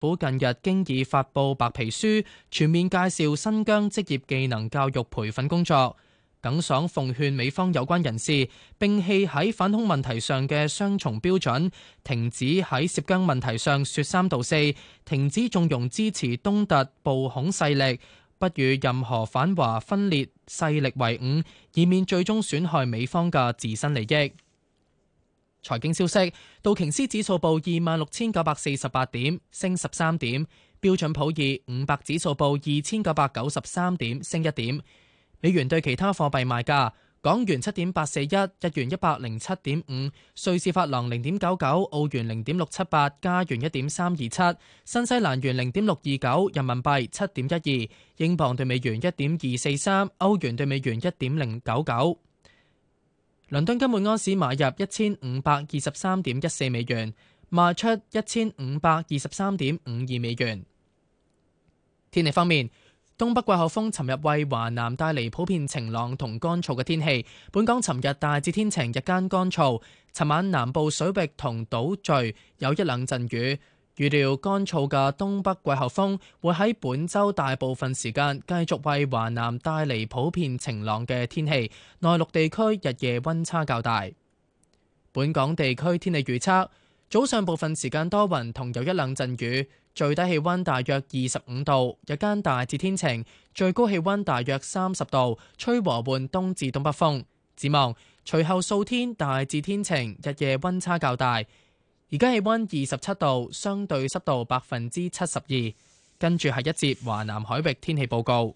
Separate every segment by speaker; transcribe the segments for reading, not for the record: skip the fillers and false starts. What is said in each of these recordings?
Speaker 1: 府近日經已發布白皮書，全面介紹新疆職業技能教育培訓工作。耿爽奉勸美方有關人士摒棄喺反恐問題上嘅雙重標準，停止喺涉疆問題上說三道四，停止縱容支持東突暴恐勢力，不與任何反華分裂勢力為伍，以免最終損害美方嘅自身利益。財經消息，道瓊斯指數報26,948點，升13點；標準普爾500指數報2,993點，升1點。美元對其他貨幣賣價：港元7.841，日元107.5，瑞士法郎0.99，澳元0.678，加元1.327，新西蘭元0.629，人民幣7.12，英鎊對美元1.243，歐元對美元1.099。倫敦金每安士買入1523.14美元，賣出1523.52美元。天氣方面，東北季候風尋日為華南帶嚟普遍晴朗同乾燥嘅天氣。本港尋日大致天晴，日間乾燥。尋晚南部水域同島嶼有一兩陣雨。預料乾燥嘅東北季候風會喺本週大部分時間繼續為華南帶嚟普遍晴朗嘅天氣。內陸地區日夜溫差較大。本港地區天氣預測：早上部分時間多雲同有一兩陣雨。最低氣溫大約25度，日間大致天晴，最高氣溫大約30度，吹和緩東至東北風。展望隨後數天大致天晴，日夜溫差較大。而家氣溫27度，相對濕度72%。跟住係一節華南海域天氣報告。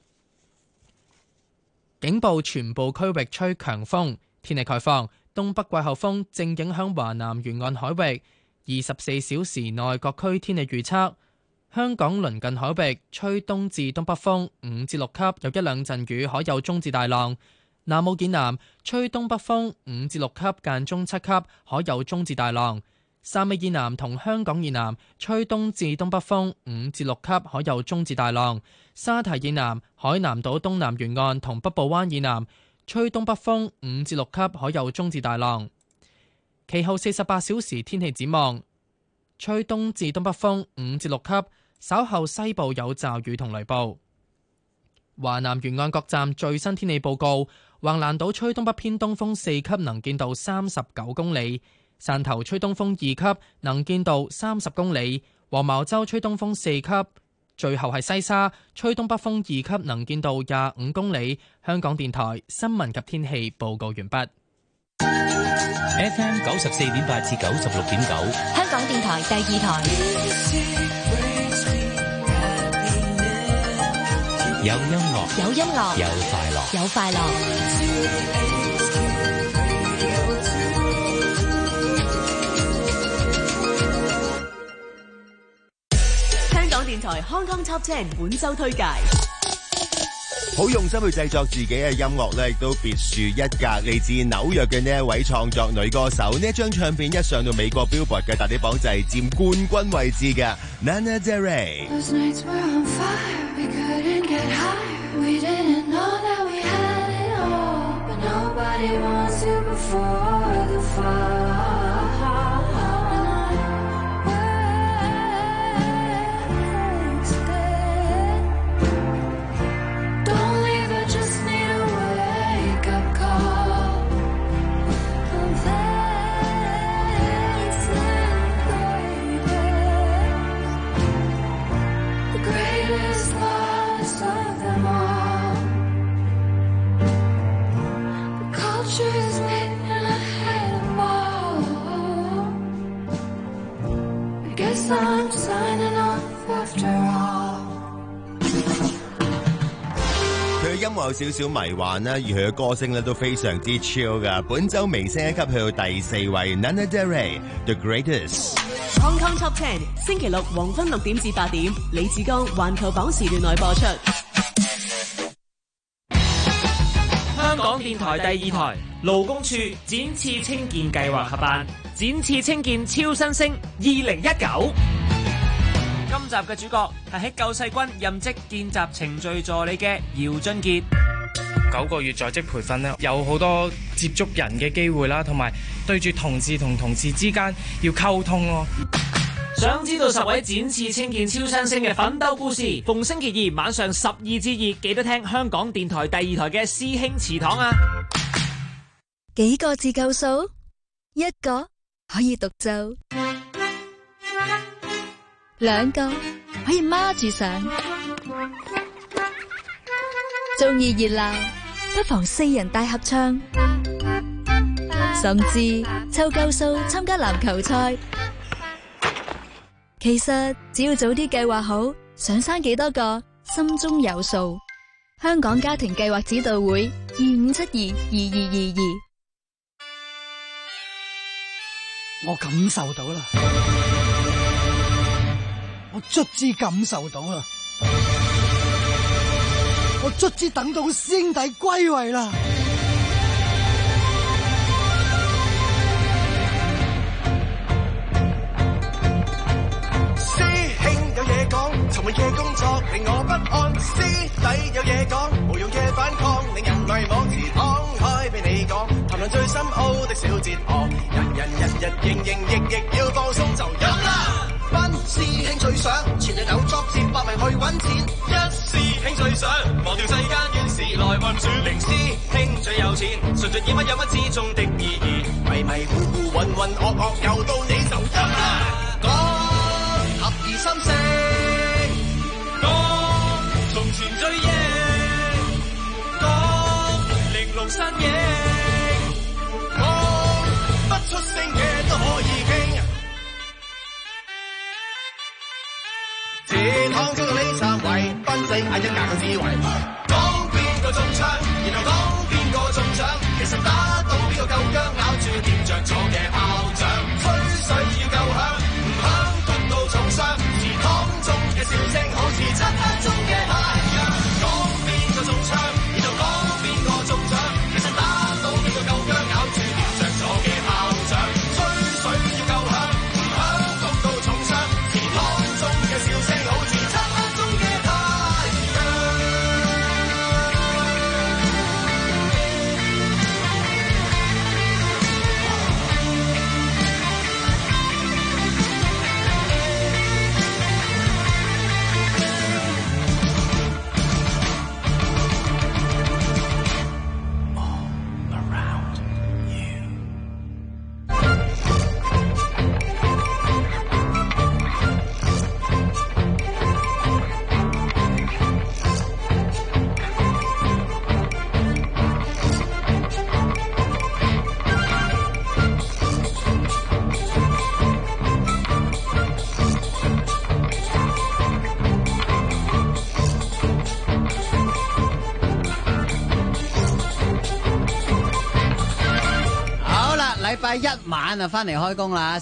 Speaker 1: 警報全部區域吹強風，天氣概況：東北季候風正影響華南沿岸海域。24小時內各區天氣預測：香港鄰近海域吹東至東北風5至6級，有一兩陣雨，可有中至大浪。南澳以南吹東北風5至6級，間中7級，可有中至大浪。汕尾以南同香港以南吹東至東北風5至6級，可有中至大浪。沙堤以南、海南島東南沿岸同北部灣以南吹東北風5至6級，可有中至大浪。其後48小時天氣展望：吹東至東北風5至6級，稍後西部有驟雨同雷暴。華南沿岸各站最新天氣報告：橫瀾島吹東北偏東風4級，能見度39公里；汕頭吹東風2級，能見度30公里；黃茅洲吹東風4級；最後係西沙吹東北風2級，能見度25公里。香港電台新聞及天氣報告完畢。
Speaker 2: FM 94.8至96.9，
Speaker 3: 香港電台第二台。
Speaker 2: 有音樂，
Speaker 3: 有音樂，
Speaker 2: 有快樂，
Speaker 3: 有快樂。香港電台康康 Top 10本周推介。
Speaker 4: 好用心去製作自己嘅音樂咧，亦都別樹一格。嚟自紐約嘅呢一位創作女歌手，呢一張唱片一上到美國 Billboard 嘅大碟榜就係佔冠軍位置嘅 Lana Del Rey。佢嘅音樂有少少迷幻啦，而佢嘅歌聲咧都非常之 chill 噶。本周微升一級去到第4位 Lana Del Rey The Greatest。
Speaker 3: Hong Kong Top 10星期六黃昏6點至8點，李志剛環球榜時段內播出。
Speaker 5: 香港電台第2台勞工處展翅青見計劃合辦展翅青見超新星2019。今集嘅主角係喺救世軍任職見習程序助理嘅姚俊傑。
Speaker 6: 9個月在職培訓咧，有好多接觸人嘅機會啦，同埋對住同事同同事之間要溝通咯。
Speaker 5: 想知道10位展翅青見超新星嘅奮鬥故事，逢星期二晚上12至2，記得聽香港電台第2台嘅師兄祠堂啊！
Speaker 7: 幾個字夠數？一個可以獨奏，2個可以孖住上。中意熱鬧，不妨4人大合唱，甚至湊夠數參加籃球賽。其實只要早啲計劃好，想生幾多個，心中有數。香港家庭計劃指導會25722222。
Speaker 8: 我感受到啦，我卒之感受到啦，我卒之等到師兄弟歸位啦。
Speaker 9: 師兄有嘢講，尋日嘅工作令我不安。師弟有嘢講，無用嘅反抗令人迷惘。時敞開俾你講，談論最深奧的小哲學。人營役要放鬆就飲啦。班師兄最想前日有作接百名去揾錢。一師兄最想忘掉世間怨事來運轉。零師兄最有錢，純粹演乜有乜之中的意義。迷糊渾噩又到你就飲啦。講合二心聲，講從前追憶，講玲瓏身影，講不出聲嘅都可以傾。前行中嘅呢三位，分析眼一眼嘅智慧。講邊個中槍，然後講邊個中獎，其實打到邊個夠薑，咬住掂着咗嘅炮仗。吹水要夠響，唔響焗到重傷。祠堂中嘅笑聲好似漆黑中嘅太陽。講邊個中槍，然後講邊個中獎，其實打到邊個夠薑，咬住掂着咗嘅炮仗。吹水要夠響，唔響焗到重傷。祠堂中嘅笑聲好似漆黑中嘅太陽。
Speaker 8: 禮拜一晚啊，翻嚟開工啦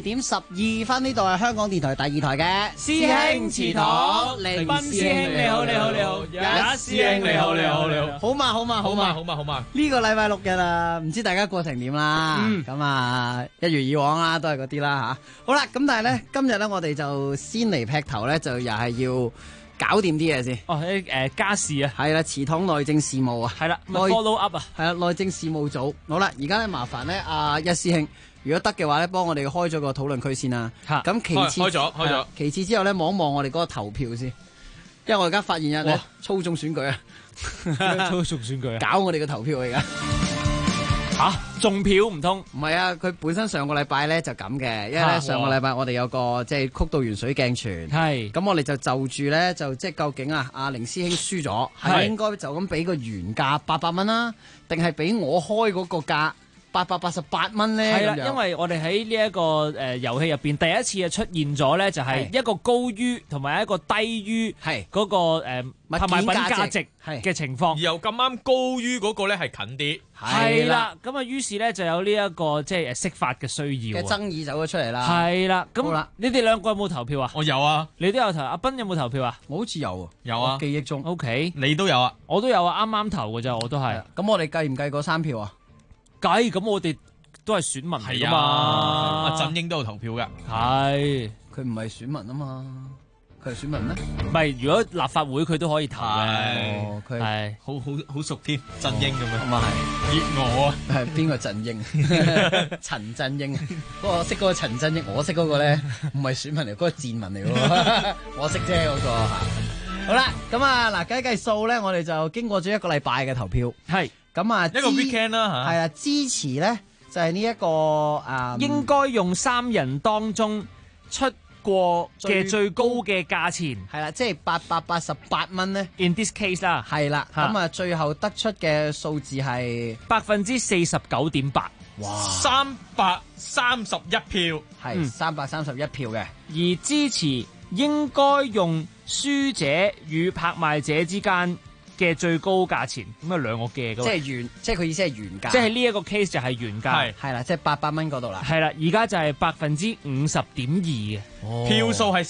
Speaker 8: ！12:12呢度係香港電台第2台嘅
Speaker 5: 師兄祠堂，
Speaker 8: 凌
Speaker 5: 斌師兄你好，一師兄你好，
Speaker 8: 好嘛！呢個禮拜6日啦，唔知大家過成點啦？咁啊，一如以往啦，都係嗰啲啦吓。好啦，咁但係咧，今日咧我哋就先嚟劈頭咧，就又係要搞掂啲嘢先。
Speaker 5: 家事啊，
Speaker 8: 係啦，祠堂內政事務啊，
Speaker 5: 係啦，follow up 啊，
Speaker 8: 係啦，內政事務組。好啦，而家咧麻煩咧，阿一師兄，如果得嘅話咧，幫我哋開咗個討論區先啦。咁其次
Speaker 10: 開咗。
Speaker 8: 其次之後咧，望一望我哋嗰個投票先，因為我而家發現有人操縱選舉啊，
Speaker 5: 操縱選舉啊，
Speaker 8: 搞我哋嘅投票而家。
Speaker 5: 中票唔通？
Speaker 8: 唔係啊，佢本身上個禮拜咧就咁嘅，因為咧上個禮拜我哋有個即係曲到圓水鏡傳，係咁我哋就住咧就即係究竟啊阿凌師兄輸咗，係應該就咁俾個原價800蚊啦，定係俾我開嗰個價888蚊咧？
Speaker 5: 係啦，因為我哋喺呢一個遊戲入邊第一次啊出現咗咧，就係一個高於同埋一個低於係嗰個拍賣品價值嘅情況，
Speaker 10: 而又咁啱高於嗰個咧係近啲，
Speaker 5: 係啦，咁啊於是咧就有呢一個即係釋法嘅需要
Speaker 8: 嘅爭議走咗出嚟啦，
Speaker 5: 係啦，咁你哋兩個有冇投票啊？
Speaker 10: 我有啊，
Speaker 5: 你都有投，阿斌有冇投票啊？
Speaker 8: 我好似有，
Speaker 10: 有啊，
Speaker 8: 記憶中
Speaker 5: ，OK，
Speaker 10: 你都有啊，
Speaker 5: 我都有啊，啱啱投嘅咋，我都係。
Speaker 8: 咁我哋計唔計嗰3票啊？
Speaker 5: 計，咁我哋都係選民嚟噶嘛，
Speaker 10: 阿振英都有投票噶，
Speaker 5: 係，
Speaker 8: 佢唔係選民啊嘛。佢佢係選民咩？
Speaker 5: 唔係，如果立法會佢都可以投嘅。
Speaker 8: 佢
Speaker 5: 係
Speaker 10: 好熟添，振英咁樣。
Speaker 8: 咁啊係
Speaker 10: 熱我啊！
Speaker 8: 係邊個振英？陳振英。我識嗰個陳振英，我識嗰個咧唔係選民嚟，嗰個賤民嚟喎。我識啫嗰個嚇。好啦，咁啊嗱，計計數咧，我哋就經過咗一個禮拜嘅投票。
Speaker 5: 係
Speaker 8: 咁啊，
Speaker 10: 一個 weekend 啦嚇。
Speaker 8: 係啊，支持咧就係呢一個
Speaker 5: 應該用3人當中出過嘅最高嘅價錢
Speaker 8: 係啦，即係888蚊咧。
Speaker 5: In this case 啦，
Speaker 8: 係啦，咁啊最後得出嘅數字係
Speaker 5: 49.8%。
Speaker 10: 哇！331票，
Speaker 8: 係331票嘅。
Speaker 5: 而支持應該用輸者與拍賣者之間嘅最高價錢，咁啊兩個嘅，
Speaker 8: 即係佢意思係原價，
Speaker 5: 即係呢一個 case 就係原價，
Speaker 8: 係啦，即係800蚊嗰度啦。
Speaker 5: 係啦，而家就係50.2%嘅，
Speaker 10: 票數係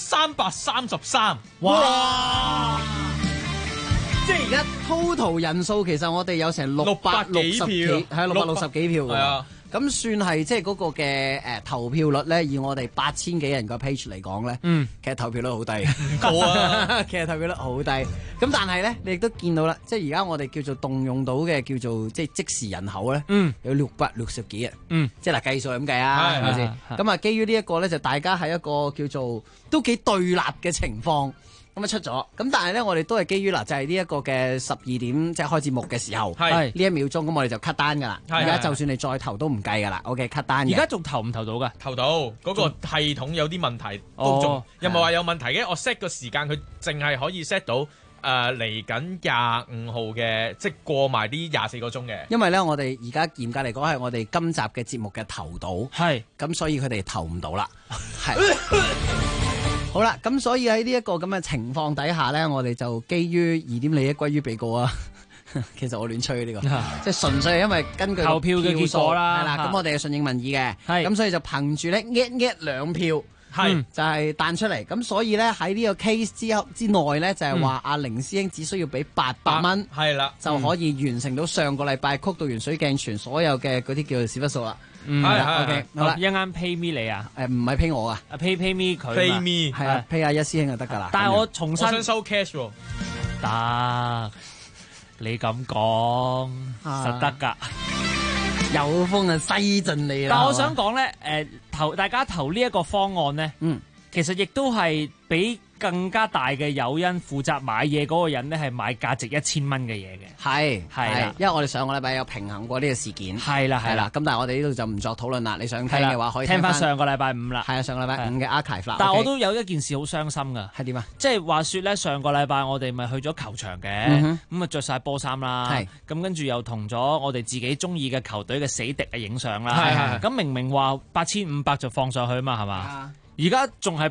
Speaker 10: 333。
Speaker 8: 哇！即係而家 total 人數其實我哋有成660幾，係660幾票嘅。咁算係即係嗰個嘅投票率咧，以我哋8000幾人個 page 嚟講咧，其實投票率好低，
Speaker 10: 高啊！
Speaker 8: 其實投票率好低。咁但係咧，你亦都見到啦，即係而家我哋叫做動用到嘅叫做即係即時人口咧，有660幾人，即係嗱計數係咁計啊，係咪先？咁啊，基於呢一個咧，就大家喺一個叫做都幾對立嘅情況。咁啊出咗，咁但係咧，我哋都係基於嗱，就係呢一個嘅12點即係開節目嘅時候，呢1秒鐘，咁我哋就 cut 單噶啦。而家就算你再投都唔計噶啦，OK cut 單。
Speaker 5: 而家仲投唔投到噶？
Speaker 10: 投到，嗰個系統有啲問題，都仲又冇話有問題嘅。我 set 個時間，佢淨係可以 set 到嚟緊25號嘅，即係過埋啲24個鐘嘅。
Speaker 8: 因為咧，我哋而家嚴格嚟講係我哋今集嘅節目嘅投到，係咁，所以佢哋投唔到啦，係。好啦，咁所以喺呢一個咁嘅情況底下咧，我哋就基於疑點利益歸於被告啊。其實我亂吹呢個，即係純粹係因為根據
Speaker 5: 投票嘅結果啦。
Speaker 8: 係啦，咁我哋係順應民意嘅，咁所以就憑住咧2票，就係彈出嚟。咁所以咧喺呢個 case 之內咧，就係話阿凌師兄只需要俾800蚊，
Speaker 10: 係啦，
Speaker 8: 就可以完成到上個禮拜曲到元水鏡泉所有嘅嗰啲叫做屎忽數啦。
Speaker 5: 係
Speaker 8: OK， 好啦，
Speaker 5: 一啱 pay me 你啊？
Speaker 8: 唔係 pay 我啊
Speaker 5: ，pay me 佢
Speaker 10: ，pay me
Speaker 8: 係啊，pay 阿一師兄就得噶啦。
Speaker 5: 但係我重新，
Speaker 10: 我想收 cash 喎，
Speaker 5: 得你咁講實得噶，
Speaker 8: 有風啊西盡你啦。
Speaker 5: 但我想講咧，大家投呢一個方案咧，其實亦都係俾更加大嘅誘因，負責買嘢嗰個人咧係買價值1000蚊嘅嘢嘅，係啦，
Speaker 8: 因為我哋上個禮拜有平衡過呢個事件，
Speaker 5: 係啦，
Speaker 8: 咁但係我哋呢度就唔作討論啦。你想聽嘅話，可以
Speaker 5: 聽翻上個禮拜5啦，
Speaker 8: 係啊，上個禮拜5嘅 archive 啦。
Speaker 5: 但係我都有一件事好傷心噶，
Speaker 8: 係點啊？
Speaker 5: 即係話說咧，上個禮拜我哋咪去咗球場嘅，咁啊着晒波衫啦，咁跟住又同咗我哋自己中意嘅球隊嘅死敵啊影相啦，咁明明話8500就放上去啊嘛，係嘛？而家仲係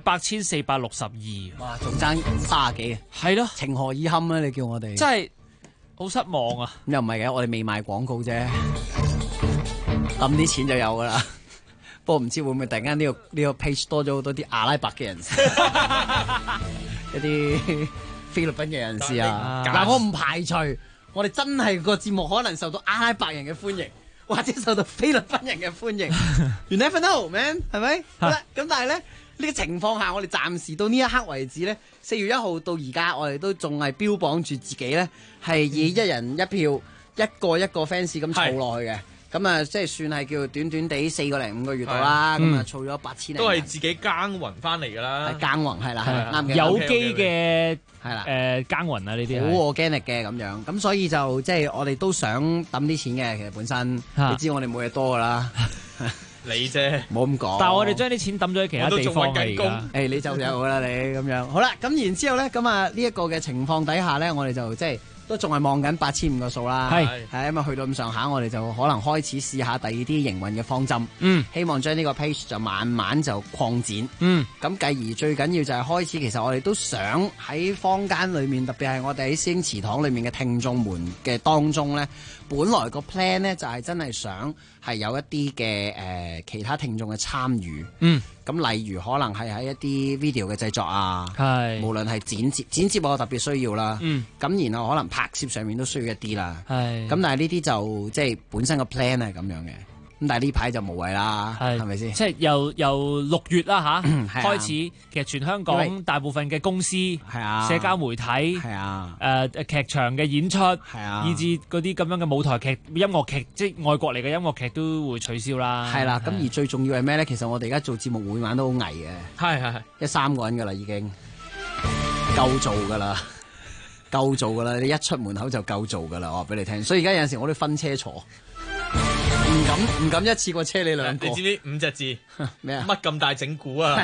Speaker 5: 8462，
Speaker 8: 哇，仲爭30幾，
Speaker 5: 係咯，
Speaker 8: 情何以堪咧？你叫我哋
Speaker 5: 真係好失望啊！
Speaker 8: 又唔係嘅，我哋未賣廣告啫，抌啲錢就有噶啦。不過唔知會唔會突然間呢個 page 多咗好多啲阿拉伯嘅人士，一啲菲律賓嘅人士啊。嗱，我唔排除我哋真係個節目可能受到阿拉伯人嘅歡迎，或者受到菲律賓人嘅歡迎。You never know, man， 係咪？好啦，咁但係咧。呢個情況下，我哋暫時到呢一刻為止咧，4月1號到而家，我哋都仲係標榜住自己咧，係以1人1票，一個 fans 咁湊落去嘅。咁啊，即係算係叫短短地4個零5個月度啦。咁啊，儲咗8000零。
Speaker 10: 都係自己耕耘翻嚟㗎啦。
Speaker 8: 耕耘係啦，啱嘅。
Speaker 5: 有機嘅
Speaker 8: 係啦，
Speaker 5: 耕耘啊呢啲。
Speaker 8: 好 organic 嘅咁樣，咁所以就即係我哋都想抌啲錢嘅。其實本身你知我哋冇嘢多㗎啦。
Speaker 10: 你啫，
Speaker 8: 冇咁講。
Speaker 5: 但係我哋將啲錢抌咗喺其他地方嚟㗎。
Speaker 8: 你就有啦，你咁樣。好啦，咁然之後咧，咁啊呢一個嘅情況底下咧，我哋就即係都仲係望緊8500個數啦。係因為去到咁上下，我哋就可能開始試下第二啲營運嘅方針。希望將呢個 page 就慢慢就擴展。咁繼而最緊要就係開始，其實我哋都想喺坊間裏面，特別係我哋喺師兄祠堂裏面嘅聽眾們嘅當中咧。本來個 plan 咧就係真係想係有一啲嘅其他聽眾嘅參與，咁例如可能係喺一啲 video 嘅製作啊，無論係剪接我特別需要啦，咁然後可能拍攝上面都需要一啲啦，咁但係呢啲就即係本身個 plan 係咁樣嘅， 咁但係呢排就無謂啦，係咪先？
Speaker 11: 即係由6月啦
Speaker 8: 係啊
Speaker 11: 開始，其實全香
Speaker 8: 因
Speaker 11: 港大部分嘅公司、
Speaker 8: 係啊
Speaker 11: 社交媒體、
Speaker 8: 係啊
Speaker 11: 劇場嘅演出，
Speaker 8: 係啊
Speaker 11: 以至嗰啲咁樣嘅舞台劇、音樂劇，即係外國嚟嘅音樂劇都會取消啦。
Speaker 8: 係啦，咁而最重要係咩咧？其實我哋而家做節目每晚都好危嘅，
Speaker 10: 係
Speaker 8: 3個人噶啦已經夠做噶啦。夠做噶啦，你一出門口就夠做噶啦，我話俾你聽。所以而家有陣時我都分車坐，唔敢一次過車你兩個。
Speaker 10: 你知唔知5隻字
Speaker 8: 咩啊？
Speaker 10: 乜咁大整蠱啊？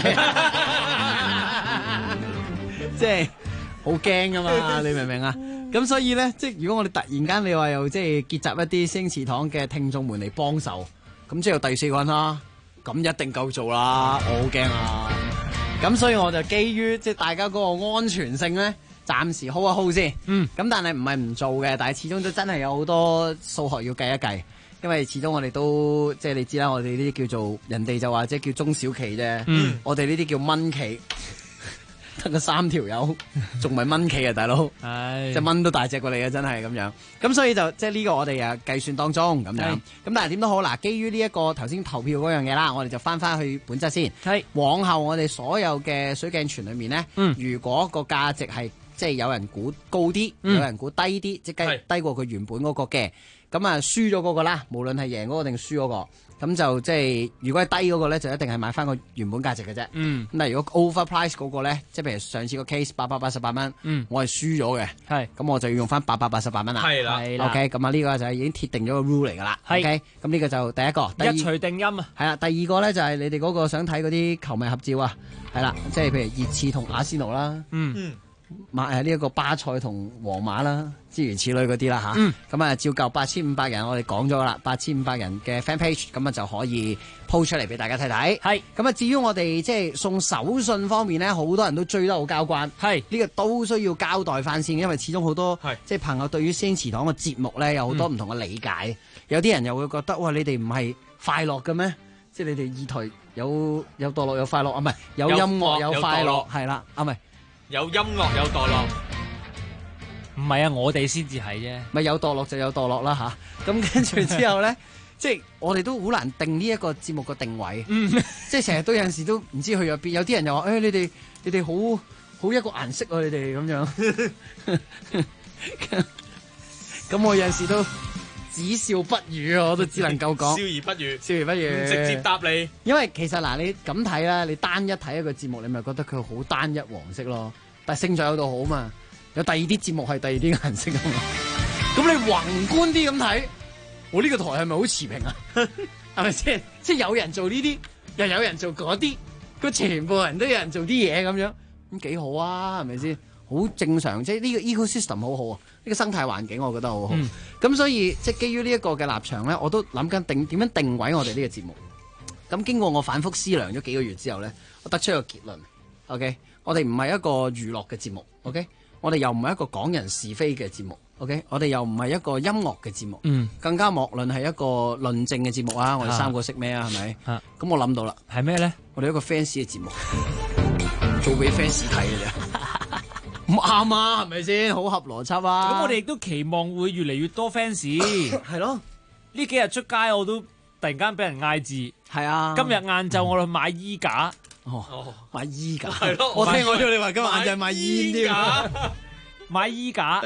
Speaker 8: 即係好驚噶嘛，你明唔明啊？咁所以咧，即係如果我哋突然間你話又即係結集一啲星祠堂嘅聽眾們嚟幫手，咁即係有第4個人啦，咁一定夠做啦，我好驚啊！咁所以我就基於即係大家嗰個安全性咧。暫時 hold 一 hold 先，咁但係唔係唔做嘅，但係始終都真係有好多數學要計一計，因為始終我哋都即係你知啦，我哋呢啲叫做人哋就話即係叫中小企啫，我哋呢啲叫蚊企，得個3條友，仲唔係蚊企啊，大佬，即係蚊都大隻過你啊，真係咁樣，咁所以就即係呢個我哋又計算當中咁樣，咁但係點都好嗱，基於呢一個頭先投票嗰樣嘢啦，我哋就翻去本質先，往後我哋所有嘅水鏡泉裏面咧，如果個價值係即係有人估高啲，有人估低啲，即係低過佢原本嗰個嘅，咁啊輸咗嗰個啦，無論係贏嗰個定輸嗰個，咁就即係如果係低嗰個咧，就一定係買翻個原本價值嘅啫。咁但係如果 overprice 嗰個咧，即係譬如上次個 case 888蚊，我係輸咗嘅，咁我就要用翻888蚊啦。係啦，OK，咁啊呢個就係已經鐵定咗個 rule 嚟㗎啦。OK，咁呢個就第一個，
Speaker 11: 一錘定音啊。
Speaker 8: 係啦，第二個咧就係你哋嗰個想睇嗰啲球迷合照啊，係啦，即係譬如熱刺同阿仙奴啦。呢一個巴塞同皇馬啦，諸如此類嗰啲啦吓，咁啊照舊8500人，我哋講咗啦，8500人嘅 fan page，咁啊就可以 po 出嚟俾大家睇睇。係，咁啊至於我哋即係送手信方面咧，好多人都追得好交關。係，呢個都需要交代翻先，因為始終好多即係朋友對於星祠堂嘅節目咧有好多唔同嘅理解，有啲人又會覺得哇，你哋唔係快樂嘅咩？即係你哋二台有墮落有快樂啊，唔係有音樂有快樂，係啦，啊唔係。
Speaker 10: 有音樂有墮落，
Speaker 11: 唔係啊，我哋先至係啫。
Speaker 8: 咪有墮落就有墮落啦吓，咁跟住之後咧，即係我哋都好難定呢一個節目嘅定位，即係成日都有陣時都唔知去咗邊。有啲人又話誒，你哋好一個顏色啊，你哋咁樣。咁我有陣時都只笑不語啊，我都只能夠講
Speaker 10: 笑而不語，
Speaker 8: 笑而不語，
Speaker 10: 直接答你。
Speaker 8: 因為其實嗱，你咁睇啦，你單一睇一個節目，你咪覺得佢好單一黃色咯。但係勝在有度好嘛，有第二啲節目係第二啲顏色啊嘛。咁你宏觀啲咁睇，我呢個台係咪好持平啊？係咪先？即係有人做呢啲，又有人做嗰啲，佢全部人都有人做啲嘢咁樣，咁幾好啊？係咪先？好正常，即係呢個 ecosystem 好好啊，呢個生態環境我覺得好好。咁所以即係基於呢一個嘅立場咧，我都諗緊點樣定位我哋呢個節目。咁經過我反覆思量咗幾個月之後咧，我得出一個結論。OK，我哋唔係一個娛樂嘅節目。OK，我哋又唔係一個講人是非嘅節目。OK，我哋又唔係一個音樂嘅節目。更加莫論係一個論證嘅節目啊！我哋三個識咩啊？係咪？咁我諗到啦，
Speaker 11: 係咩咧？
Speaker 8: 我哋一個 fans 嘅節目，做俾 fans 睇嘅啫。唔啱啊，係咪先？好合邏輯啊！
Speaker 11: 咁我哋亦都期望會越嚟越多 fans。
Speaker 8: 係咯，
Speaker 11: 呢幾日出街我都突然間俾人嗌字。
Speaker 8: 係啊，
Speaker 11: 今日晏晝我去買衣架。
Speaker 8: 買衣架。
Speaker 10: 係咯，
Speaker 8: 我聽講你話今日晏晝買煙添。
Speaker 11: 買衣架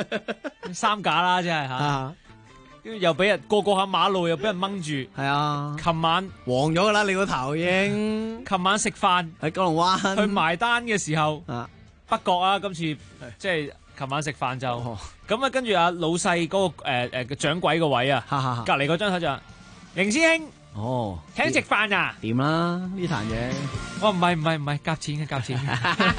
Speaker 11: ，3架啦，真係吓。跟住又俾人過下馬路，又俾人掹住。
Speaker 8: 係啊，
Speaker 11: 琴晚
Speaker 8: 黃咗噶啦，你個頭已經。
Speaker 11: 琴晚食飯
Speaker 8: 喺九龍灣
Speaker 11: 去埋單嘅時候。北角啊，今次即係琴晚食飯就咁啊，跟住啊老細嗰個掌櫃個位啊，隔離嗰張台就話凌師兄，請食飯啊？
Speaker 8: 掂啦呢壇嘢，
Speaker 11: 我唔係夾錢嘅夾錢。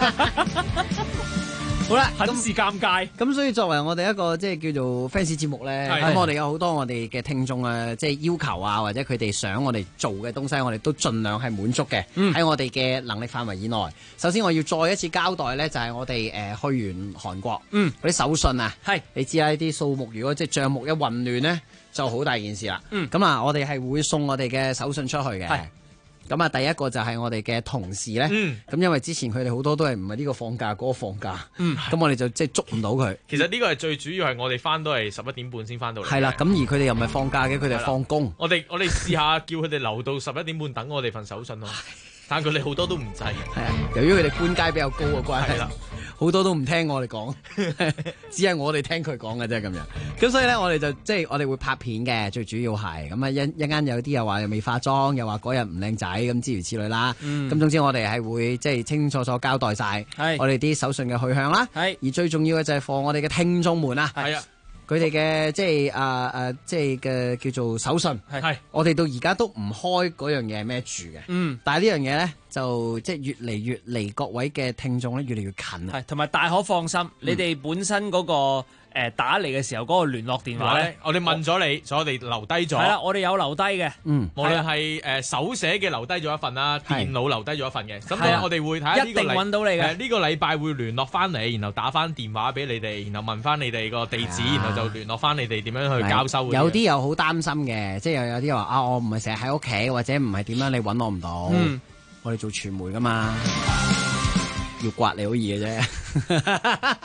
Speaker 8: 好啦，
Speaker 11: 很是尷尬。
Speaker 8: 咁所以作為我哋一個即係叫做 fans 節目咧，咁我哋有好多我哋嘅聽眾啊，即係要求啊，或者佢哋想我哋做嘅東西，我哋都盡量係滿足嘅，喺我哋嘅能力範圍以內。首先我要再一次交代咧，就係我哋去完韓國嗰啲手信啊，你知啦，呢啲數目如果即係帳目一混亂咧，就好大件事啦。咁啊，我哋係會送我哋嘅手信出去嘅。 咁啊，第一個就係我哋嘅同事咧。咁因為之前佢哋好多都係唔係呢個放假嗰個放假。咁我哋就即係捉唔到佢。
Speaker 10: 其實呢個係最主要係我哋翻到嚟11點半先翻到嚟。
Speaker 8: 係啦，咁而佢哋又唔係放假嘅，佢哋係放工。
Speaker 10: 我哋試下叫佢哋留到11點半等我哋份手信咯。但佢哋好多都唔制。
Speaker 8: 係啊，由於佢哋官階比較高嘅關係啦，好多都唔聽我哋講，只係我哋聽佢講嘅啫咁樣。咁所以咧，我哋就即係我哋會拍片嘅，最主要係咁啊一間有啲又話又未化妝，又話嗰日唔靚仔咁諸如此類啦。咁總之我哋係會即係清清楚楚交代晒我哋啲手信嘅去向啦。而最重要嘅就係放我哋嘅聽眾們啊。係啊。佢哋嘅即係即係嘅叫做手信，係我哋到而家都唔開嗰樣嘢係咩住嘅，但係呢樣嘢咧就即係越嚟越離各位嘅聽眾咧越嚟越近啊，
Speaker 11: 同埋大可放心，你哋本身嗰個打嚟嘅時候嗰個聯絡電話咧，
Speaker 10: 我哋問咗你，所以我哋留低咗。
Speaker 11: 係啦，我哋有留低嘅，
Speaker 10: 無論係手寫嘅留低咗一份啦，電腦留低咗一份嘅。咁咧我哋會睇下
Speaker 11: 一定揾到你嘅。
Speaker 10: 呢個禮拜會聯絡翻你，然後打翻電話俾你哋，然後問翻你哋個地址，然後就聯絡翻你哋點樣去交收。
Speaker 8: 有啲又好擔心嘅，即係又有啲話啊，我唔係成日喺屋企，或者唔係點樣，你揾我唔到。我哋做傳媒噶嘛，要刮你好易嘅啫。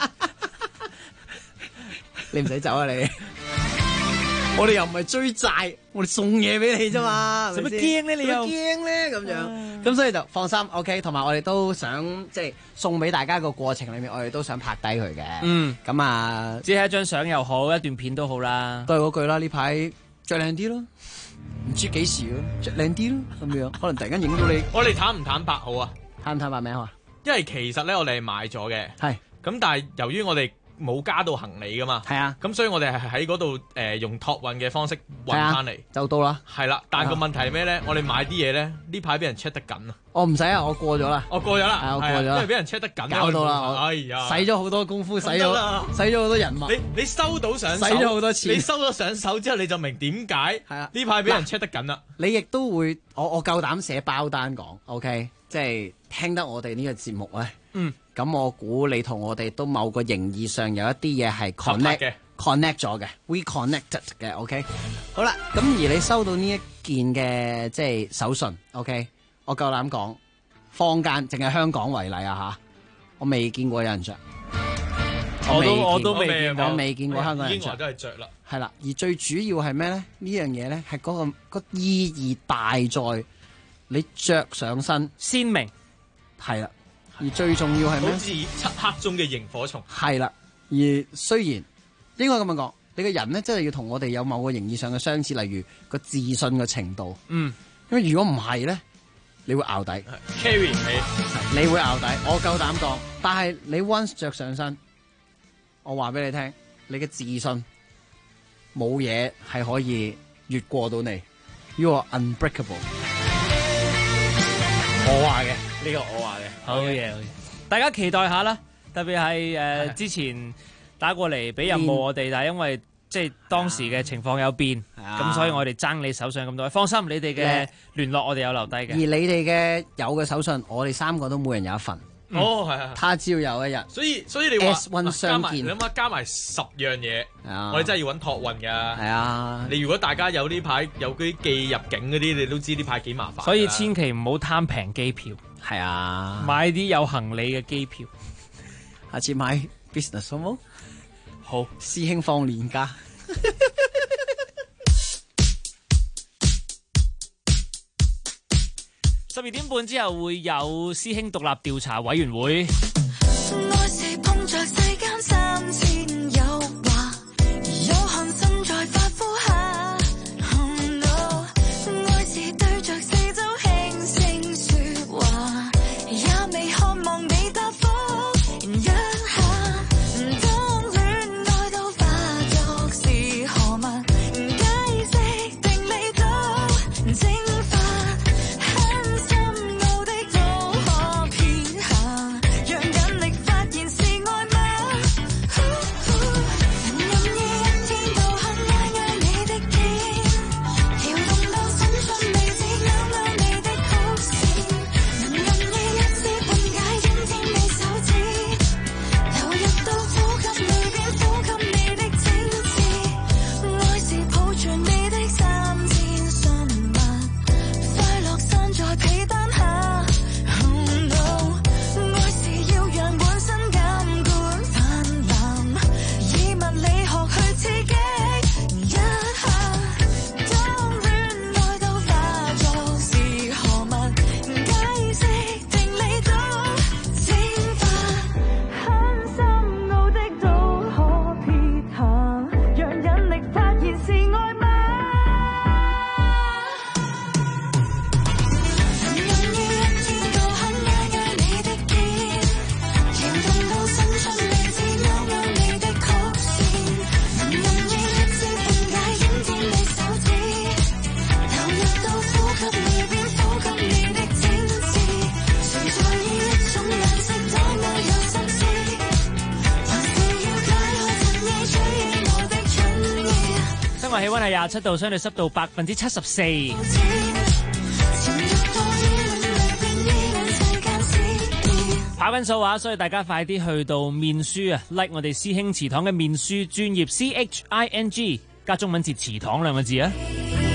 Speaker 8: 你唔使走啊你！我哋又唔係追債，我哋送嘢俾你啫嘛。使乜驚咧？你又驚咧咁樣？咁所以就放心 ，OK。同埋我哋都想即係送俾大家個過程裏面，我哋都想拍低佢嘅。咁啊，
Speaker 11: 只係一張相又好，一段片都好啦。
Speaker 8: 都係嗰句啦，呢排着靚啲咯，唔知幾時咯，着靚啲咯咁樣。可能突然間影到你。
Speaker 10: 我哋坦唔坦白好啊？
Speaker 8: 坦唔坦白咩好啊？
Speaker 10: 因為其實咧，我哋係買咗嘅。係。咁但係由於我哋冇加到行李噶嘛，係啊，咁所以我哋係喺嗰度用託運嘅方式運翻嚟，
Speaker 8: 就到啦。
Speaker 10: 係啦，但係個問題係咩咧？我哋買啲嘢咧，呢排俾人 check 得緊啊！
Speaker 8: 我唔使啊，我過咗啦。
Speaker 10: 我過咗啦，
Speaker 8: 我過咗啦，
Speaker 10: 因為俾人 check 得緊，
Speaker 8: 搞到啦，
Speaker 10: 哎呀，
Speaker 8: 使咗好多功夫，使咗好多人物。
Speaker 10: 你收到上手，
Speaker 8: 使咗好多錢。
Speaker 10: 你收咗上手之後，你就明點解係啊？呢排俾人 check 得緊啦。
Speaker 8: 你亦都會，我夠膽寫包單講 ，OK， 即係聽得我哋呢個節目咧。咁我估你同我哋都某個形義上有一啲嘢係 connect 咗嘅 ，we connected 嘅 ，OK。好啦，咁而你收到呢一件嘅即係手信 ，OK， 我夠膽講，坊間淨係香港為例啊吓，我未見過有人着，
Speaker 11: 我都未見過，
Speaker 8: 我未見過香港人着，
Speaker 10: 已經話都係着啦。
Speaker 8: 係啦，而最主要係咩咧？呢樣嘢咧係嗰個意義大在你着上身
Speaker 11: 鮮明，
Speaker 8: 係啦。而最重要係咩？
Speaker 10: 好似漆黑中嘅螢火蟲。
Speaker 8: 係啦，而雖然應該咁樣講，你個人咧真係要同我哋有某個形義上嘅相似，例如個自信嘅程度。因為如果唔係咧，你會拗底
Speaker 10: ，carry
Speaker 8: 你會拗底。我夠膽講，但係你 once 着上身，我話俾你聽，你嘅自信冇嘢係可以越過到你。You are unbreakable。我話嘅呢個我話嘅，
Speaker 11: 好嘢，大家期待下啦。特別係之前打過嚟俾任務我哋，但係因為即係當時嘅情況有變，咁所以我哋爭你手上咁多位。放心，你哋嘅聯絡我哋有留低嘅。而
Speaker 8: 你哋嘅有嘅手信，我哋3個都每人有一份。
Speaker 10: 係。
Speaker 8: 他朝有一日。
Speaker 10: 所以你話
Speaker 8: 加埋，
Speaker 10: 你諗下加埋10樣嘢，我哋真係要揾託運㗎。
Speaker 8: 係啊。
Speaker 10: 你如果大家有呢排有嗰啲寄入境嗰啲，你都知呢排幾麻煩。
Speaker 11: 所以千祈唔好貪平機票。
Speaker 8: 係啊。
Speaker 11: 買啲有行李嘅機票。
Speaker 8: 下次買 business 好冇？
Speaker 11: 好，
Speaker 8: 師兄放年假。
Speaker 11: 12點半之後會有師兄獨立調查委員會。
Speaker 12: 愛是碰着世間3000誘惑，有幸身在發膚下。愛是對着四周輕聲說話，也未渴望你答覆一下。當戀愛都化作是何物，解釋定理都蒸發。深奧的都可撇下，讓引力發現是
Speaker 11: 氣溫係27度，相對濕度74%。跑緊數話，所以大家快啲去到面書啊 ，like 我哋師兄祠堂嘅面書專頁 CHING 加中文字祠堂兩個字啊。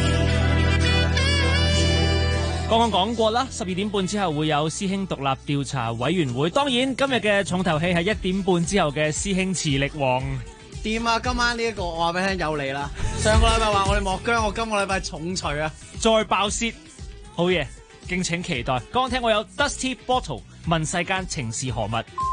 Speaker 11: 剛剛講過啦，12點半之後會有師兄獨立調查委員會。當然今日嘅重頭戲係1點半之後嘅師兄磁力王。
Speaker 8: 掂啊！今晚呢一個我話俾你聽有嚟啦。上個禮拜話我哋莫姜，我今個禮拜重錘啊，
Speaker 11: 再爆泄，好嘢，敬請期待。剛剛聽我有 Dusty Bottle 問世間情是何物。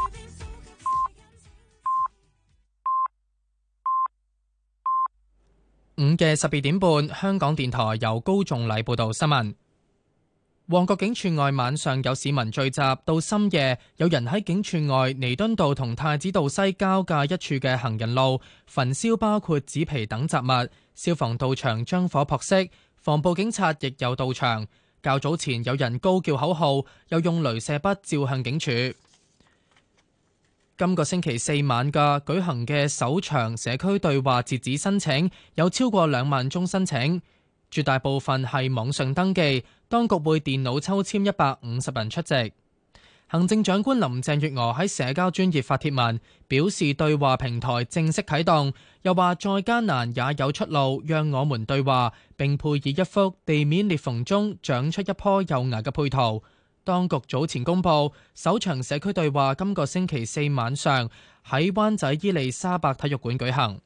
Speaker 1: 午嘅12點半，香港電台由高仲禮報道新聞。旺角警署外晚上有市民聚集，到深夜有人喺警署外彌敦道同太子道西交界一處嘅行人路焚燒包括紙皮等雜物，消防到場將火撲熄，防暴警察亦有到場。較早前有人高叫口號，又用鐳射筆照向警署。今個星期4晚舉行嘅首場社區對話截止申請有超過2萬宗申請，絕大部分係網上登記，當局會電腦抽籤150人出席。行政長官林鄭月娥喺社交專頁發帖文，表示對話平台正式啟動，又話再艱難也有出路，讓我們對話，並配以一幅地面裂縫中長出一棵幼芽嘅配圖。當局早前公布，首場社區對話今個星期4晚上喺灣仔伊利沙伯體育館舉行。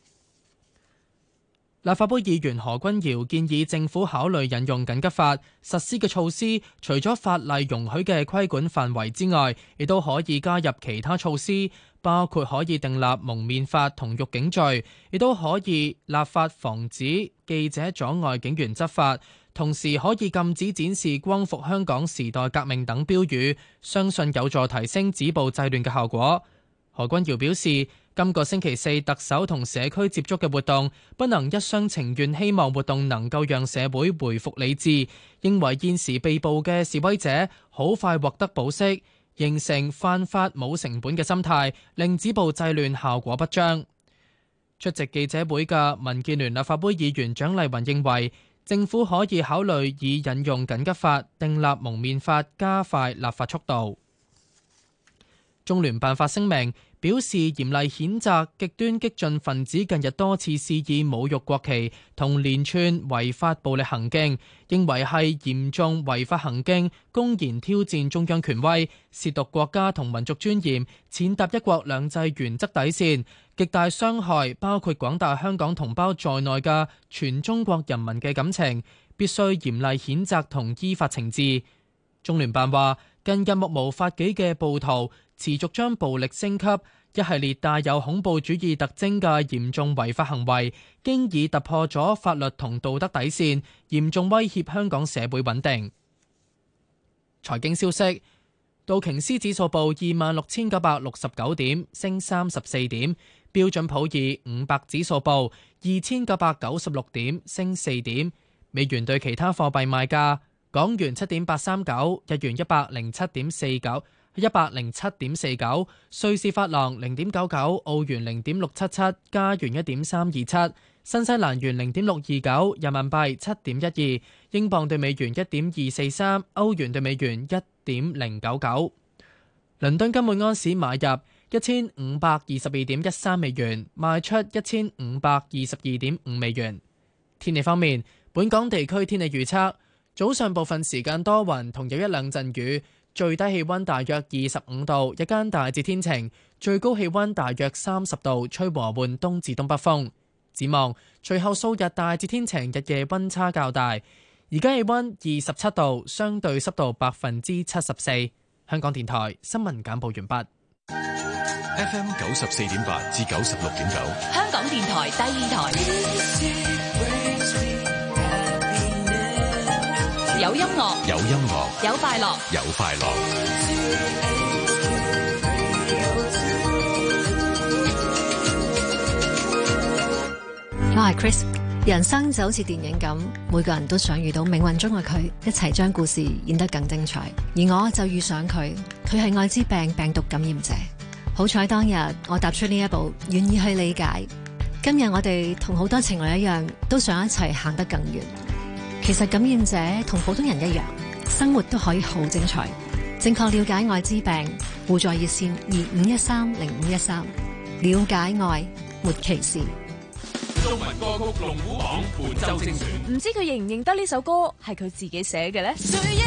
Speaker 1: 立法會議員何君堯建議政府考慮引用緊急法實施嘅措施，除咗法例容許嘅規管範圍之外，亦都可以加入其他措施，包括可以訂立蒙面法同辱警罪，亦都可以立法防止記者阻礙警員執法，同時可以禁止展示光復香港時代革命等標語，相信有助提升止暴制亂嘅效果。何君堯表示，今個星期4特首同社區接觸嘅活動不能一廂情願，希望活動能夠讓社會回復理智，認為現時被捕嘅示威者好快獲得保釋，形成犯法冇成本嘅心態，令止暴制亂效果不彰。出席記者會嘅民建聯立法會議員蔣麗芸認為，政府可以考慮以引用緊急法訂立蒙面法，加快立法速度。中聯辦發聲明表示，嚴厲譴責極端激進分子近日多次肆意侮辱國旗同連串違法暴力行徑，認為係嚴重違法行徑，公然挑戰中央權威，褻瀆國家同民族尊嚴，踐踏一國兩制原則底線，極大傷害包括廣大香港同胞在內嘅全中國人民嘅感情，必須嚴厲譴責同依法懲治。中聯辦話，近日目無法紀嘅暴徒持續將暴力升級，一系列帶有恐怖主義特徵嘅嚴重違法行為，經已突破咗法律同道德底線，嚴重威脅香港社會穩定。財經消息，道瓊斯指數報26,969點，升34點；標準普爾500指數報2,996點，升4點。美元對其他貨幣賣價，港元7.839，日元107.49。107.49，瑞士法郎0.99，澳元0.677，加元1.327，新西蘭元0.629，人民幣7.12，英鎊對美元1.243，歐元對美元1.099。倫敦金每安士買入1522.13美元，賣出1522.5美元。天氣方面，本港地區天氣預測，早上部分時間多雲，同有一兩陣雨。最低氣溫大約25度，日間大致天晴，最高氣溫大約30度，吹和緩東至東北風。展望隨後數日大致天晴，日夜溫差較大。而家氣溫27度，相對濕度74%。香港電台新聞簡報完畢。
Speaker 13: FM 94.8至96.9，
Speaker 3: 香港電台第二台。有音樂，
Speaker 13: 有音樂，
Speaker 3: 有快樂，
Speaker 13: 有快樂。
Speaker 14: 我係 Chris， 人生就好似電影咁，每個人都想遇到命運中嘅佢，一齊將故事演得更精彩。而我就遇上佢，佢係愛滋病病毒感染者。好彩當日我踏出呢一步，願意去理解。 今日我哋同好多情侶一樣，都想一齊行得更遠。其實感染者同普通人一樣，生活都可以好精彩。正確了解艾滋病，互助熱線25130513，了解愛，沒歧視。
Speaker 13: 中文歌曲龍虎榜本周精選。
Speaker 3: 唔知佢認唔認得呢首歌係佢自己寫嘅呢？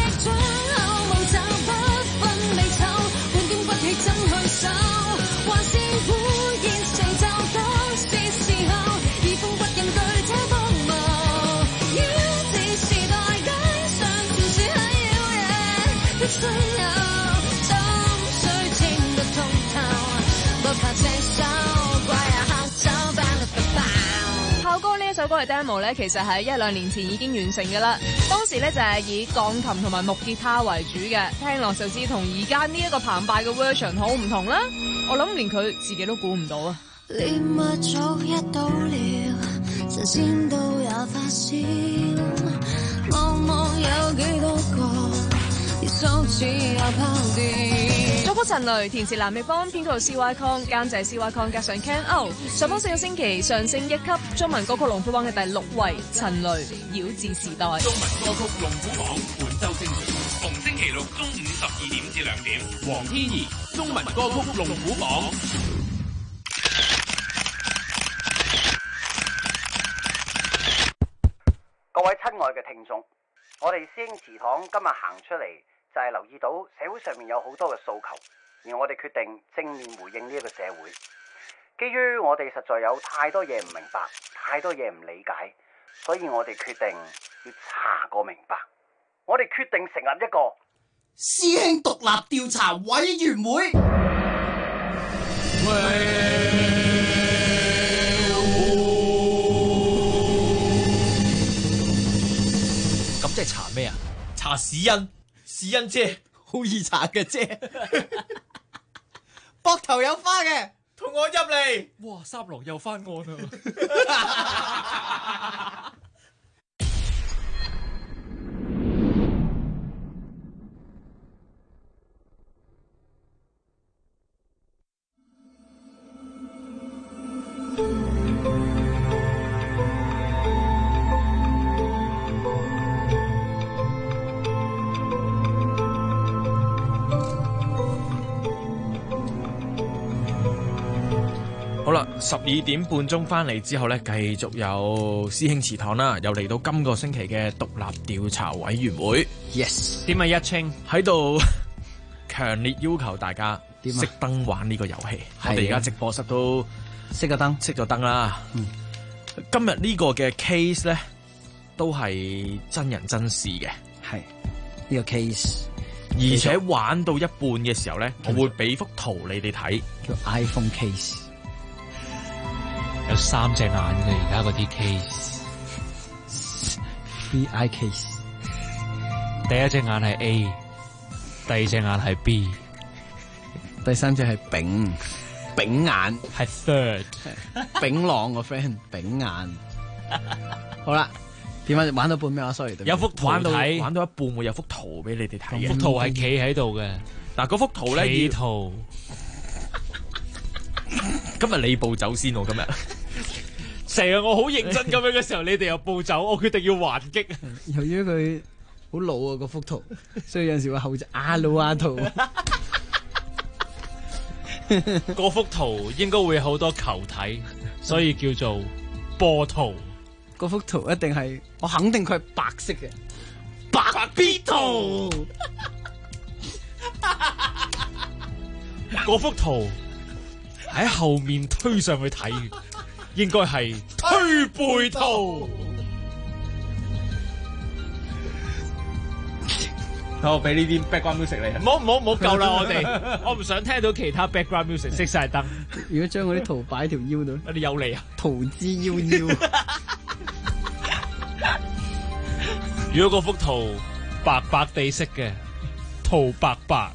Speaker 3: 炮哥呢一首歌嘅 demo 咧，其實喺1-2年前已經完成嘅啦。當時咧就係以鋼琴同埋木吉他為主嘅，聽落就知同而家呢一個澎湃嘅 version 好唔同啦。我諗連佢自己都估唔到啊！
Speaker 12: 獵物早一到了，神仙都也發燒，望望有幾多個，而數字也拋掉。
Speaker 3: 作曲陳雷，填詞藍奕邦，編曲 CY Kong， 監製 CY Kong， 加上 Ken O。上榜4個星期，上升1級，中文歌曲龍虎榜嘅第6位，陳雷《妖冶時代》。
Speaker 13: 中文歌曲龍虎榜本周精選，逢星期六中午12點至2點，黃天怡中文歌曲龍虎榜。
Speaker 15: 各位親愛嘅聽眾，我哋師兄祠堂今日行出嚟，就係留意到社會上面有好多嘅訴求，而我哋決定正面回應呢一個社會。基於我哋實在有太多嘢唔明白，太多嘢唔理解，所以我哋決定要查個明白。我哋決定成立一個
Speaker 8: 師兄獨立調查委員會。
Speaker 10: 咁即係查咩啊？查屎恩。屎恩姐，
Speaker 8: 好易查嘅啫，膊頭有花嘅，
Speaker 10: 同我入嚟。
Speaker 11: 哇，三郎又翻案啊！
Speaker 10: 好啦，12點半鐘翻嚟之後呢，繼續有師兄祠堂啦，又嚟到今個星期嘅獨立調查委員會。
Speaker 8: Yes，
Speaker 11: 點啊一清
Speaker 10: 喺度強烈要求大家熄燈玩呢個遊戲。我哋而家直播室都
Speaker 8: 熄咗燈
Speaker 10: 啦。今日呢個嘅 case 呢，都係真人真事嘅。
Speaker 8: 係呢個 case，
Speaker 10: 而且玩到一半嘅時候呢，我會俾幅圖你哋睇，
Speaker 8: 叫 iPhone case。
Speaker 11: 有3隻眼嘅而家嗰啲 case，
Speaker 8: 3 eye case。
Speaker 11: 第一隻眼係 A， 第二隻眼係 B，
Speaker 8: 第三隻係丙眼
Speaker 11: 係 third，
Speaker 8: 丙朗個 friend 丙眼。好啦，點解玩到半咩啊 ？sorry，
Speaker 11: 有幅圖睇，
Speaker 10: 玩到一半會有幅圖俾你哋睇嘅。
Speaker 11: 幅圖係企喺度嘅，
Speaker 10: 嗱嗰幅圖咧，
Speaker 11: 企圖。
Speaker 10: 今日你步走先喎，今日
Speaker 11: 成日我好認真咁樣嘅時候，你哋又步走，我決定要還擊。
Speaker 8: 由於佢好老啊，嗰幅圖，所以有陣時會後隻阿老阿圖。
Speaker 11: 嗰幅圖應該會有好多球體，所以叫做波圖。
Speaker 8: 嗰幅圖一定係，我肯定佢係白色嘅，白 B 圖。
Speaker 11: 嗰幅圖喺後面推上去睇，應該係推背圖。
Speaker 10: 我俾呢啲 background music 你，
Speaker 11: 唔好夠啦！我唔想聽到其他 background music， 熄晒燈。
Speaker 8: 如果將嗰啲圖擺喺條腰度，
Speaker 11: 你有嚟啊？
Speaker 8: 圖之夭夭。
Speaker 11: 如果嗰幅圖白白地色嘅，圖白白。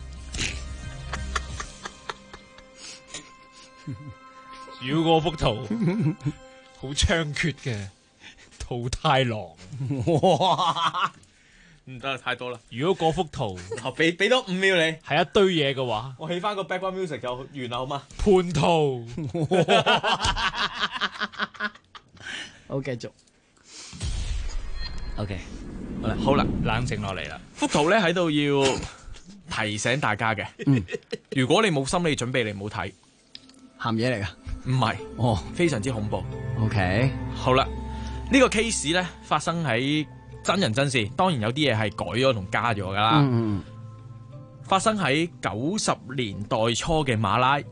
Speaker 11: 如果嗰幅圖好猖獗嘅，圖太郎。
Speaker 10: 哇！唔得，太多啦。
Speaker 11: 如果嗰幅圖
Speaker 10: 俾多5秒你，
Speaker 11: 係一堆嘢嘅話，
Speaker 10: 我起翻個 background music 就完啦，好嗎？
Speaker 11: 叛徒。
Speaker 8: 好，繼續。OK，
Speaker 10: 好啦，
Speaker 11: 冷靜落嚟啦。
Speaker 10: 幅圖咧喺度要提醒大家嘅，如果你冇心理準備，你唔好睇。
Speaker 8: 鹹嘢嚟㗎？
Speaker 10: 唔係，非常之恐怖。
Speaker 8: OK，
Speaker 10: 好啦，呢個 case 咧發生喺真人真事，當然有啲嘢係改咗同加咗噶啦。發生喺90年代初嘅馬拉，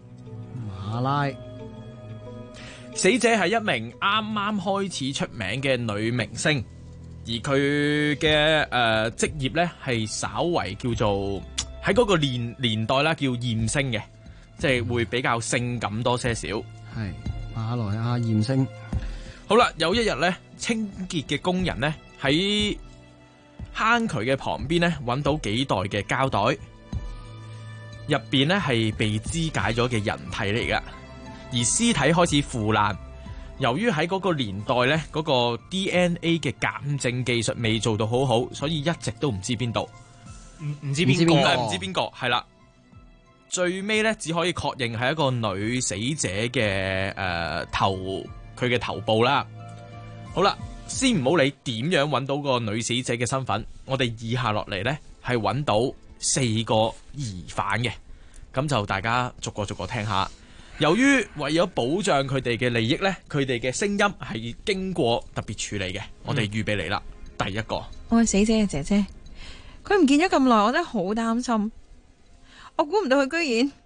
Speaker 10: 死者係一名啱啱開始出名嘅女明星，而佢嘅職業咧係稍為叫做喺嗰個年代啦，叫艷星嘅，即係會比較性感多些少。
Speaker 8: 係馬來亞艷星。
Speaker 10: 好啦，有一日咧，清潔嘅工人咧喺坑渠嘅旁邊咧揾到幾袋嘅膠袋，入邊咧係被肢解咗嘅人體嚟噶，而屍體開始腐爛。由於喺嗰個年代咧，嗰個 DNA 嘅鑑證技術未做到好好，所以一直都唔知邊度，
Speaker 11: 唔知邊個，
Speaker 10: 唔知邊個，係啦。最尾咧只可以確認係一個女死者嘅頭，佢嘅頭部啦。好啦，先唔好理點樣揾到個女死者嘅身份，我哋以下落嚟呢係揾到4個疑犯嘅，咁就大家逐個聽下。由於為咗保障佢哋嘅利益呢，佢哋嘅聲音係經過特別處理嘅，我哋預備嚟啦。第一個，
Speaker 16: 我係死者嘅姐姐，佢唔見咗咁耐，我真係好擔心。我估唔到佢居然，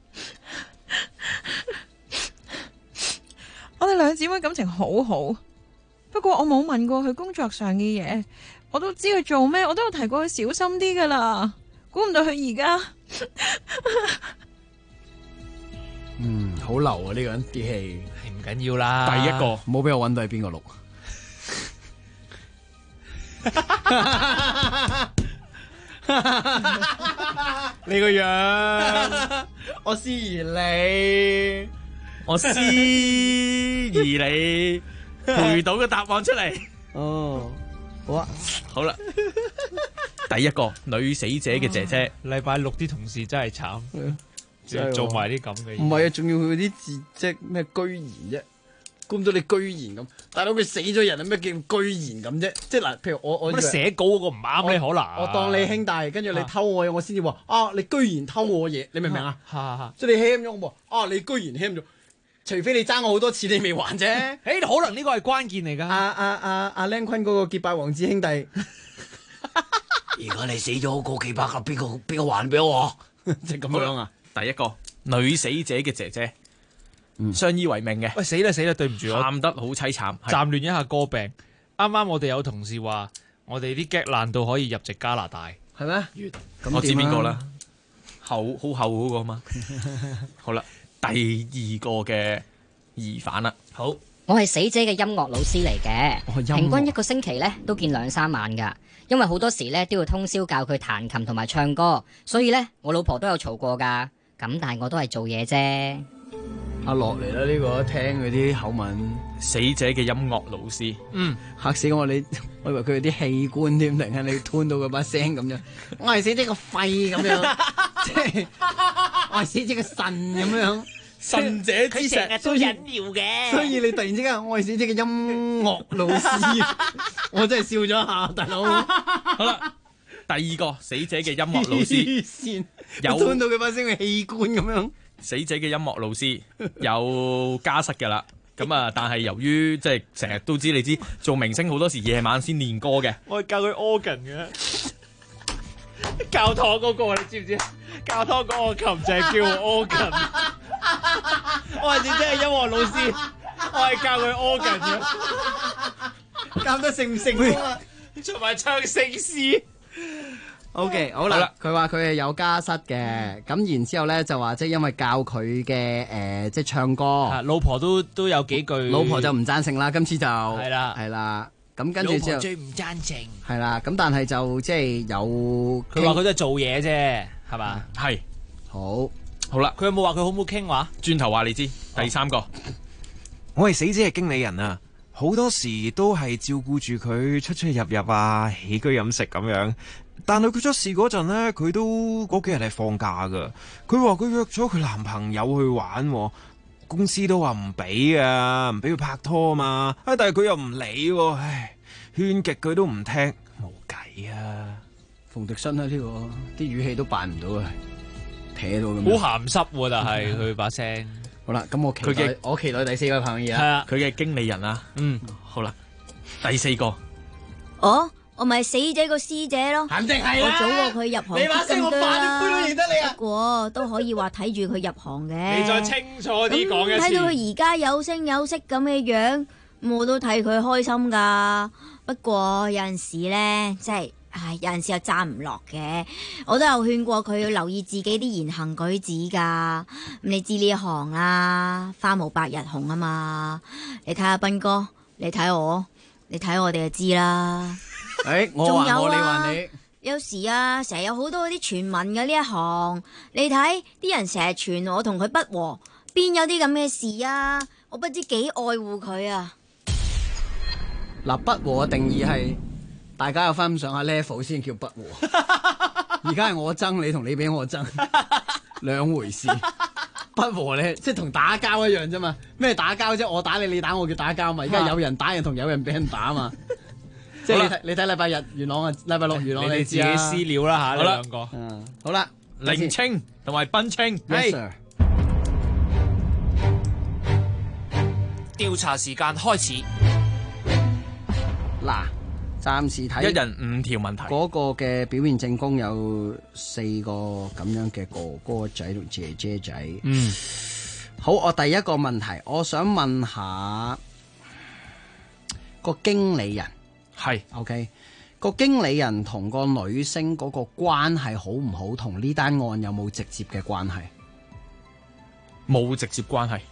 Speaker 16: 我哋兩姊妹感情好好。不過我冇問過佢工作上嘅嘢，我都知佢做咩，我都有提過佢小心啲噶啦。估唔到佢而家，
Speaker 8: 好流啊！呢個人啲戲
Speaker 11: 係唔緊要啦。
Speaker 10: 第一個，
Speaker 8: 唔好俾我揾到係邊個錄。
Speaker 10: 你個樣，
Speaker 8: 我思疑你，
Speaker 10: 我思疑你。陪到個答案出嚟。
Speaker 8: 哦，好啊，
Speaker 10: 好啦，第一個女死者嘅姐姐，
Speaker 11: 禮拜六啲同事真係慘，做埋啲咁嘅嘢。
Speaker 8: 唔係啊，仲要佢啲字即咩居然啫？估唔到你居然咁，大佬佢死咗人啊，咩叫居然咁啫？即係嗱，譬如我
Speaker 11: 寫稿嗰個唔啱你可能，
Speaker 8: 我當你兄弟，跟住你偷我嘢，我先至話啊，你居然偷我嘢，你明唔明啊？即係你欠咗我，啊，你居然欠咗。除非你爭我好多錢，你未還啫。
Speaker 11: 可能呢個係關鍵嚟㗎。
Speaker 8: 阿靚坤嗰個結拜王子兄弟，
Speaker 17: 而家你死咗個幾百個，邊個還俾我？
Speaker 8: 即係咁樣啊！
Speaker 10: 第一個女死者嘅姐姐，相依為命嘅。
Speaker 11: 喂，死啦，對唔住，我
Speaker 10: 喊得好凄慘。
Speaker 11: 暫亂一下歌病。啱啱我哋有同事話，我哋啲 gag 爛到可以入籍加拿大，
Speaker 8: 係咩？
Speaker 10: 我知邊個啦，好厚嗰個嘛。好啦。第二個嘅疑犯啦，
Speaker 18: 好，我係死者嘅音樂老師嚟嘅，平均一個星期咧都見2-3晚噶，因為好多時咧都要通宵教佢彈琴同埋唱歌，所以咧我老婆都有嘈過噶，咁但係我都係做嘢啫。
Speaker 8: 阿樂嚟啦，呢個聽佢啲口吻，
Speaker 10: 死者嘅音樂老師，
Speaker 8: 嚇死我！我以為佢啲器官添，突然間你吞到佢把聲咁樣，我係死者個肺咁樣，即係我係死者個腎咁樣，
Speaker 10: 腎者之石，
Speaker 18: 佢成日都飲尿嘅，
Speaker 8: 所以你突然之間我係死者嘅音樂老師，我真係笑咗下，大佬。
Speaker 10: 好啦，第二個死者嘅音樂老師，
Speaker 8: 有吞到佢把聲嘅器官咁樣。
Speaker 10: 死者嘅音樂老師有家室㗎啦，咁啊，但係由於即係成日都知，你知做明星好多時夜晚先練歌嘅。
Speaker 11: 我係教佢 organ 嘅，教堂嗰個你知唔知？教堂嗰個琴就係叫 organ。我係點知係音樂老師？我係教佢 organ 嘅，
Speaker 8: 教得成唔成功啊？
Speaker 11: 同埋唱聖詩。
Speaker 8: OK， 好啦，佢話佢係有家室嘅，咁然之後咧就話即係因為教佢嘅即係唱歌，
Speaker 11: 老婆都有幾句，
Speaker 8: 老婆就唔贊成啦，今次就
Speaker 11: 係啦，
Speaker 8: 咁跟住之後
Speaker 18: 老婆最唔贊成，
Speaker 8: 係啦，咁但係就即係有，
Speaker 11: 佢話佢都係做嘢啫，係嘛？
Speaker 10: 係，
Speaker 8: 好啦，
Speaker 11: 佢有冇話佢好唔好傾話？
Speaker 10: 轉頭話你知，第三個，
Speaker 19: 我係死者嘅經理人啊，好多時都係照顧住佢出入啊，起居飲食咁樣。但係佢出事嗰陣呢，佢都嗰幾日係放假噶。佢話佢約咗佢男朋友去玩， 公司都話唔俾啊，唔俾佢拍拖啊嘛，但係佢又唔理喎，唉，勸極佢都唔聽，冇計啊！
Speaker 8: 馮迪新啊，呢個啲語氣都扮唔到啊，撇到咁。
Speaker 11: 好鹹濕喎，但係佢把聲。
Speaker 8: 好啦，咁我期待第四個朋友
Speaker 10: 係啊，佢嘅經理人啊。好啦，第四個。
Speaker 20: 我咪死者個師姐咯，
Speaker 8: 肯定係啦。
Speaker 20: 我早過佢入行，
Speaker 8: 你把聲我化咗灰都認得你啊。
Speaker 20: 不過都可以話睇住佢入行嘅。
Speaker 11: 你再清楚啲講一次。
Speaker 20: 睇到佢而家有聲有色咁嘅樣，我都替佢開心噶。不過有陣時咧，真係，有陣時又讚唔落嘅。我都有勸過佢要留意自己啲言行舉止噶。你知呢一行啊，花無百日紅啊嘛。你睇下斌哥，你睇我，你睇我哋就知啦。
Speaker 8: 我話我，你話你。
Speaker 20: 有時啊，成日有好多啲傳聞嘅呢一行，你睇啲人成日傳我同佢不和，邊有啲咁嘅事啊？我不知幾愛護佢啊！
Speaker 8: 嗱，不和嘅定義係大家有翻咁上下 level 先叫不和。而家係我憎你同你俾我憎，兩回事。不和咧，即係同打交一樣啫嘛。咩打交啫？我打你，你打我叫打交嘛。而家有人打人同有人俾人打嘛。即係你睇禮拜日元朗啊，禮拜六元朗
Speaker 11: 你自己私了啦嚇，呢兩個。
Speaker 8: 好啦，
Speaker 10: 凌清同埋賓清。
Speaker 8: Yes sir。
Speaker 5: 調查時間開始。
Speaker 8: 嗱，暫時睇
Speaker 10: 一人5條問題。
Speaker 8: 嗰個嘅表面證供有4個咁樣嘅哥哥仔同姐姐仔。好，我第一個問題，我想問下個經理人。
Speaker 10: 係
Speaker 8: OK， 個經理人同個女星嗰個關係好唔好，同呢單案有冇直接嘅關係？
Speaker 10: 冇直接關係。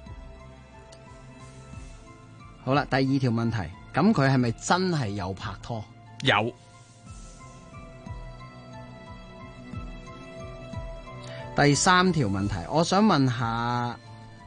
Speaker 8: 好啦，第二條問題，咁佢係咪真係有拍拖？
Speaker 10: 有。
Speaker 8: 第三條問題，我想問下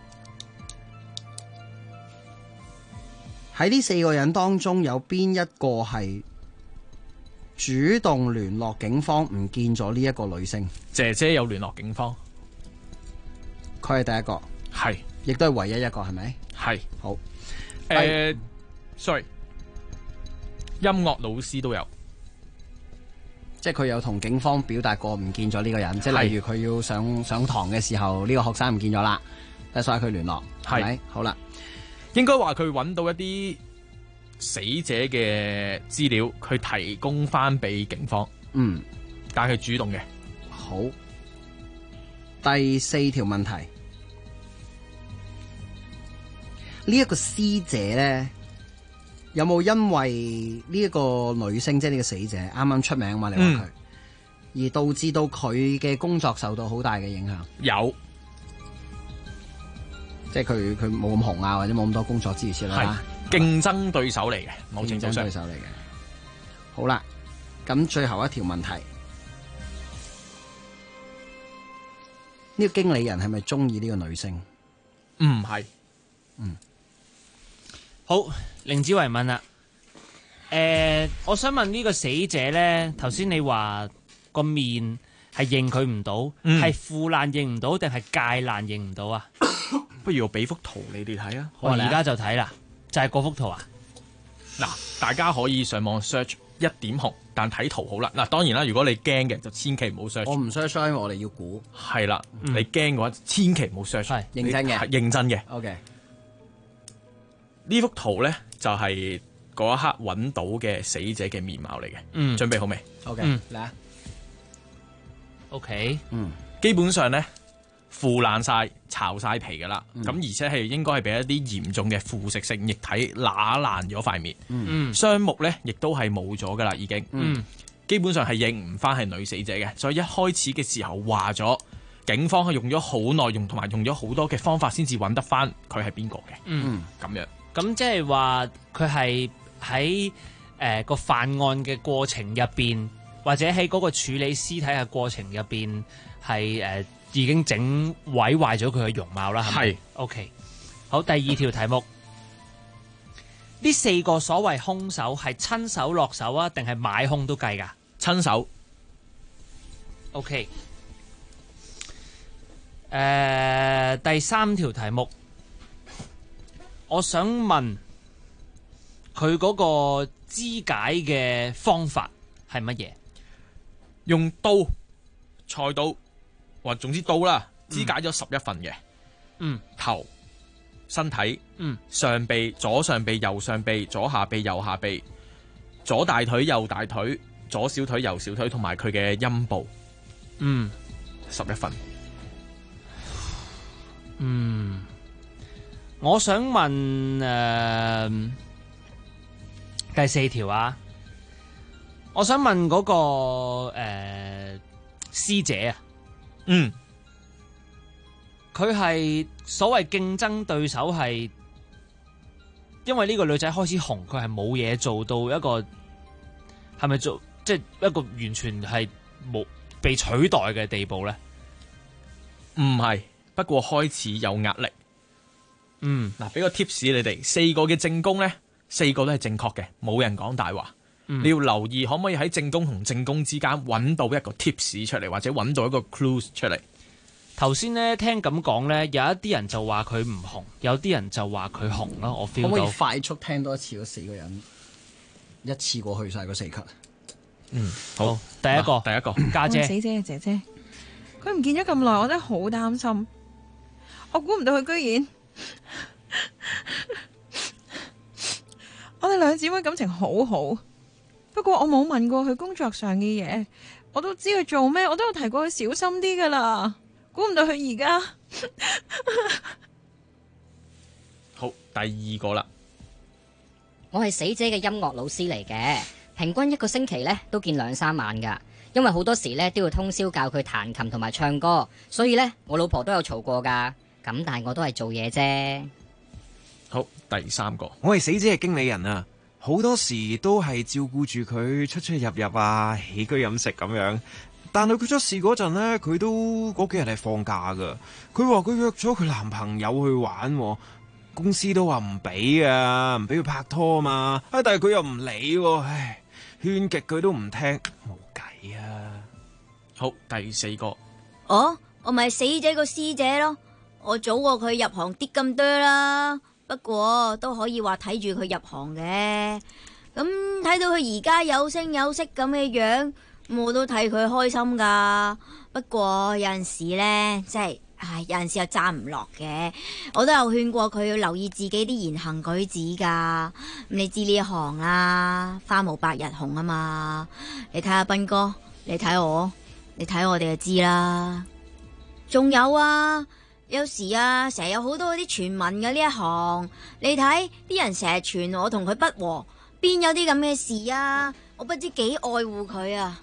Speaker 8: 喺呢4個人當中，有邊一個係主動聯絡警方唔見咗呢一個女星？
Speaker 10: 姐姐有聯絡警方，
Speaker 8: 佢係第一個，
Speaker 10: 係，
Speaker 8: 亦都係唯一一個，係咪？
Speaker 10: 係。
Speaker 8: 好。
Speaker 10: sorry， 音樂老師都有，
Speaker 8: 即係佢有同警方表達過唔見咗呢個人，即係例如佢要上堂嘅時候，呢個學生唔見咗啦，所以佢聯絡，係咪？好啦。
Speaker 10: 應該話佢揾到一啲死者嘅資料，佢提供翻俾警方。但係佢主動嘅。
Speaker 8: 好。第4條問題，呢一個師姐咧，有冇因為呢一個女星，即係呢個死者啱啱出名嘛？你話佢，而導致到佢嘅工作受到好大嘅影響？
Speaker 10: 有。
Speaker 8: 即係佢冇咁紅啊，或者冇咁多工作之餘先啦。
Speaker 10: 係競爭對手嚟嘅，某程度上。競爭對手嚟嘅。
Speaker 8: 好啦，咁最後一條問題，呢個經理人係咪中意呢個女星？
Speaker 10: 唔係。
Speaker 11: 好，凌子維問啦。我想問呢個死者咧，頭先你話個面係認佢唔到，係腐爛認唔到定係界爛認唔到啊？
Speaker 10: 不如我俾幅圖你哋睇啊！
Speaker 11: 我而家就睇啦，就係嗰幅圖啊！
Speaker 10: 嗱，大家可以上網 search 一點紅，但睇圖好啦。嗱，當然啦，如果你驚嘅就千祈唔好 search。我
Speaker 8: 唔 search，因為我哋要估。
Speaker 10: 係啦，你驚嘅話，千祈唔好 search。係
Speaker 8: 認真嘅，
Speaker 10: 係認真嘅。
Speaker 8: OK。
Speaker 10: 呢幅圖咧就係嗰一刻揾到嘅死者嘅面貌嚟嘅。準備好未
Speaker 8: ？OK。嚟啊。
Speaker 11: OK。
Speaker 10: 基本上咧。腐爛晒、巢晒皮噶啦，咁而且係應該係俾一啲嚴重嘅腐蝕性液體揦爛咗塊面，雙目咧亦都係冇咗噶啦，已經，基本上係認唔翻係女死者嘅，所以一開始嘅時候話咗，警方係用咗好耐同埋用咗好多嘅方法先至揾得翻佢係邊個嘅，咁樣。
Speaker 11: 咁即係話佢係喺個犯案嘅過程入邊，或者喺嗰個處理屍體嘅過程入邊係已經整毀壞咗佢嘅容貌啦，係咪？係。OK。好，第2條題目，呢4個所謂兇手係親手落手啊，定係買兇都計㗎？
Speaker 10: 親手。
Speaker 11: OK。 第3條題目，我想問佢嗰個肢解嘅方法係乜嘢？
Speaker 10: 用刀、菜刀，或總之刀啦，肢解咗11份嘅。頭、身體、上臂、左上臂、右上臂、左下臂、右下臂、左大腿、右大腿、左小腿、右小腿，同埋佢嘅陰部。11份。
Speaker 11: 我想問第4條啊，我想問嗰個師姐啊，佢係所謂競爭對手，係因為呢個女仔開始紅，佢係冇嘢做到一個係咪做即係一個完全係冇被取代嘅地步咧？
Speaker 10: 唔係，不過開始有壓力。嗱，俾個 tips 你哋，4個嘅正宮咧，4個都係正確嘅，冇人講大話。你要留意可唔可以喺正宮同正宮之間揾到一個 tips 出嚟，或者揾到一個 clues 出嚟。
Speaker 11: 頭先咧聽咁講咧，有一啲人就話佢唔紅，有啲人就話佢紅啦。我 feel 到。
Speaker 8: 可唔可以快速聽多一次嗰4個人，一次過去晒嗰4級？
Speaker 11: 好，第一個家姐，
Speaker 16: 死姐嘅姐姐，佢唔見咗咁耐，我真係好擔心。我估唔到佢居然，我哋兩姊妹感情好好，不過我冇問過佢工作上嘅嘢，我都知佢做咩，我都有提過佢小心啲噶啦。估唔到佢而家
Speaker 10: 好，第2個啦。
Speaker 18: 我係死者嘅音樂老師嚟嘅，平均一個星期咧都見2-3晚噶，因為好多時咧都要通宵教佢彈琴同埋唱歌，所以咧我老婆都有嘈過噶，咁但係我都係做嘢啫。
Speaker 10: 好，第3個，
Speaker 19: 我係死者嘅經理人啊，好多時都係照顧住佢出出入入啊，起居飲食咁樣。但係佢出事嗰陣呢，佢都嗰幾日係放假噶。佢話佢約咗佢男朋友去玩，公司都話唔俾啊，唔俾佢拍拖啊嘛。但係佢又唔理，唉，勸極佢都唔聽，冇計啊。
Speaker 10: 好，第4個，
Speaker 20: 我咪死者個師姐咯，我早過佢入行啲咁多啦，不過都可以話睇住佢入行嘅。咁睇到佢而家有聲有色咁嘅樣，我都替佢開心噶。不過有陣時呢，真係，有陣時又讚唔落嘅。我都有勸過佢要留意自己啲言行舉止噶。你知呢行啦，花無百日紅啊嘛。你睇下斌哥，你睇我，你睇我哋就知啦。仲有啊，有時啊，成日有好多啲傳聞嘅呢一行。你睇啲人成日傳我同佢不和，邊有啲咁嘅事啊？我不知幾愛護佢啊！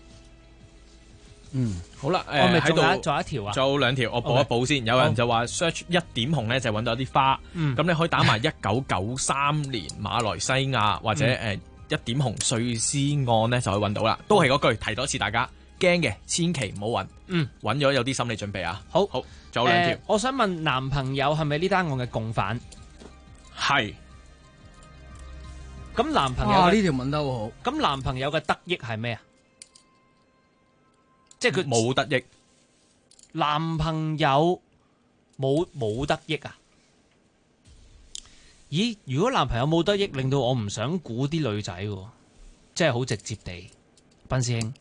Speaker 10: 好啦，
Speaker 11: 我咪
Speaker 10: 喺度
Speaker 11: 仲有一條啊，
Speaker 10: 仲有2條，我補一補先。有人就話 search 1點紅咧，就揾到啲花。咁你可以打埋1993年馬來西亞或者1點紅碎屍案咧，就可以揾到啦。都係嗰句，提多次大家驚嘅，千祈唔好揾。揾咗有啲心理準備啊。好，仲有2條。
Speaker 11: 我想問男朋友係咪呢單案嘅共犯？
Speaker 10: 係。
Speaker 11: 咁男朋友
Speaker 8: 呢條問得好好。
Speaker 11: 咁男朋友嘅得益係咩啊？即係佢
Speaker 10: 冇得益。
Speaker 11: 男朋友冇得益啊？咦？如果男朋友冇得益，令到我唔想估啲女仔喎，即係好直接地，斌師兄。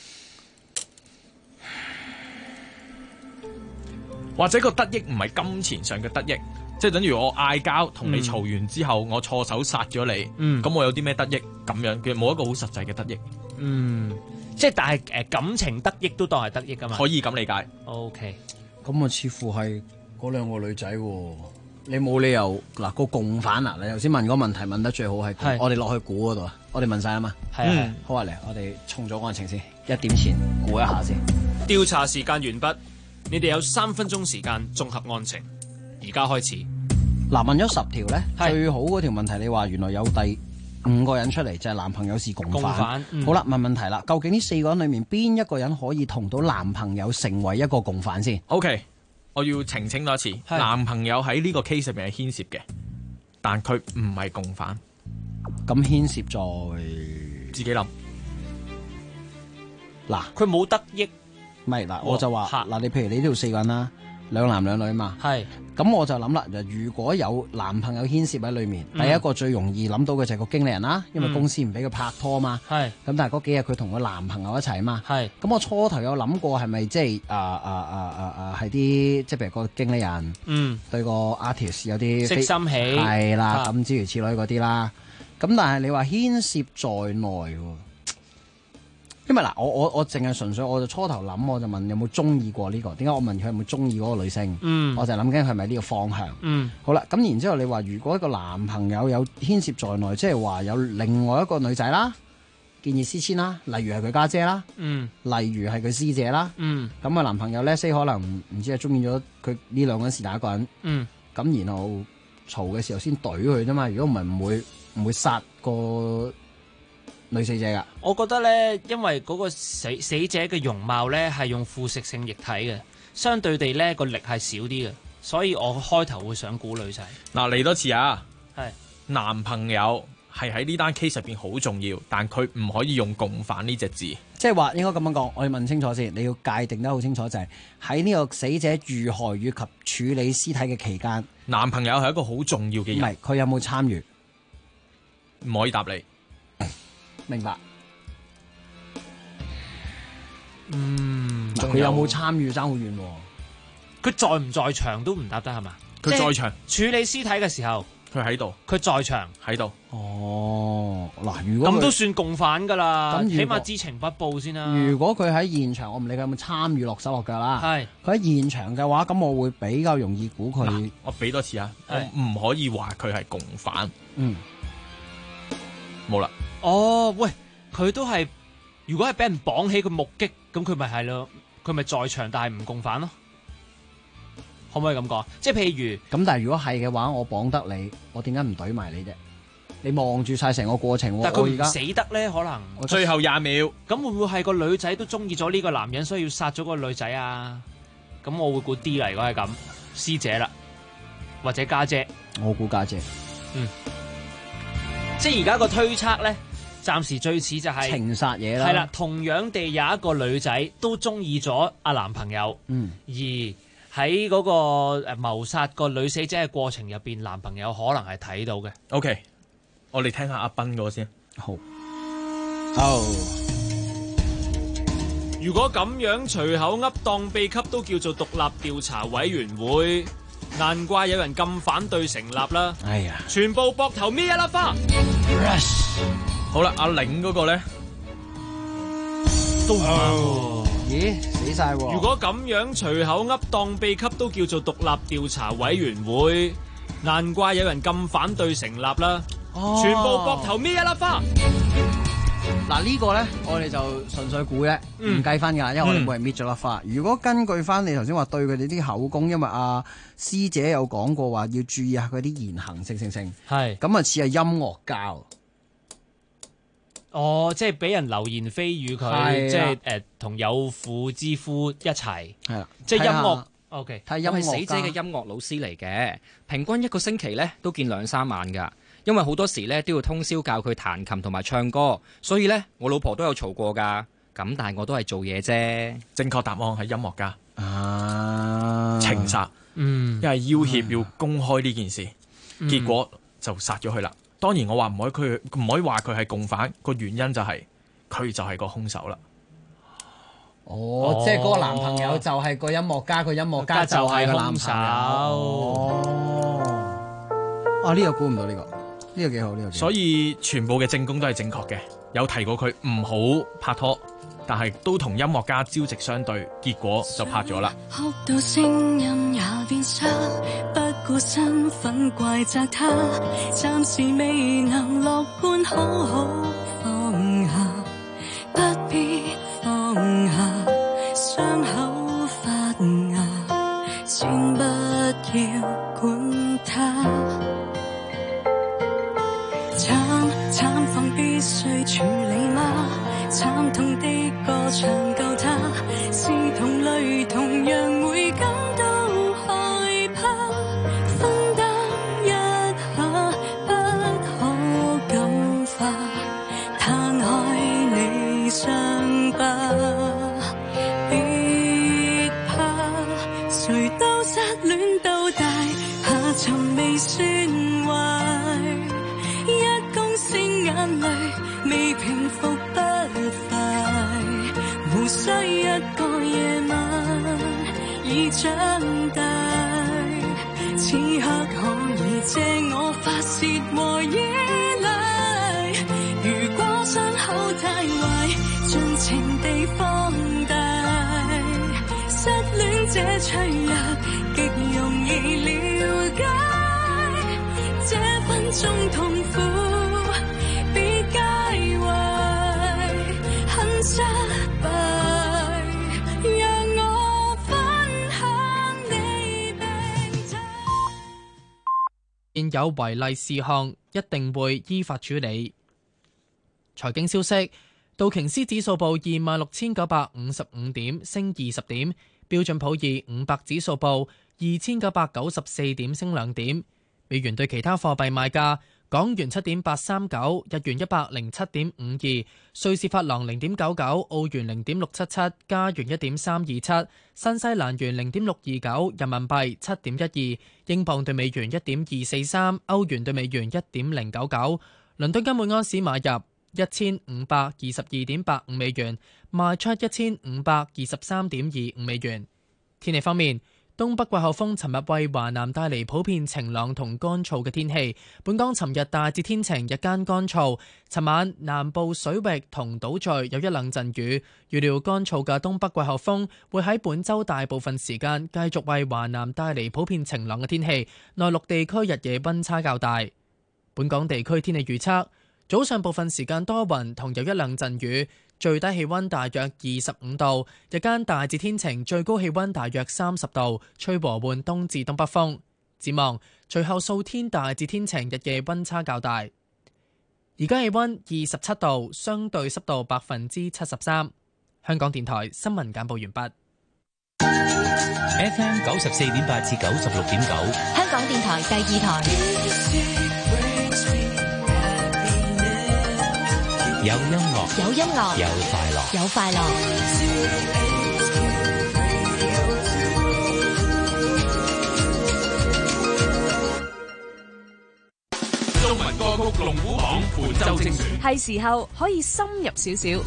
Speaker 10: 或者個得益唔係金錢上嘅得益，即係等於我嗌交同你嘈完之後，我錯手殺咗你，咁我有啲咩得益？咁樣佢冇一個好實際嘅得益。
Speaker 11: 即係但係感情得益都當係得益噶嘛？
Speaker 10: 可以咁理解。
Speaker 11: OK，
Speaker 8: 咁啊，似乎係嗰2個女仔喎，你冇理由嗱個共犯啊！你頭先問個問題問得最好係我哋落去估嗰度啊，我哋問晒啊嘛。
Speaker 11: 係
Speaker 8: 好啊，嚟我哋重咗案情先，1點前估一下先。
Speaker 11: 調查時間完畢，你哋有3分鐘時間綜合案情，而家開始。
Speaker 8: 嗱，問咗10條咧，最好嗰條問題你話原來有第5個人出嚟，就係男朋友是共犯。好啦，問問題啦，究竟呢4個人裏面邊一個人可以同到男朋友成為一個共犯先
Speaker 10: ？OK， 我要澄清多一次，男朋友喺呢個 case 入面係牽涉嘅，但佢唔係共犯。
Speaker 8: 咁牽涉在
Speaker 10: 自己諗。
Speaker 8: 嗱，
Speaker 11: 佢冇得益。
Speaker 8: 唔係嗱，我就話嗱，你譬如你呢度4個人啦， 兩男兩女嘛。
Speaker 11: 係。
Speaker 8: 咁我就諗啦，如果有男朋友牽涉喺裏面，第一個最容易諗到嘅就係個經理人啦，因為公司唔俾佢拍拖嘛。
Speaker 11: 係。
Speaker 8: 咁但係嗰幾日佢同個男朋友一齊嘛。
Speaker 11: 係。
Speaker 8: 咁我初頭有諗過係咪即係係啲即係譬如個經理人對個 artist 有啲
Speaker 11: 識心起
Speaker 8: 係啦，咁諸如此類嗰啲啦。咁但係你話牽涉在內喎。因為嗱，我淨係純粹，我就初頭諗，我就問有冇中意過呢個？點解我問佢有冇中意嗰個女星？我就諗緊係咪呢個方向？好啦，咁然之後你話如果一個男朋友有牽涉在內，即係話有另外一個女仔啦，見異思遷啦，例如係佢家姐啦，例如係佢師姐啦，咁啊男朋友咧 say 可能唔知係中意咗佢呢兩個人是哪一個人？咁然後嘈嘅時候先懟佢啫嘛，如果唔係唔會殺個女死者噶。
Speaker 11: 我覺得咧，因為嗰個死者嘅容貌咧係用腐蝕性液體嘅，相對地咧個力係少啲嘅，所以我開頭會想估女仔。
Speaker 10: 嗱，嚟多次啊，
Speaker 11: 係
Speaker 10: 男朋友係喺呢單 case 入邊好重要，但佢唔可以用共犯呢隻字。
Speaker 8: 即係話應該咁樣講，我要問清楚先，你要界定得好清楚，就係喺呢個死者遇害以及處理屍體嘅期間，
Speaker 10: 男朋友係一個好重要嘅人。
Speaker 8: 唔係，佢有冇參與？
Speaker 10: 唔可以答你。
Speaker 8: 明白。佢有冇參與爭好遠？
Speaker 11: 佢在唔在場都唔答得係嘛？
Speaker 10: 佢在場
Speaker 11: 處理屍體嘅時候，
Speaker 10: 佢喺度。
Speaker 11: 佢在場
Speaker 10: 喺度。
Speaker 8: 哦，嗱，如果
Speaker 11: 咁都算共犯㗎啦，
Speaker 8: 咁
Speaker 11: 起碼知情不報先啦。
Speaker 8: 如果佢喺現場，我唔理佢有冇參與落手落腳啦。
Speaker 11: 係
Speaker 8: 佢喺現場嘅話，咁我會比較容易估佢。
Speaker 10: 我俾多次啊，我唔可以話佢係共犯。冇啦。
Speaker 11: 哦，喂，佢都係，如果係俾人綁起佢目擊，咁佢咪係咯，佢咪在場，但係唔共犯咯，可唔可以咁講？即係譬如
Speaker 8: 咁，但係如果係嘅話，我綁得你，我點解唔懟埋你啫？你望住晒成個過程，
Speaker 11: 但係佢唔死得咧，可能
Speaker 10: 最後20秒，
Speaker 11: 咁會唔會係個女仔都中意咗呢個男人，所以要殺咗個女仔啊？咁我會估 D 啦，如果係咁，師姐啦，或者家姐，
Speaker 8: 我估家姐，
Speaker 11: 即係而家個推測咧。暫時最似就係
Speaker 8: 情殺嘢啦，
Speaker 11: 係啦，同樣地有一個女仔都中意咗阿男朋友，而喺嗰個謀殺個女死者嘅過程入邊，男朋友可能係睇到嘅。
Speaker 10: OK， 我哋聽下阿斌嗰個先。
Speaker 8: 好。
Speaker 11: 如果咁樣隨口噏當秘笈都叫做獨立調查委員會，難怪有人咁反對成立啦。
Speaker 8: 哎呀，
Speaker 11: 全部膊頭搣一粒花。
Speaker 10: 好啦，阿玲嗰個咧
Speaker 11: 都唔啱喎。
Speaker 8: 咦，死晒喎！
Speaker 11: 如果咁樣隨口噏當秘笈都叫做獨立調查委員會，難怪有人咁反對成立啦。全部膊頭搣一粒花。
Speaker 8: 嗱，呢個咧，我哋就純粹估啫，唔計分噶，因為我哋冇人搣咗粒花。如果根據翻你頭先話對佢哋啲口供，因為阿師姐有講過話要注意下佢啲言行，性，
Speaker 11: 係
Speaker 8: 咁啊似係音樂教。
Speaker 11: 哦，即係俾人流言蜚語佢，即係同有婦之夫一齊，
Speaker 8: 係啦，
Speaker 11: 即係音樂。OK，
Speaker 18: 我係死者嘅音樂老師嚟嘅，平均一個星期咧都見2-3晚㗎。因為好多時咧都要通宵教佢彈琴同埋唱歌，所以咧我老婆都有嘈過㗎。咁但係我都係做嘢啫。
Speaker 10: 正確答案係音樂家
Speaker 8: 情
Speaker 10: 殺，因為要挾要公開呢件事，結果就殺咗佢啦。當然我話唔可以話佢係共犯，個原因就係佢就係個兇手啦。
Speaker 8: 哦，即係嗰個男朋友就係個音樂家，個音樂家就係個兇手。哦，呢個估唔到呢個幾好，呢個。
Speaker 10: 所以全部嘅證供都係正確嘅，有提過佢唔好拍拖，但係都同音樂家朝夕相對，結果就拍咗啦。
Speaker 12: 哭到聲音也變沙，不顧身份怪責他，暫時未能樂觀好好放下，不必放下，傷口發芽，先不要管他。慘況必須處理嗎？慘痛的歌唱夠他，是同類同樣會感到害怕，分擔一下不可感化，攤開你傷疤，別怕，誰都尋未算壞，一公升眼淚未平復不快，無需一個夜晚已長大，此刻可以借我發洩和依賴，如果傷口太壞，盡情地放大，失戀這脆弱極容易了解，這分鐘痛苦別介懷，很失敗，讓我分享你病態。
Speaker 1: 現有違例事項一定會依法處理。財經消息，道瓊斯指數報26,955點，升20點；標準普爾500指數報2,994點，升2點。美元對其他貨幣賣價：港元7.839，日元107.52，瑞士法郎0.99，澳元0.677，加元1.327，新西蘭元0.629，人民幣7.12，英鎊對美元1.243，歐元對美元1.099。倫敦金每安士買入1522.85美元，賣出1523.25美元。天氣方面，東北季候風尋日為華南帶嚟普遍晴朗同乾燥嘅天氣。本港尋日大致天晴，日間乾燥。尋晚南部水域同島嶼有一兩陣雨。預料乾燥嘅東北季候風會喺本週大部分時間繼續為華南帶嚟普遍晴朗嘅天氣。內陸地區日夜溫差較大。本港地區天氣預測。早上部分時間多雲同有一兩陣雨，最低氣溫大約25度，日間大致天晴，最高氣溫大約30度，吹和緩東至東北風。展望隨後數天大致天晴，日夜溫差較大。而家氣溫27度，相對濕度73%。香港電台新聞簡報完畢。
Speaker 2: FM 94.8至96.9，
Speaker 7: 香港電台第二台。
Speaker 2: 有音樂，
Speaker 7: 有音樂，
Speaker 2: 有快樂，
Speaker 7: 有快樂。
Speaker 13: 中文歌曲龍虎榜本周精選，
Speaker 3: 係時候可以深入少少。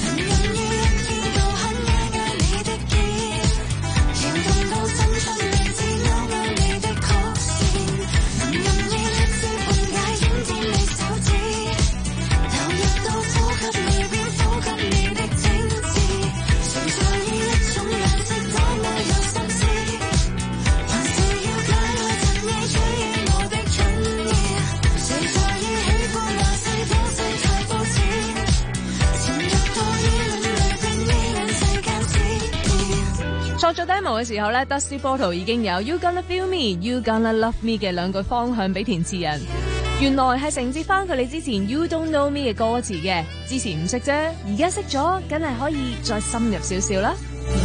Speaker 3: 創作 demo 嘅時候咧 Dusty Bottle 已經有 You Gonna Feel Me, You Gonna Love Me 嘅兩句方向俾填詞人，原來係承接翻佢哋之前 You Don't Know Me 嘅歌詞嘅，之前唔識啫，而家識咗，梗係可以再深入少少啦。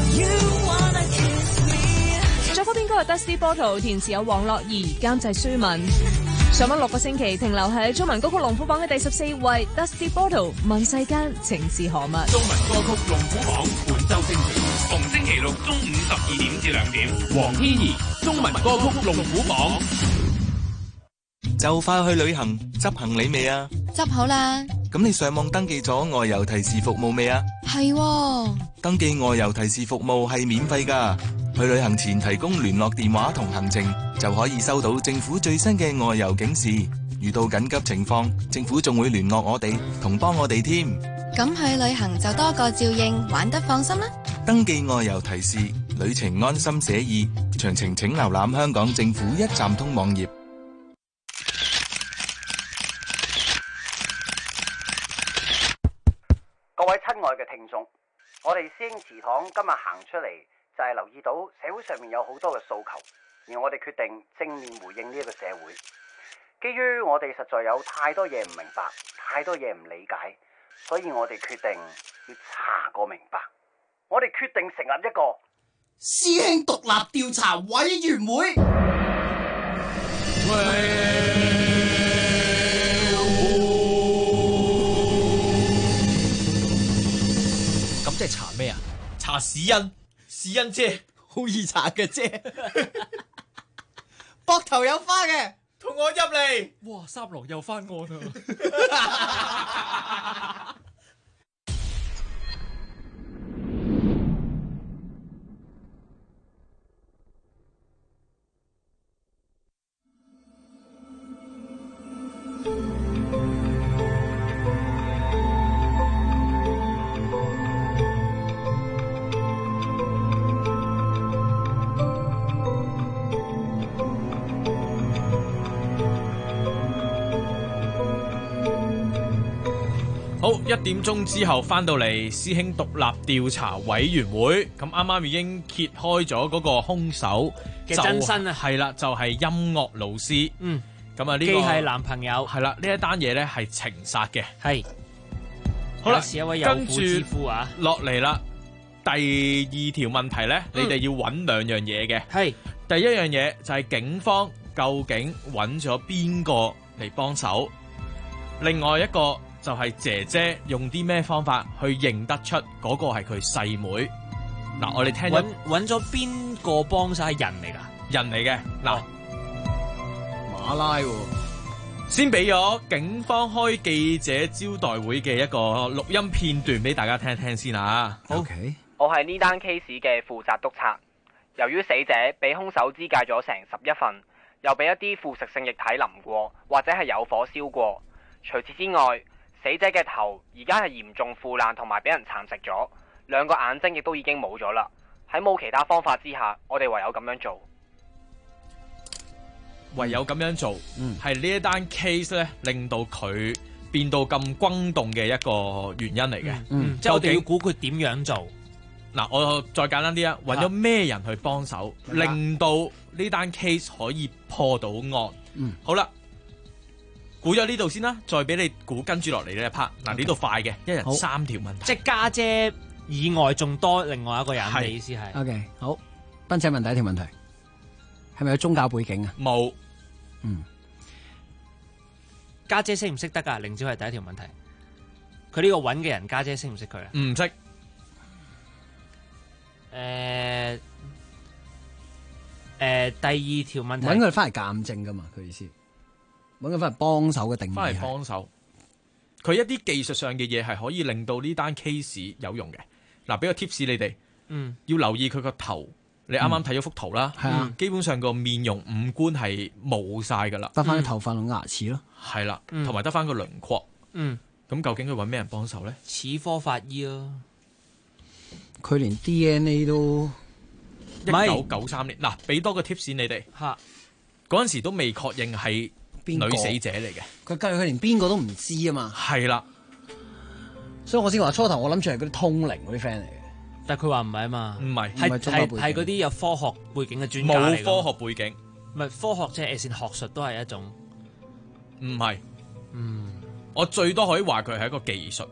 Speaker 3: 作曲編曲係 Dusty Bottle， 填詞有黃樂怡，監製舒文。上咗6個星期，停留喺中文歌曲龍虎榜嘅第14位 Dusty Bottle， 問世間情是何物。
Speaker 13: 中文歌曲龍虎榜本周精選，逢星期六中午12點至2點，黃天怡中文歌曲龍虎榜。
Speaker 21: 就快去旅行，執行李未啊？
Speaker 22: 執好啦。
Speaker 21: 咁你上網登記咗外遊提示服務未啊？
Speaker 22: 係喎。
Speaker 21: 登記外遊提示服務係免費㗎。去旅行前提供聯絡電話同行程，就可以收到政府最新嘅外遊警示。遇到緊急情況，政府仲會聯絡我哋，同幫我哋添。
Speaker 22: 咁去旅行就多個照應，玩得放心啦。
Speaker 21: 登記外遊提示，旅程安心寫意。詳情請瀏覽香港政府一站通網頁。
Speaker 15: 各位親愛嘅聽眾，我哋師兄祠堂今日行出嚟，就係留意到社會上面有好多嘅訴求，而我哋決定正面回應呢一個社會。基於我哋實在有太多嘢唔明白，太多嘢唔理解，所以我哋決定要查個明白。我哋決定成立一個
Speaker 8: 師兄獨立調查委員會。
Speaker 10: 咁即係查咩啊？查屎恩，屎恩姐，
Speaker 8: 好易查嘅啫。 膊頭有花嘅，
Speaker 10: 同我入嚟。
Speaker 11: 哇，三郎又翻案啊！
Speaker 10: 好，1點鐘之後翻到嚟師兄獨立調查委員會，咁啱啱已經揭開咗嗰個兇手
Speaker 11: 嘅真身啊，
Speaker 10: 係啦，就係音樂老師。咁啊呢個
Speaker 11: 既係男朋友，
Speaker 10: 係啦，呢一單嘢咧係情殺嘅。
Speaker 11: 係，
Speaker 10: 好啦，
Speaker 11: 是一位有婦之夫啊，
Speaker 10: 落嚟啦。第2條問題咧，你哋要揾2樣嘢嘅。係，第一樣嘢就係警方究竟揾咗邊個嚟幫手，另外一個就係姐姐用啲咩方法去認得出嗰個係佢細妹。嗱，我哋聽
Speaker 11: 揾咗邊個幫手係人嚟㗎？
Speaker 10: 人嚟嘅。嗱，馬拉喎，先俾咗警方開記者招待會嘅一個錄音片段俾大家聽一聽先啊。
Speaker 8: OK，
Speaker 4: 我係呢單 case 嘅負責督察。由於死者俾兇手肢解咗成11份，又俾一啲腐蝕性液體淋過，或者係有火燒過。除此之外，死者嘅頭而家係嚴重腐爛同埋俾人蠶食咗，2個眼睛亦都已經冇咗啦。喺冇其他方法之下，我哋唯有咁樣做。
Speaker 10: 唯有咁樣做，係呢一單 case 咧，令到佢變到咁轟動嘅一個原因嚟嘅。
Speaker 11: 即係我哋要估佢點樣做。
Speaker 10: 嗱，我再簡單啲啊，揾咗咩人去幫手，令到呢單 case 可以破到案。好啦。估咗呢度先啦，再俾你估跟住落嚟呢一 part。嗱，呢度快嘅，一人3條問題。
Speaker 11: 即係家姐以外仲多另外一個人嘅意思係。
Speaker 8: OK， 好。斌仔問第一條問題，係咪有宗教背景啊？
Speaker 10: 冇。
Speaker 11: 家姐識唔識得㗎？凌昭係第一條問題。佢呢個揾嘅人家姐識唔識佢啊？
Speaker 10: 唔識。
Speaker 11: 第2條問題。
Speaker 8: 揾佢翻嚟鑑證㗎嘛？佢意思。揾佢翻嚟幫手嘅定義，
Speaker 10: 翻嚟幫手，佢一啲技術上嘅嘢係可以令到呢單 case 有用嘅。嗱，俾個 tips 你哋，要留意佢個頭。你啱啱睇咗幅圖啦，基本上個面容五官係冇晒噶啦，
Speaker 8: 得翻啲頭髮同牙齒咯，
Speaker 10: 係啦，同埋得翻個輪廓。咁究竟佢揾咩人幫手咧？
Speaker 11: 齒科法醫咯，
Speaker 8: 佢連 DNA 都
Speaker 10: 1993年。嗱，俾多個 tips 你哋，嗰陣時都未確認係女死者嚟嘅，
Speaker 8: 佢連邊個都唔知啊嘛，
Speaker 10: 係啦，
Speaker 8: 所以我先話初頭我諗住係嗰啲通靈嗰啲 friend 嚟嘅，
Speaker 11: 但係佢話唔係啊嘛，
Speaker 10: 唔係，
Speaker 11: 係嗰啲有科學背景嘅專家嚟，
Speaker 10: 冇科學背景，
Speaker 11: 唔係科學即係線學術都係一種，
Speaker 10: 唔係，我最多可以話佢係一個技術，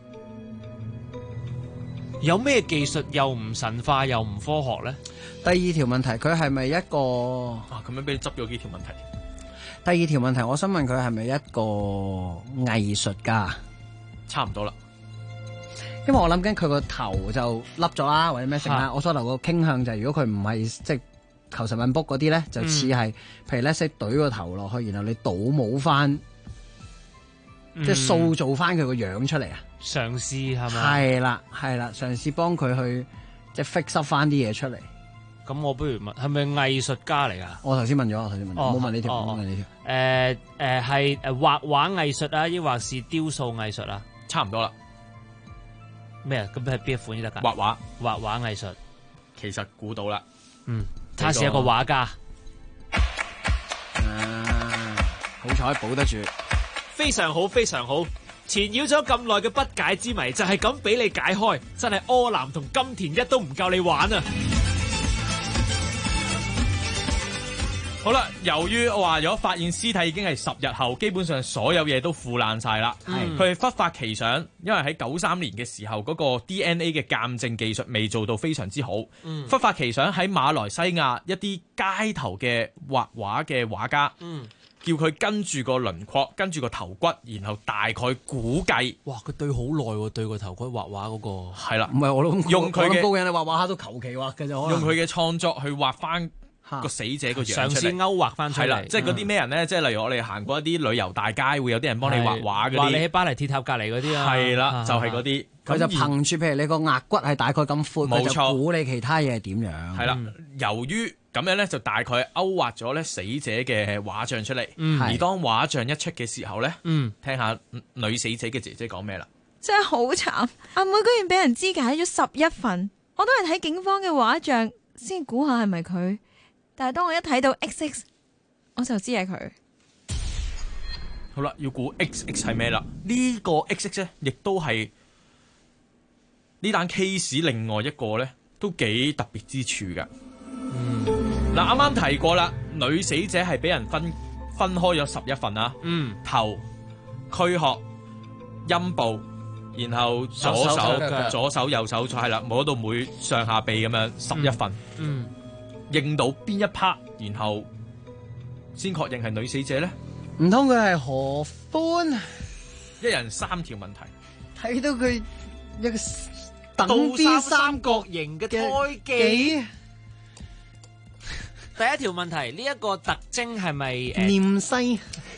Speaker 11: 有咩技術又唔神化又唔科學咧？
Speaker 8: 第2條問題，佢係咪一個
Speaker 10: 咁樣俾你執咗幾條問題？
Speaker 8: 第2條問題，我想問佢係咪一個藝術家？
Speaker 10: 差唔多啦，
Speaker 8: 因為我諗緊佢個頭就凹咗啦，或者咩成啦。我初頭個傾向就係，如果佢唔係即係求神問卜嗰啲咧，就似係，譬如咧識懟個頭落去，然後你倒模翻，即係塑造翻佢個樣出嚟啊！
Speaker 11: 嘗試係咪？
Speaker 8: 係啦，嘗試幫佢去即係 fix up 翻啲嘢出嚟。
Speaker 11: 咁我不如問，係咪藝術家嚟噶？
Speaker 8: 我頭先問咗，冇問呢條，冇問呢條。
Speaker 11: 係畫畫藝術啊，抑或是雕塑藝術啊？
Speaker 10: 差唔多啦。
Speaker 11: 咩啊？咁係邊一款先得噶？
Speaker 10: 畫
Speaker 11: 畫藝術，
Speaker 10: 其實估到啦。
Speaker 11: 他是一個畫家。
Speaker 8: 好彩保得住。
Speaker 11: 非常好，非常好。纏繞咗咁耐嘅不解之謎，就係咁俾你解開，真係柯南同金田一都唔夠你玩啊！
Speaker 10: 好啦，由於我話咗發現屍體已經係10日後，基本上所有嘢都腐爛晒啦。佢忽發奇想，因為喺93年嘅時候嗰個 DNA 嘅鑑證技術未做到非常之好。忽發奇想喺馬來西亞一啲街頭嘅畫畫嘅畫家，叫佢跟住個輪廓，跟住個頭骨，然後大概估計。
Speaker 11: 哇！佢對好耐喎，對個頭骨畫畫嗰個。
Speaker 10: 係啦，
Speaker 8: 唔係我都
Speaker 10: 用佢嘅
Speaker 8: 高人畫畫下都求其畫嘅啫。
Speaker 10: 用佢嘅創作去畫翻個死者個樣
Speaker 11: 嘗
Speaker 10: 出嚟，
Speaker 11: 試勾畫翻出嚟。
Speaker 10: 係啦，即係嗰啲咩人咧？即係例如我哋行過一啲旅遊大街，會有啲人幫你畫畫嗰啲。
Speaker 11: 話你喺巴黎鐵塔隔離嗰啲啊。
Speaker 10: 係啦，就係嗰啲。
Speaker 8: 佢就憑住譬如你個額骨係大概咁闊，
Speaker 10: 冇錯，
Speaker 8: 佢就估你其他嘢係點樣。
Speaker 10: 係啦，由於咁樣咧，就大概勾畫咗咧死者嘅畫像出嚟。而當畫像一出嘅時候咧，聽下女死者嘅姐姐講咩啦。
Speaker 16: 真係好慘，阿妹居然俾人肢解咗11份，我都係睇警方嘅畫像先估下係咪佢，但係當我一睇到 XX， 我就知係佢。
Speaker 10: 好啦，要估 XX 係咩啦？呢個 XX 咧，亦都係呢單 case 另外一個咧，都幾特別之處噶。嗱，啱啱提過啦，女死者係俾人分開咗11份啊。頭、軀殼、陰部，然後左手、右手，係啦，摸到每上下臂咁樣11份。認到邊一 part，然後先確認係女死者咧？
Speaker 8: 唔通佢係何歡？
Speaker 10: 一人3條問題，
Speaker 8: 睇到佢一個等
Speaker 11: 倒
Speaker 8: 邊
Speaker 11: 三角形嘅胎記。第一條問題，呢一個特徵係咪
Speaker 8: 念西？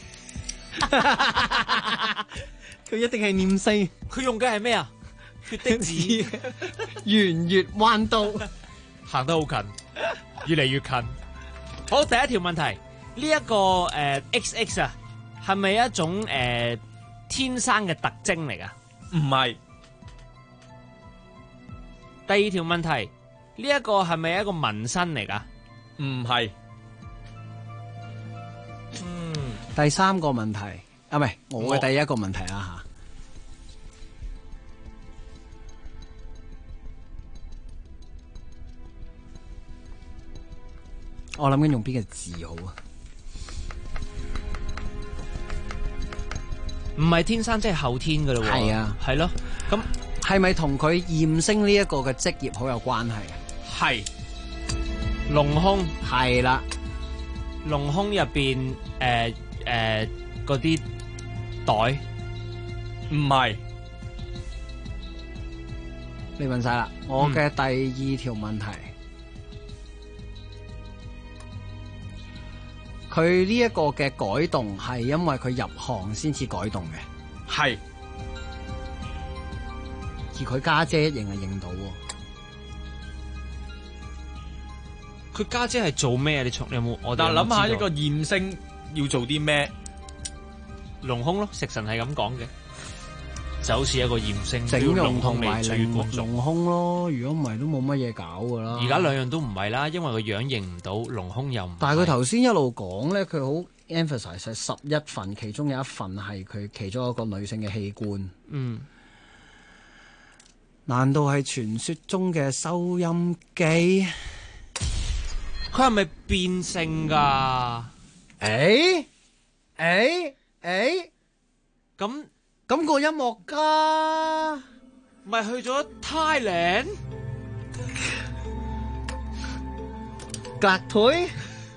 Speaker 8: 佢一定係念西。
Speaker 11: 佢用嘅係咩啊？血滴子、
Speaker 8: 圓月彎刀，
Speaker 11: 行得好近，越嚟越近。好，第一條問題，呢一個XX 啊，係咪一種天生嘅特徵嚟噶？
Speaker 10: 唔係。
Speaker 11: 第二條問題，呢一個係咪一個紋身嚟噶？
Speaker 10: 唔係。
Speaker 8: 第三個問題啊，唔係我嘅第一個問題啊吓。我諗緊用邊個字好啊？
Speaker 11: 唔係天生，即係後天噶咯。
Speaker 8: 係啊，
Speaker 11: 係咯。咁
Speaker 8: 係咪同佢驗星呢一個嘅職業好有關係啊？
Speaker 10: 係。
Speaker 11: 隆胸
Speaker 8: 係啦，
Speaker 11: 隆胸入邊嗰啲袋
Speaker 10: 唔係。
Speaker 8: 你問晒啦，我嘅第二條問題，佢呢一個嘅改動係因為佢入行先至改動嘅，
Speaker 10: 係。
Speaker 8: 而佢家姐認係認到喎。
Speaker 11: 佢家姐係做咩啊？你有冇？我
Speaker 10: 但係諗下一個驗星要做啲咩？
Speaker 11: 隆胸咯，食神係咁講嘅，就好似一個驗星
Speaker 8: 整容同埋
Speaker 11: 隆
Speaker 8: 胸咯。如果唔係都冇乜嘢搞噶啦。
Speaker 11: 而家兩樣都唔係啦，因為個樣認唔到，隆胸又唔係。
Speaker 8: 但係佢頭先一路講咧，佢好 emphasize 係11份，其中有一份係佢其中一個女性嘅器官。難道係傳說中嘅收音機？
Speaker 11: 佢係咪變性噶？
Speaker 8: 咁個音樂家
Speaker 11: 咪去咗 Thailand
Speaker 8: 隔腿？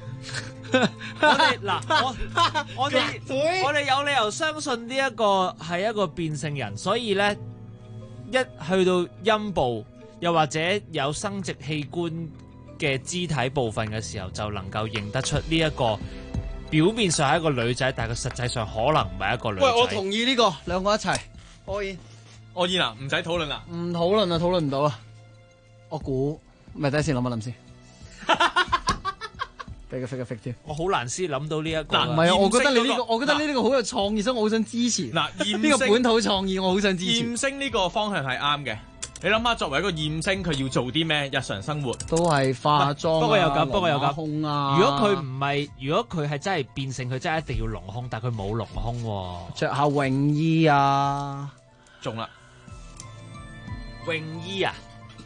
Speaker 11: 我哋有理由相信呢一個係一個變性人，所以咧一去到陰部又或者有生殖器官嘅肢體部分嘅時候，就能夠認得出呢一個表面上係一個女仔，但係佢實際上可能唔係一個女仔。
Speaker 8: 喂，我同意呢個，兩個一齊。
Speaker 10: 我意啦，唔使討論啦。
Speaker 8: 唔討論啊，討論唔到啊。我估，咪等下先諗一諗先。俾個 fake 添。
Speaker 11: 我好難先諗到呢一個。
Speaker 8: 唔係啊，我覺得你呢個，我覺得你呢個好有創意，所以我好想支持。
Speaker 10: 嗱，
Speaker 8: 呢個本土創意，我好想支持。
Speaker 10: 驗星呢個方向係啱嘅。你諗下，作為一個驗星，佢要做啲咩？日常生活
Speaker 8: 都係化妝。
Speaker 11: 不過有咁，
Speaker 8: 胸啊。
Speaker 11: 如果佢唔係，如果佢係真係變性，佢真係一定要隆胸，但係佢冇隆胸。
Speaker 8: 着下泳衣啊，
Speaker 10: 中啦。
Speaker 11: 泳衣啊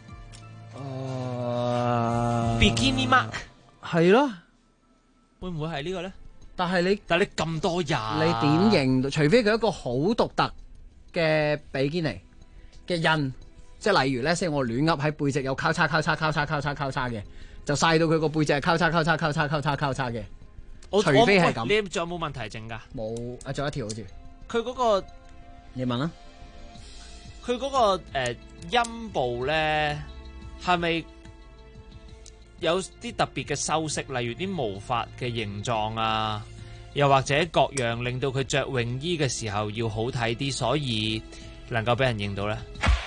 Speaker 11: ，Bikini Mark
Speaker 8: 係咯，
Speaker 11: 會唔會係呢個咧？
Speaker 8: 但係你
Speaker 11: 咁多人，
Speaker 8: 你點認？除非佢一個好獨特嘅比基尼嘅印，即係例如咧，即係我亂噏喺背脊有交叉嘅，就晒到佢個背脊係交叉嘅。除非係咁，
Speaker 11: 你仲有冇問題剩噶？
Speaker 8: 冇啊，仲有一條好似。
Speaker 11: 佢嗰個，
Speaker 8: 你問啦。佢
Speaker 11: 嗰個陰部咧，係咪有啲特別嘅修飾，例如啲毛髮嘅形狀啊，又或者各樣令到佢着泳衣嘅時候要好睇啲，所以能夠俾人認到咧。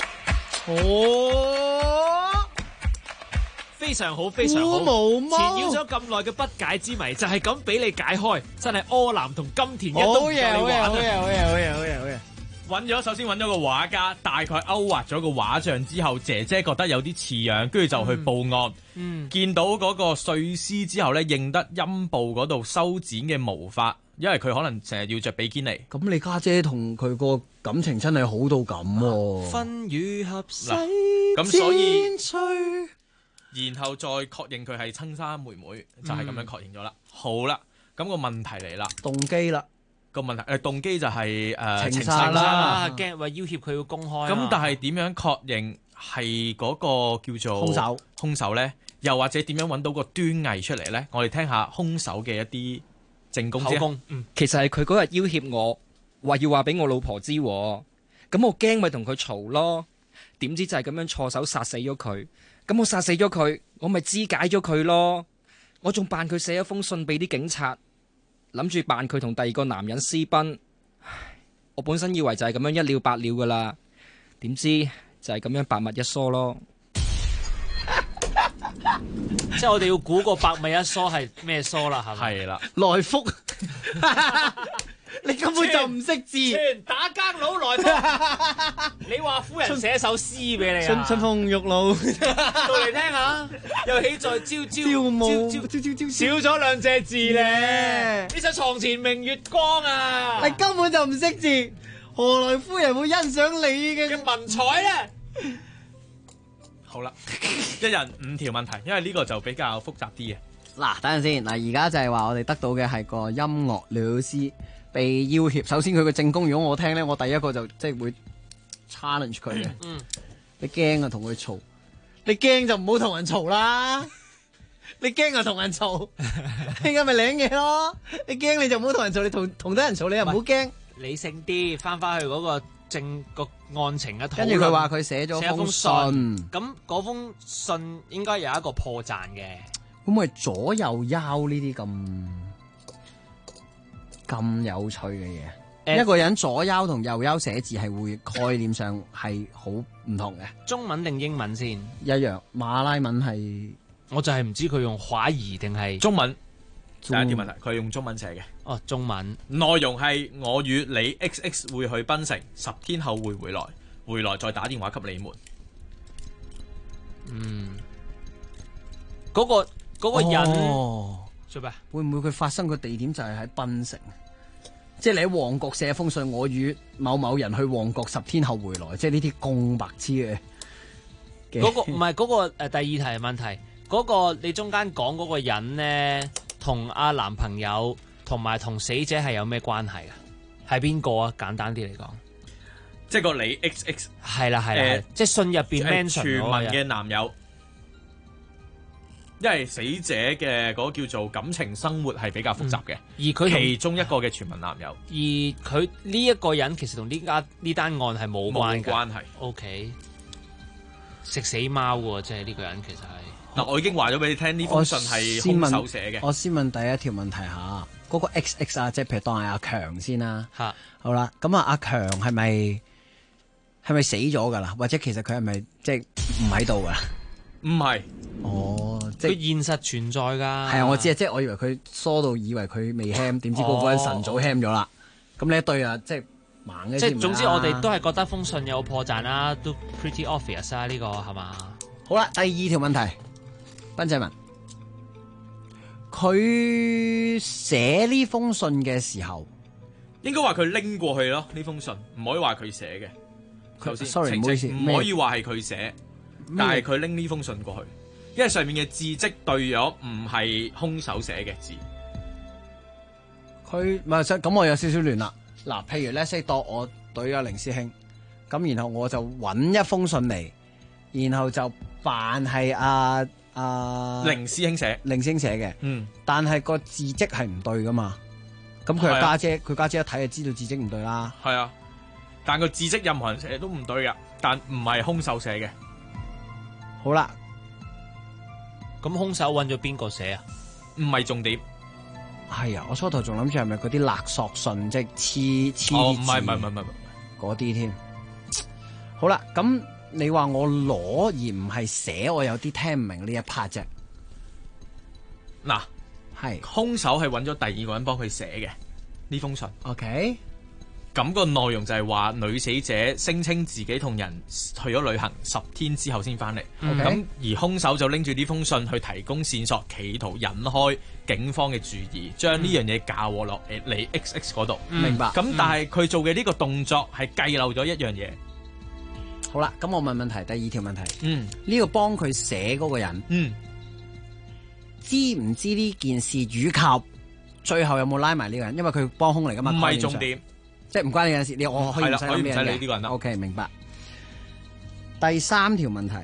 Speaker 11: 非常好，非常好。纏繞咗咁耐嘅不解之謎，就係咁俾你解開，真係柯南同金田一都唔夠你玩啊！
Speaker 8: 好嘢！
Speaker 10: 首先揾咗個畫家，大概勾畫咗個畫像之後，姐姐覺得有啲似樣，跟住就去報案。見到嗰個碎屍之後咧，認得陰部嗰度修剪嘅毛髮，因為佢可能成日要着比堅尼。
Speaker 8: 咁你家姐同佢個感情真係好到咁喎。
Speaker 11: 分與合洗，
Speaker 10: 咁所以然後再確認佢係親生妹妹，就係咁樣確認咗啦。好啦，咁個問題嚟啦，
Speaker 8: 動機啦。
Speaker 10: 個問題動機就係
Speaker 8: 情殺啦，
Speaker 11: 驚話要挾佢要公開。
Speaker 10: 咁但係點樣確認係嗰個叫做兇手咧？又或者點樣揾到個端倪出嚟咧？我哋聽下兇手嘅一啲證供先。
Speaker 6: 其實係佢嗰日要挾我，話要話俾我老婆知，咁我驚咪同佢嘈咯。點知就係咁樣錯手殺死咗佢。咁我殺死咗佢，我咪肢解咗佢咯。我仲扮佢寫一封信俾啲警察。諗住扮佢同第二個男人私奔，我本身以為就係咁樣一了百了噶啦，點知就係咁樣百密一疏咯。
Speaker 11: 即係我哋要估個百密一疏係咩疏啦，係咪？
Speaker 10: 係啦，
Speaker 8: 來福，你根本就唔識字。
Speaker 11: 全打更佬來福，你話夫人寫首詩俾你啊？
Speaker 8: 春風玉露，
Speaker 11: 到嚟聽下。又喜在朝少咗兩隻字咧。呢首床前明月光啊！
Speaker 8: 你根本就唔識字，何來夫人會欣賞你嘅
Speaker 11: 文采咧？
Speaker 10: 好啦，一人5條問題，因為呢個就比較複雜啲嘅。
Speaker 8: 嗱，等陣先。嗱，而家就係話我哋得到嘅係個音樂老師被要挾。首先佢嘅證供，如果我聽咧，我第一個就即係會 challenge 佢嘅。你驚啊，同佢嘈。你驚就唔好同人嘈啦，你驚就同人嘈，依家咪領嘢咯。你驚你就唔好同人嘈，你同得人嘈你又唔好驚。
Speaker 11: 理性啲，翻去嗰個案情嘅討論。
Speaker 8: 跟住佢話佢寫咗封信，
Speaker 11: 咁嗰封信應該有一個破綻嘅。
Speaker 8: 會唔會左右腰呢啲咁有趣嘅嘢？一個人左腰同右腰寫字係會概念上係好唔同嘅。
Speaker 11: 中文定英文先？
Speaker 8: 一樣。馬拉文係，
Speaker 11: 我就係唔知佢用華語定係
Speaker 10: 中文。第一條問題，佢係用中文寫嘅。
Speaker 11: 哦，中文
Speaker 10: 內容係我與你 XX 會去檳城，10天後會回來，回來再打電話給你們。
Speaker 11: 嗰個人做咩？
Speaker 8: 會唔會佢發生個地點就係喺檳城？即係你喺旺角寫封信，我與某某人去旺角10天後回來，即係呢啲咁白痴嘅。
Speaker 11: 嗰個唔係嗰個第二題問題，嗰個你中間講嗰個人咧，同阿男朋友同埋同死者係有咩關係啊？係邊個啊？簡單啲嚟講，
Speaker 10: 即係個你 XX
Speaker 11: 係啦，即係信入邊 mention
Speaker 10: 傳聞嘅男友。因為死者嘅嗰個叫做感情生活係比較複雜嘅，
Speaker 11: 而佢
Speaker 10: 其中一個嘅傳聞男友，
Speaker 11: 而佢呢一個人其實同呢單案係冇關
Speaker 10: 係。
Speaker 11: OK， 食死貓喎，即係呢個人其實係。
Speaker 10: 嗱，我已經話咗俾你聽，呢封信係兇手寫嘅。
Speaker 8: 我先問第一條問題下，嗰個 XX 啊，即係譬如當係阿強先啦。
Speaker 11: 嚇，
Speaker 8: 好啦，咁啊，阿強係咪死咗㗎啦？或者其實佢係咪即係唔喺度㗎啦？
Speaker 10: 唔係。
Speaker 8: 哦，即
Speaker 11: 係現實存在㗎。
Speaker 8: 係啊，我知啊，即係我以為佢疏到以為佢未 ham，點知嗰個人晨早 ham 咗啦。咁呢一對啊，即係盲嘅。
Speaker 11: 即係總之，我哋都係覺得封信有破綻啦，都 pretty obvious 啊，呢個係嘛？
Speaker 8: 好啦，第二條問題，賓仔文，佢寫呢封信嘅時候，
Speaker 10: 應該話佢拎過去咯。呢封信唔可以話佢寫嘅。
Speaker 8: sorry，唔好意思，
Speaker 10: 唔可以話係佢寫，但係佢拎呢封信過去。因為上面嘅字跡對咗唔係兇手寫嘅字，
Speaker 8: 佢唔係咁，我有少少亂啦。嗱，譬如咧，即係當我對阿凌師兄，咁然後我就揾一封信嚟，然後就扮係阿
Speaker 10: 凌師兄寫嘅，
Speaker 8: 但係個字跡係唔對噶嘛。咁佢係家姐，佢家姐一睇就知道字跡唔對啦。
Speaker 10: 係啊，但個字跡任何人寫都唔對噶，但唔係兇手寫嘅。
Speaker 8: 好啦。
Speaker 11: 咁兇手揾咗邊個寫啊？
Speaker 10: 唔係重點。
Speaker 8: 係啊，我初頭仲諗住係咪嗰啲勒索信，即係黐
Speaker 10: 哦，唔係
Speaker 8: 嗰啲添。好啦，咁你話我攞而唔係寫，我有啲聽唔明呢一 part 啫。
Speaker 10: 嗱，
Speaker 8: 係
Speaker 10: 兇手係揾咗第二個人幫佢寫嘅呢封信。
Speaker 8: OK。
Speaker 10: 咁個內容就係話女死者聲稱自己同人去咗旅行10天之後先翻嚟，咁而兇手就拎住呢封信去提供線索，企圖引開警方嘅注意，將呢樣嘢嫁禍落嚟 XX 嗰度。
Speaker 8: 明白。
Speaker 10: 咁但係佢做嘅呢個動作係計漏咗一樣嘢。
Speaker 8: 好啦，咁我問問題，第二條問題。呢個幫佢寫嗰個人，知唔知呢件事，以及最後有冇拉埋呢個人？因為佢幫兇嚟噶嘛，
Speaker 10: 唔係重點。
Speaker 8: 即係唔關你嘅事，我可以唔使
Speaker 10: 理呢個人啦。
Speaker 8: OK， 明白。第3條問題，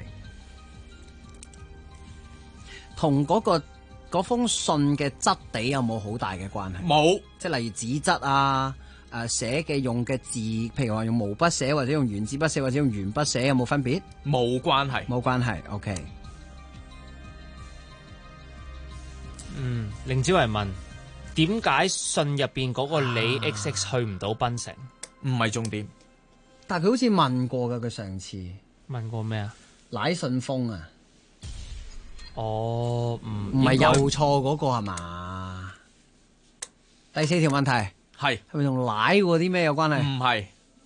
Speaker 8: 同嗰封信嘅質地有冇好大嘅關係？
Speaker 10: 冇，
Speaker 8: 即係例如紙質啊，寫嘅用嘅字，譬如話用毛筆寫，或者用原子筆寫，或者用鉛筆寫，有冇分別？
Speaker 10: 冇關係，
Speaker 8: 冇關係。OK。
Speaker 11: 凌子維問。點解信入邊嗰個李 XX 去唔到檳城？
Speaker 10: 唔係重點，
Speaker 8: 但係佢好似問過㗎，佢上次
Speaker 11: 問過咩啊？
Speaker 8: 賴信封啊？
Speaker 11: 哦，
Speaker 8: 唔係有錯嗰個係嘛？第4條問題
Speaker 10: 係
Speaker 8: 咪同賴嗰啲咩有關係？
Speaker 10: 唔係，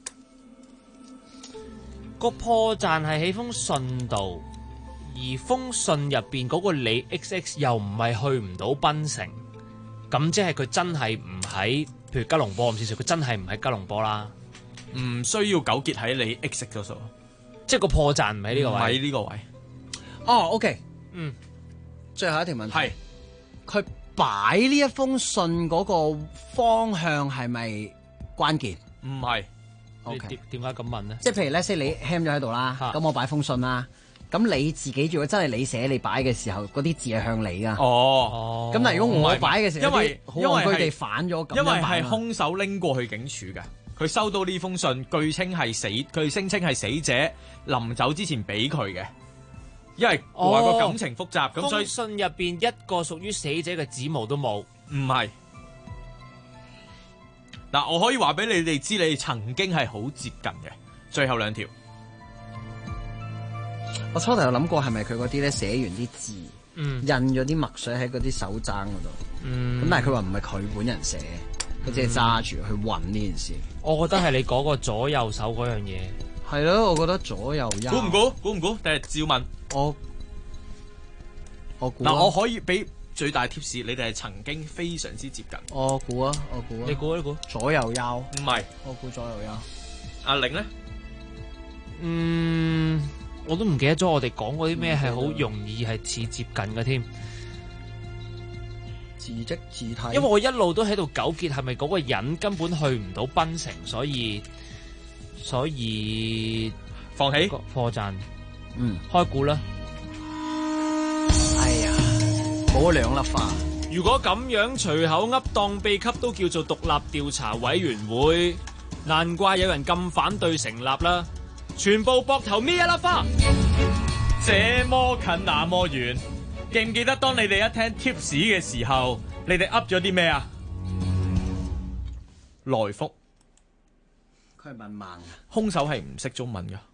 Speaker 11: 個破綻係喺封信度，而封信入邊嗰個李 XX 又唔係去唔到檳城。咁即係佢真係唔喺，譬如吉隆坡咁先算，佢真係唔喺吉隆坡啦。
Speaker 10: 唔需要糾結喺你 X 嗰度，
Speaker 11: 即係個破綻唔喺呢個位。
Speaker 10: 唔喺呢個位。
Speaker 8: 哦 ，OK，最後一條問題係，佢擺呢一封信嗰個方向係咪關鍵？
Speaker 10: 唔係。
Speaker 11: OK，點解咁問咧？
Speaker 8: 即係譬如咧，你 ham 咗喺度啦，咁我擺封信啦。咁你自己如果真係你寫你擺嘅時候，嗰啲字係向你噶。
Speaker 10: 哦。
Speaker 8: 咁但係如果我擺嘅時候，
Speaker 10: 因為
Speaker 8: 佢哋反咗，
Speaker 10: 因為係兇手拎過去警署嘅，佢收到呢封信，據稱係佢聲稱係死者臨走之前俾佢嘅。因為話個感情複雜，咁所以
Speaker 11: 封信入邊一個屬於死者嘅指模都冇。
Speaker 10: 唔係。嗱，我可以話俾你哋知，你哋曾經係好接近嘅。最後2條。
Speaker 8: 我初頭有諗過係咪佢嗰啲咧寫完啲字，印咗啲墨水喺嗰啲手踭嗰度，咁但係佢話唔係佢本人寫，佢只係揸住去搵呢件事。
Speaker 11: 我覺得係你嗰個左右手嗰樣嘢。
Speaker 8: 係咯，我覺得左右右。
Speaker 10: 估唔估？定係照問？
Speaker 8: 我估。
Speaker 10: 嗱，我可以俾最大貼士，你哋係曾經非常之接近。
Speaker 8: 我估啊。
Speaker 11: 你估？
Speaker 8: 左右右。唔
Speaker 10: 係。
Speaker 8: 我估左右右。
Speaker 10: 阿玲咧？
Speaker 11: 我都唔記得咗我哋講嗰啲咩係好容易係似接近嘅添。
Speaker 8: 字跡字體。
Speaker 11: 因為我一路都喺度糾結係咪嗰個人根本去唔到檳城，所以
Speaker 10: 放棄
Speaker 11: 破綻。開估啦。
Speaker 8: 哎呀，冇2粒花。
Speaker 11: 如果咁樣隨口噏當秘笈都叫做獨立調查委員會，難怪有人咁反對成立啦。全部膊頭搣1粒花，
Speaker 10: 這麼近那麼遠，記唔記得當你哋一聽 tips 嘅時候，你哋噏咗啲咩啊？來福，
Speaker 8: 佢係文盲啊！
Speaker 10: 兇手係唔識中文噶，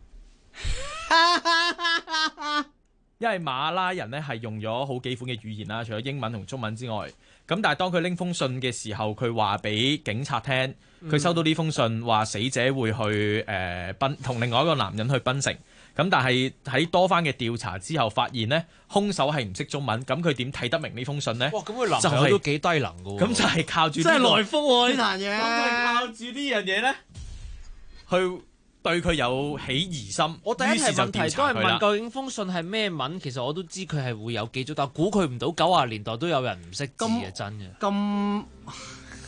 Speaker 10: 因為馬拉人咧係用咗好幾款嘅語言啦，除咗英文同中文之外，咁但係當佢拎封信嘅時候，佢話俾警察聽。佢收到呢封信，話死者會去同另外一個男人去檳城。咁但係喺多番嘅調查之後，發現呢兇手係唔識中文。咁佢點睇得明呢封信呢？
Speaker 11: 哇！咁佢男朋友都幾低能㗎喎。
Speaker 10: 咁就係靠住
Speaker 8: 即係來福喎呢壇嘢。
Speaker 10: 咁就係靠住呢樣嘢咧，去對佢有起疑心。
Speaker 11: 我第一題問題都係問究竟封信係咩文？其實我都知佢係會有記咗，但估佢唔到90年代都有人唔識字嘅，真嘅。
Speaker 8: 咁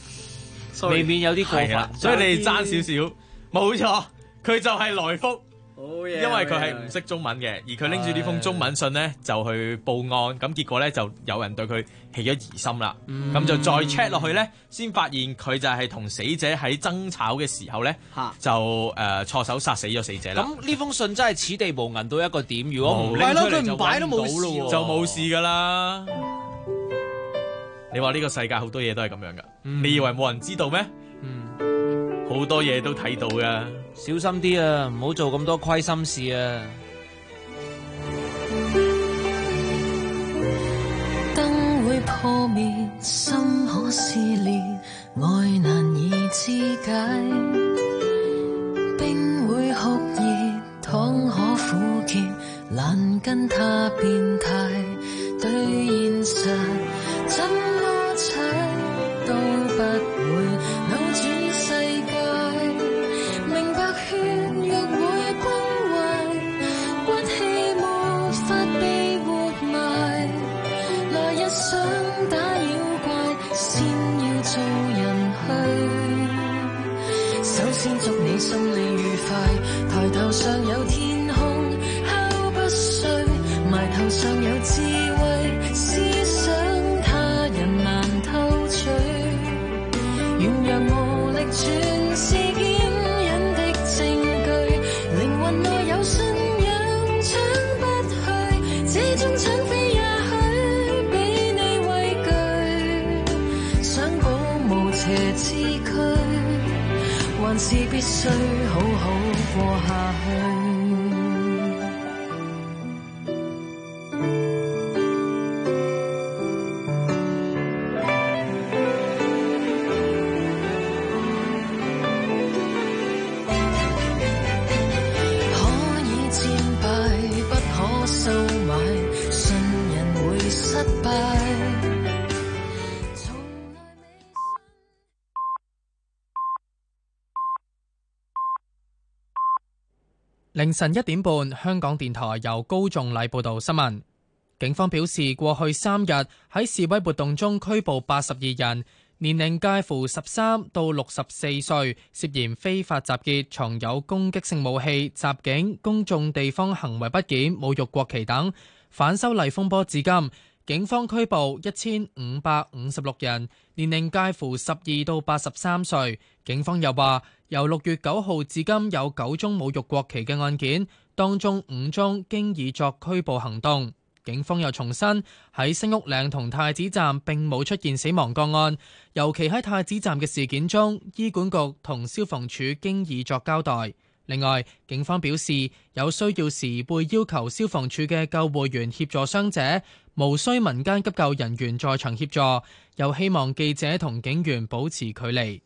Speaker 11: 未免有啲過分，
Speaker 10: 所以你哋爭少少，冇錯，佢就係來福。 因為佢係唔識中文嘅，而佢拎住呢封中文信呢，就去報案，咁結果呢，就有人對佢起咗疑心啦，咁就再 check 落去呢，先發現佢就係同死者喺爭吵嘅時候呢，就錯手殺死咗死者啦。
Speaker 11: 咁呢封信真係此地無銀到一個點，如果唔拎出嚟就揾唔到咯，
Speaker 10: 就冇事噶啦。你話呢個世界好多嘢都係咁樣噶，你以為冇人知道咩？好多嘢都睇到噶，
Speaker 11: 小心啲啊，唔好做咁多虧心事啊。
Speaker 12: 燈會破滅，心可撕裂，愛難以肢解。冰會酷熱，糖可苦澀，難跟他變態。對現實怎麼踩都不會扭轉世界。明白血肉會崩壞，骨氣沒法被活埋。來日想打妖怪，先要做人去。首先祝你心理愉快，抬頭上有天空，敲不碎，埋頭上有智慧，思想他人難偷取。軟弱無力全是堅忍的證據，靈魂內有信仰搶不去，這種搶匪也許比你畏懼。想保無邪之軀，還是必須好好過下去。
Speaker 1: 凌晨1點半，香港電台由高仲禮報道新聞。警方表示，過去3日喺示威活動中拘捕82人，年齡介乎13到64歲，涉嫌非法集結、藏有攻擊性武器、襲警、公眾地方行為不檢、侮辱國旗等。反修例風波至今，警方拘捕1556人，年齡介乎12到83歲。警方又話，由6月9號至今有9宗侮辱國旗嘅案件，當中5宗經已作拘捕行動。警方又重申，喺新屋嶺同太子站並冇出現死亡個案，尤其喺太子站嘅事件中，醫管局同消防處經已作交代。另外，警方表示，有需要時會要求消防處嘅救護員協助傷者，無需民間急救人員在場協助，又希望記者同警員保持距離。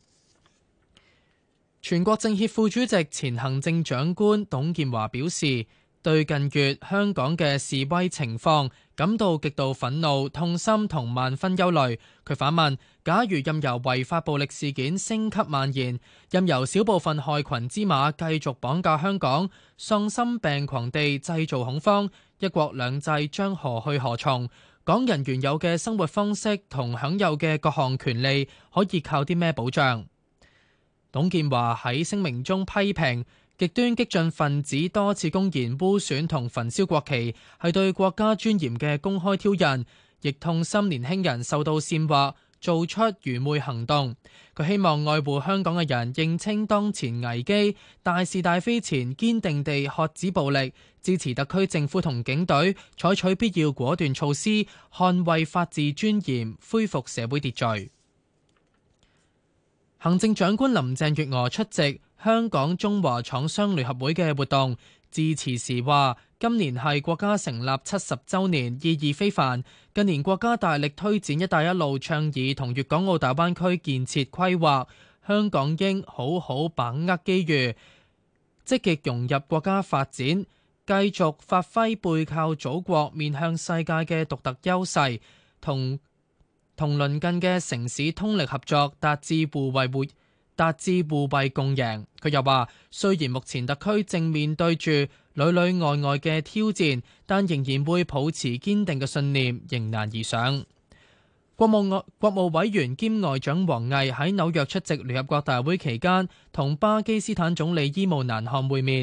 Speaker 1: 全國政協副主席、前行政長官董建華表示，對近月香港嘅示威情況感到極度憤怒、痛心同萬分憂慮。佢反問，假如任由違法暴力事件升級蔓延，任由少部分害群之馬繼續綁架香港，喪心病狂地製造恐慌，一國兩制將何去何從？港人原有嘅生活方式同享有嘅各項權利可以靠啲咩保障？董建華喺聲明中批評極端激進分子多次公然污損同焚燒國旗，係對國家尊嚴嘅公開挑釁，亦痛心年輕人受到煽惑，做出愚昧行動。佢希望愛護香港嘅人認清當前危機，大是大非前堅定地喝止暴力，支持特區政府同警隊採取必要果斷措施，捍衛法治尊嚴，恢復社會秩序。行政長官林鄭月娥出席香港中華廠商聯合會嘅活動，致辭時話：今年係國家成立70週年，意義非凡。近年國家大力推展「一帶一路」倡議同粵港澳大灣區建設規劃，香港應好好把握機遇，積極融入國家發展，繼續發揮背靠祖國、面向世界嘅獨特優勢，同鄰近嘅城市通力合作，達至互惠共贏。佢又話，雖然目前特區正面對住裏裏外外嘅挑戰，但仍然會保持堅定嘅信念，迎難而上。國務委員兼外長王毅喺紐約出席聯合國大會期間，同巴基斯坦總理伊姆蘭汗會面。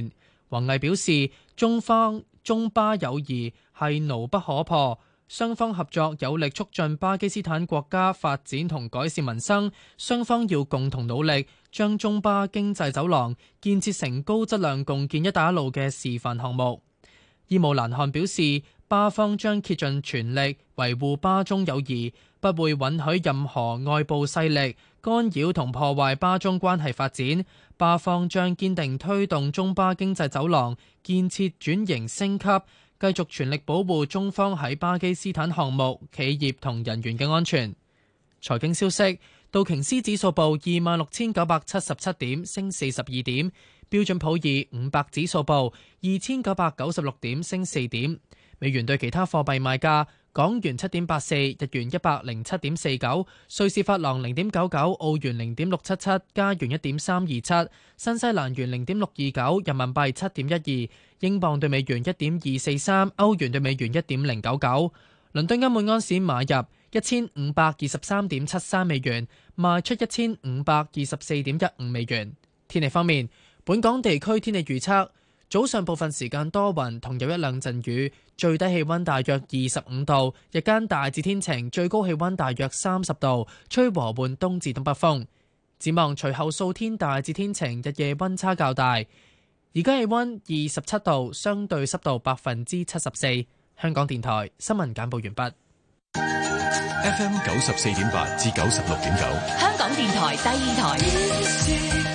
Speaker 1: 王毅表示，中巴友誼係牢不可破，雙方合作有力促進巴基斯坦國家發展同改善民生，雙方要共同努力，將中巴經濟走廊建設成高質量共建一帶一路嘅示範項目。伊姆蘭汗表示，巴方將竭盡全力維護巴中友誼，不會允許任何外部勢力干擾同破壞巴中關係發展。巴方將堅定推動中巴經濟走廊建設轉型升級，繼續全力保護中方喺巴基斯坦項目、企業同人員嘅安全。財經消息，道瓊斯指數報26,977點，升42點；標準普爾500指數報2,996點，升4點。美元對其他貨幣賣價：港元7.84，日元107.49，瑞士法郎0.99，澳元0.677，加元1.327，新西蘭元0.629，人民幣7.12，英鎊對美元1.243，歐元對美元1.099。倫敦金每安士買入1523.73美元，賣出1524.15美元。天氣方面，本港地區天氣預測。早上部分時間多雲，同有一兩陣雨，最低氣溫大約25度，日間大致天晴，最高氣溫大約30度，吹和緩東至東北風。展望隨後數天大致天晴，日夜溫差較大。而家氣溫27度，相對濕度74%。香港電台新聞簡報完畢。
Speaker 13: FM 94.8至96.9，
Speaker 9: 香港電台第二台。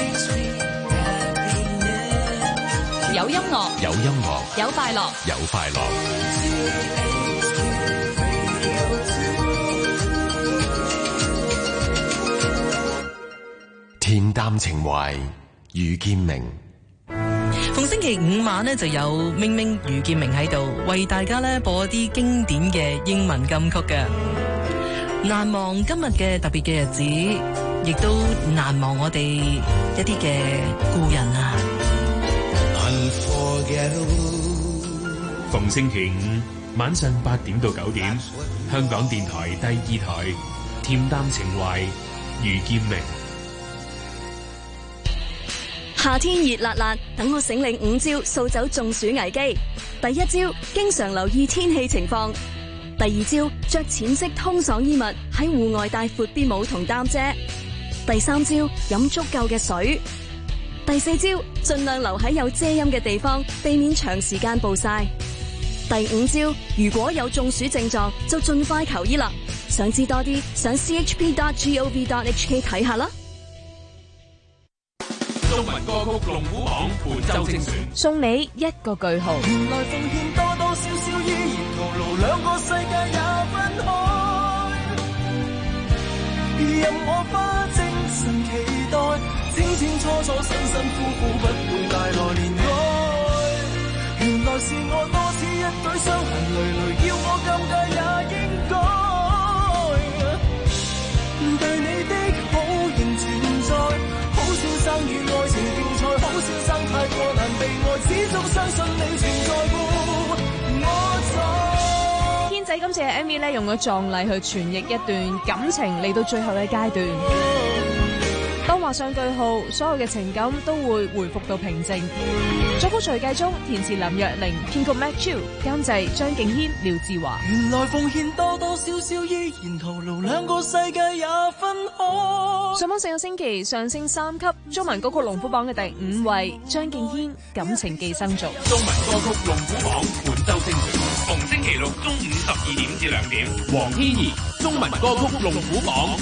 Speaker 9: 有音樂，
Speaker 13: 有音樂，
Speaker 9: 有快樂，
Speaker 13: 有快樂。恬淡情懷，余劍明。
Speaker 14: 逢星期五晚呢，就有明明余劍明喺度為大家呢播一啲經典嘅英文金曲嘅。難忘今日嘅特別嘅日子，亦都難忘我哋一啲嘅故人啊。
Speaker 13: 逢星期五晚上8點到9點，香港電台第二台，恬淡情懷，余劍明。
Speaker 23: 夏天熱辣辣，等我醒領5招掃走中暑危機。第一招，經常留意天氣情況。第二招，着淺色通爽衣物，喺戶外帶闊啲帽同擔遮。第三招，飲足夠嘅水。第四招，盡量留喺有遮陰嘅地方，避免長時間暴曬。第五招，如果有中暑症狀，就盡快求醫啦。想知多啲，上 chp.gov.hk 睇下啦。
Speaker 13: 中文歌曲龍虎榜本周精選，
Speaker 3: 送你一個句號。
Speaker 12: 原來奉獻多多少少依然徒勞，兩個世界也分開。任我花精神期待，清清楚楚辛辛苦苦不會帶來憐愛。原來是我多此一舉傷痕累累，要我尷尬也應該。對你的好仍存在，好先生與愛情競賽，好先生太過難被愛，始終相信你存在過我在。
Speaker 3: 天仔今次嘅 MV 咧，用咗壯麗去傳譯一段感情嚟到最後嘅階段。當畫上句號，所有嘅情感都會回復到平靜。作曲徐繼忠，填詞林若寧，編曲 Mac Chiu，監製張敬軒、廖志華。
Speaker 12: 原來奉獻多多少少依然徒勞，兩個世界也分開。
Speaker 3: 上榜4個星期，上升3級，中文歌曲龍虎榜嘅第5位，張敬軒《感情寄生族》。
Speaker 13: 中文歌曲龍虎榜本周精選，逢星期六中午12點至2點，黃天怡中文歌曲龍虎榜。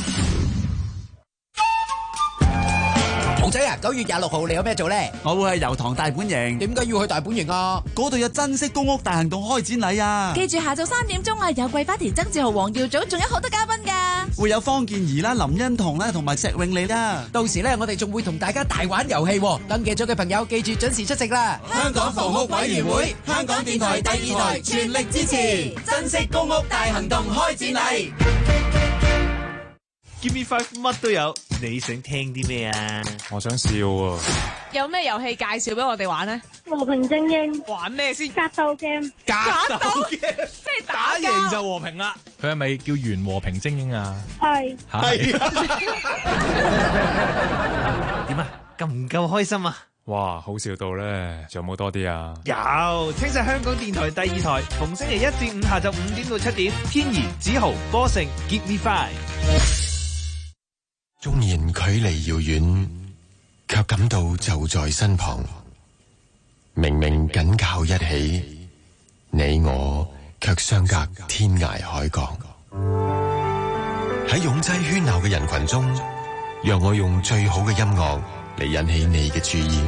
Speaker 24: 寶仔啊，9月26號你有咩做咧？
Speaker 25: 我會去油塘大本營。
Speaker 24: 點解要去大本營啊？
Speaker 25: 嗰度有珍惜公屋大行動開展禮啊！
Speaker 26: 記住下晝3點鐘啊，有桂花田、曾志豪、黃耀祖，仲有好多嘉賓噶。
Speaker 25: 會有方健儀啦、林欣彤啦，同埋石永利啦。
Speaker 24: 到時咧，我哋仲會同大家大玩遊戲，登記咗嘅朋友記住準時出席啦。
Speaker 12: 香港房屋委員會、香港電台第2台全力支持，珍惜公屋大行動開展禮。
Speaker 27: Give me 5乜都有，你想聽啲咩啊？
Speaker 28: 我想笑啊！
Speaker 3: 有咩遊戲介紹俾我哋玩呢？
Speaker 29: 和平精英
Speaker 3: 玩咩先？
Speaker 29: 格鬥 game，
Speaker 27: 格鬥 game，
Speaker 3: 即係
Speaker 27: 打贏就和平啦。
Speaker 28: 佢係咪叫原和平精英啊？
Speaker 29: 係。
Speaker 27: 點啊？夠唔夠開心啊？
Speaker 28: 哇，好笑到咧，仲有冇多啲啊？
Speaker 27: 有，聽晒香港電台第2台，逢星期1至5下晝5點到7點，天怡、子豪、波成 Give Me Five。
Speaker 2: 縱然距離遙遠，卻感到就在身旁。明明緊靠一起，你我卻相隔天涯海角。喺擁擠喧鬧嘅人群中，讓我用最好嘅音樂嚟引起你嘅注意。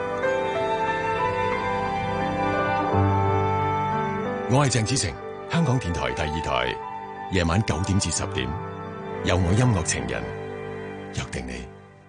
Speaker 2: 我係鄭子誠，香港電台第2台，夜晚9點至10點，有我音樂情人約定你。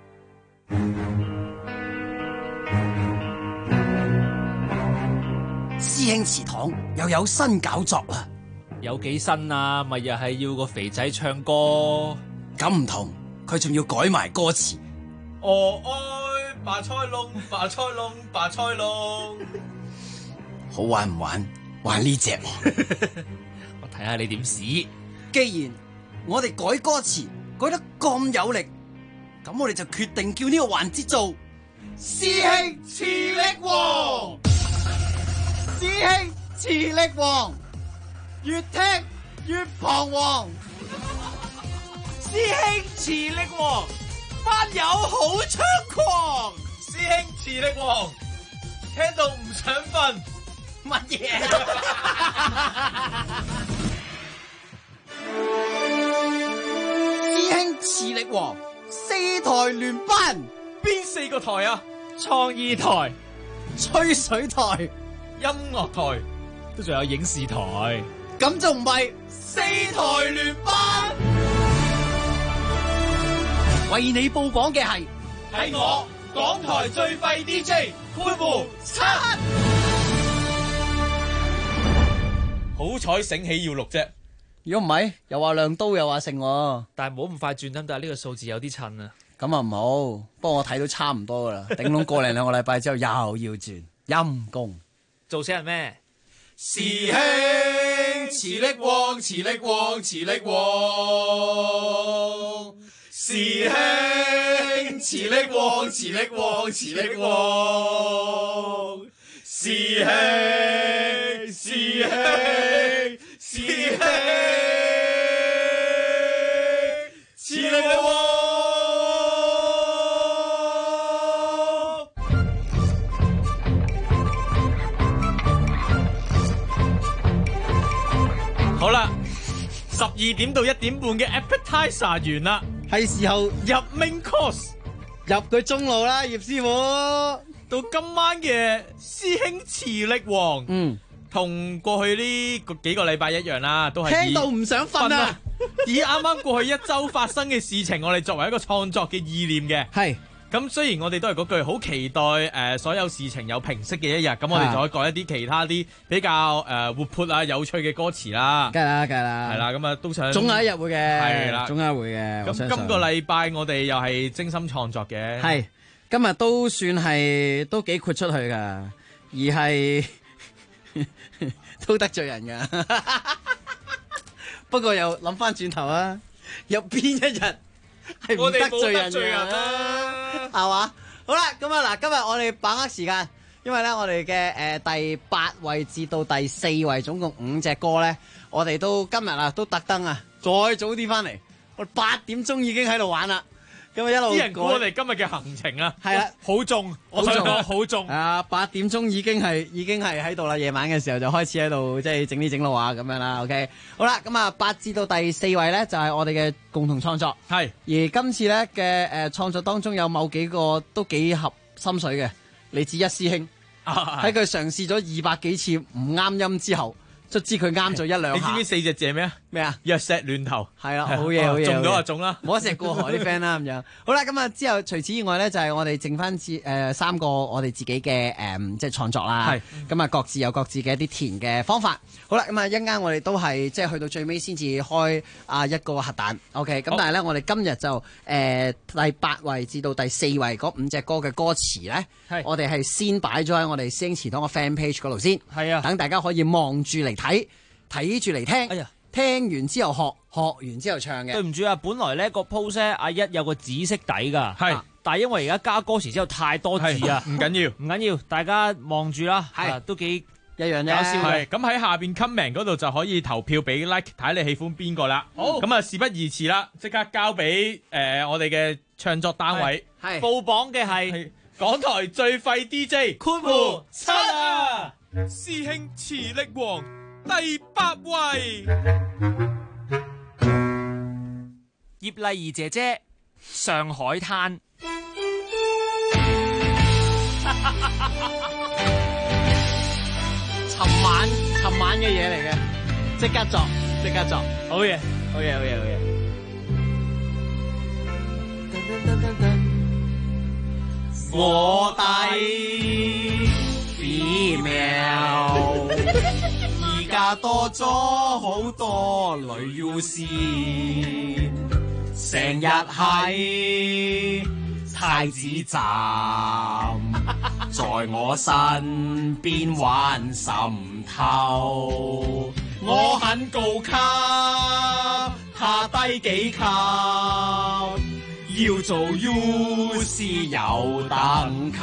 Speaker 8: 師兄祠堂又有新搞作啦！
Speaker 11: 有幾新啊？咪又係要個肥仔唱歌？
Speaker 8: 咁唔同，佢仲要改埋歌詞。
Speaker 27: 我愛白菜龍，白菜龍，白菜龍。
Speaker 8: 好玩唔玩？玩呢隻喎。
Speaker 11: 我睇下你點試。
Speaker 8: 既然我哋改歌詞改得咁有力，咁我哋就決定叫呢個環節做師兄磁力王。師兄磁力王，越聽越彷徨。
Speaker 27: 師兄磁力王，班友好猖狂。師兄磁力王，聽到唔想瞓。乜嘢？
Speaker 8: 師兄磁力王，4台聯班，
Speaker 27: 邊4個台啊？
Speaker 11: 創意台、
Speaker 8: 吹水台、
Speaker 27: 音樂台，
Speaker 11: 都仲有影視台。
Speaker 8: 咁就唔係4台聯班。為你報榜嘅係
Speaker 27: 我港台最廢 DJ 潘胡7。好彩醒起要錄啫，
Speaker 8: 如果唔係，又話亮刀又話剩喎。
Speaker 11: 但係唔好咁快轉得，但係呢個數字有啲襯啊。
Speaker 8: 咁啊唔好，不過我睇到差唔多噶啦，頂籠過零2個禮拜之後又要轉，陰公
Speaker 11: 做死人咩？
Speaker 27: 師兄磁力王，磁力王，磁力王。師兄磁力王，磁力王，磁力王。師兄，師兄，師兄，磁力王。好啦，12點到1點半嘅 appetizer 完啦，
Speaker 8: 係時候
Speaker 27: 入 main course，
Speaker 8: 入佢中路啦，葉師傅。
Speaker 27: 到今晚嘅師兄磁力王，同過去呢幾個禮拜一樣啦，都係
Speaker 8: 聽到唔想瞓啊！
Speaker 27: 以啱啱過去一周發生嘅事情，我哋作為一個創作嘅意念嘅。
Speaker 8: 係
Speaker 27: 咁，雖然我哋都係嗰句好期待所有事情有平息嘅一日，咁我哋就可以改一啲其他啲比較活潑啊、有趣嘅歌詞啦。
Speaker 8: 梗係啦，梗係啦，
Speaker 27: 係啦，咁啊都想
Speaker 8: 總有一日會嘅，
Speaker 27: 係啦，
Speaker 8: 總有一日會嘅。
Speaker 27: 咁今個禮拜我哋又係精心創作嘅，
Speaker 8: 係今日都算係都幾豁出去噶，而係都得罪人噶。不過又諗翻轉頭啊，有邊一日係唔得罪人啊？係嘛？好啦，咁啊嗱，今日我哋把握時間，因為咧我哋嘅第8位至到第4位，總共5隻歌咧，我哋都今日啊都特登啊再早啲翻嚟，我哋8點鐘已經喺度玩啦。咁啊一路
Speaker 27: 啲人估我哋今日嘅行程啊，
Speaker 8: 係啦，
Speaker 27: 好重，我想講好重。
Speaker 8: 啊，8點鐘已經係喺度啦，夜晚嘅時候就開始喺度即係整啲整路啊咁樣啦。OK，好啦，咁啊8至到第4位咧就係我哋嘅共同創作，
Speaker 27: 係。
Speaker 8: 而今次咧嘅創作當中有某幾個都幾合心水嘅，嚟自一師兄喺佢嘗試咗200幾次唔啱音之後。卒知佢啱咗1-2下。
Speaker 27: 你知唔知4隻字咩啊？
Speaker 8: 咩啊？
Speaker 27: 藥石亂投。
Speaker 8: 係啦，好嘢好嘢。
Speaker 27: 中咗就中啦，
Speaker 8: 冇一石過河啲 friend 啦咁樣。好啦，咁啊之後除此以外咧，就係我哋剩翻3個我哋自己嘅即係創作啦。係。咁啊各自有各自嘅一啲填嘅方法。好啦，咁啊一陣間我哋都係即係去到最尾先至開一個核彈。OK，咁但係咧我哋今日就第8位至到第4位嗰5隻歌嘅歌詞咧，我哋係先擺咗喺我哋師兄祠堂嘅 fan page 嗰度先。係啊。等大家可以望住嚟睇住嚟聽，哎呀，聽完之後學完之後唱嘅。
Speaker 11: 對唔住啊，本來呢個 post 阿一有個紫色底噶，係但係因為而家加歌詞之後太多字啊，
Speaker 10: 唔緊要，
Speaker 11: 唔緊要，大家望住啦，係都幾
Speaker 8: 一樣啫。
Speaker 11: 搞笑嘅。
Speaker 10: 咁喺下邊 comment 嗰度就可以投票俾 like， 睇你喜歡邊個啦。好，咁啊事不宜遲啦，即刻交俾我哋嘅唱作單位。
Speaker 11: 係報榜嘅係
Speaker 10: 港台最廢 DJ
Speaker 11: 7啊！
Speaker 10: 師兄磁力王第8位，
Speaker 11: 葉麗儀姐姐上海灘。
Speaker 8: 尋晚嘅嘢嚟嘅，即刻作，
Speaker 11: 好嘢。
Speaker 27: 我弟 female， 而家多咗好多女 UC， 成日喺太子站，在我身邊玩滲透，我很高級，他低幾級。要做 UC 有等級，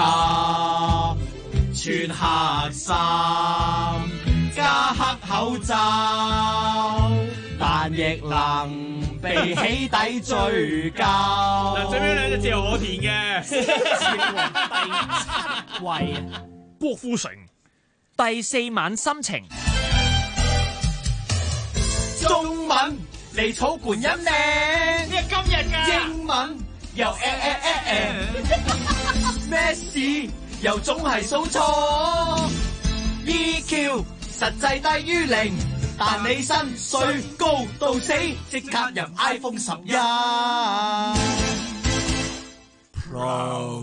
Speaker 27: 穿黑衫加黑口罩，但亦能被起底追究。
Speaker 10: 嗱，最尾兩隻字係我填嘅。
Speaker 11: 第7位，郭富城第4晚心情。
Speaker 27: 中文嚟草觀音呢？
Speaker 11: 呢係今日㗎。
Speaker 27: 英文又咩事又總係數錯 EQ 實際低於0，但你薪水高到死，即刻入 iPhone 11 Pro。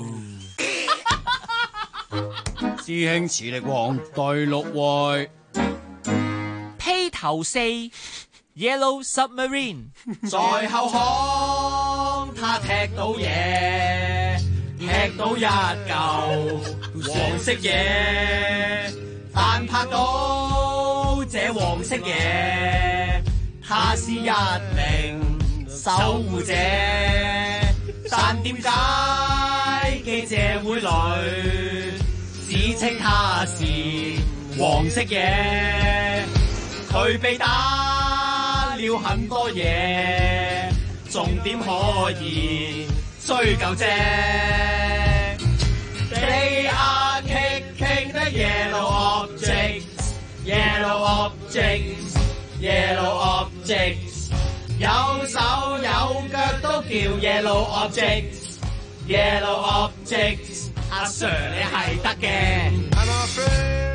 Speaker 8: 師兄磁力王第6位，
Speaker 11: 披頭四 Yellow Submarine
Speaker 27: 在後巷，他踢到嘢，踢到一嚿黃色嘢，但拍到這黃色嘢，他是一名守護者，但點解記者會來指稱他是黃色嘢？佢被打了很多嘢，重點可以追究啫。They are kicking the yellow objects, yellow objects, yellow objects， 有手有腳都叫 yellow objects, yellow objects。阿 Sir 你係得嘅。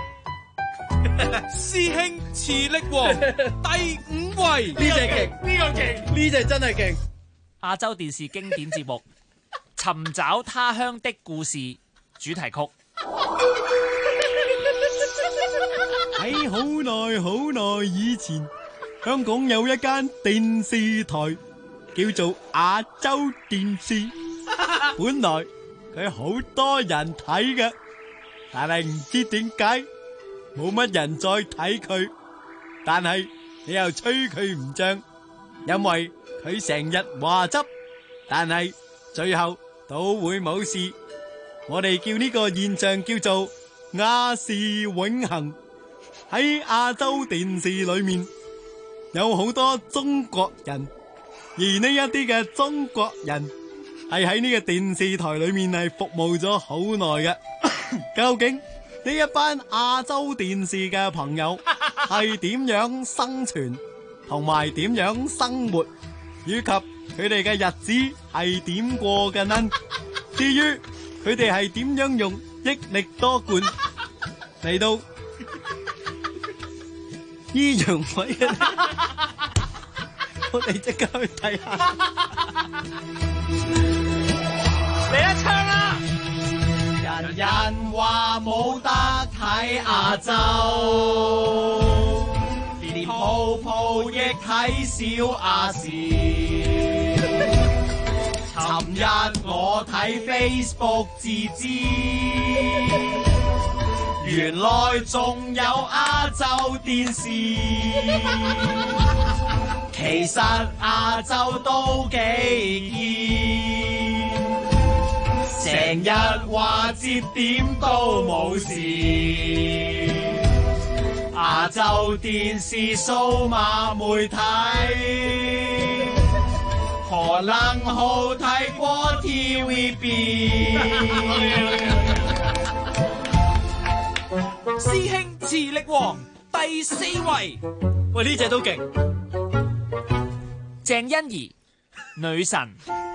Speaker 10: 師兄磁力王第5位，
Speaker 8: 呢隻勁，
Speaker 27: 呢個勁，
Speaker 8: 呢隻真係勁。
Speaker 11: 亞洲電視經典節目《尋找他鄉的故事》主題曲。
Speaker 5: 喺好耐好耐以前，香港有一間電視台叫做亞洲電視，本來佢好多人睇嘅，但係唔知點解冇乜人再睇佢，但係你又吹佢唔脹，因為佢成日話執，但係最後都會冇事。我哋叫呢個現象叫做亞視永恆。喺亞洲電視裏面有好多中國人，而呢一啲嘅中國人係喺呢個電視台裏面係服務咗好耐嘅。究竟呢一班亞洲電視嘅朋友係點樣生存，同埋點樣生活，以及佢哋嘅日子係點過嘅呢？至於佢哋係點樣用益力多罐嚟到醫陽痿嘅呢？我哋即刻去睇下。
Speaker 27: 嚟一唱啦！人人話冇得睇亞洲，連泡泡亦睇小亞視。尋日我睇 Facebook 至知，原來仲有亞洲電視。其實亞洲都幾堅， 成日話節點都冇事。亞洲電視數碼媒體，可能好睇過 TVB。
Speaker 11: 師兄磁力王第4位，
Speaker 27: 喂呢隻都勁。
Speaker 11: 鄭欣宜女神，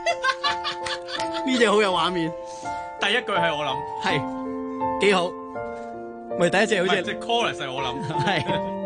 Speaker 8: 呢隻好有畫面。
Speaker 10: 第一句係我諗，
Speaker 8: 係幾好。咪第一隻好似
Speaker 10: 隻 chorus 係我諗，
Speaker 8: 係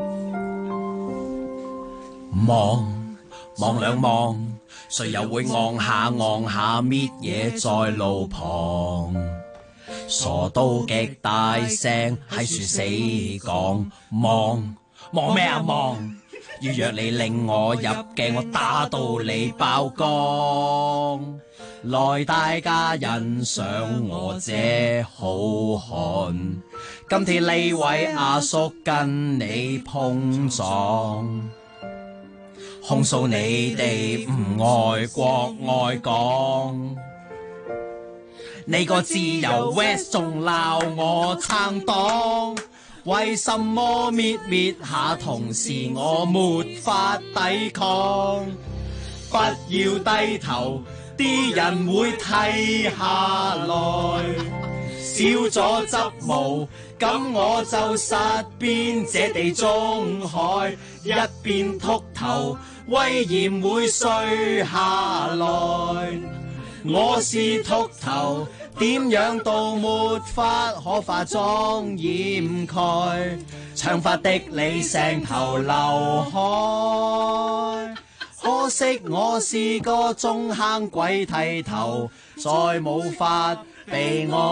Speaker 27: 望兩望，誰又會昂下搣嘢在路旁？傻到極大聲喺樹死講，望咩啊望？要約你令我入鏡，我打到你爆光。來大家欣賞我這好漢，今天呢位阿叔跟你碰撞，控訴你哋唔愛國愛港。你個自由 West 仲鬧我撐黨，為什麼搣下同時我沒法抵抗？不要低頭，啲人會睇下來，少咗執毛，咁我就實變這地中海，一邊禿頭，威嚴會碎下來。我是禿頭，點樣都沒法可化妝掩蓋，長髮的你成頭流海。可惜我是個中坑鬼剃頭，再冇法被愛。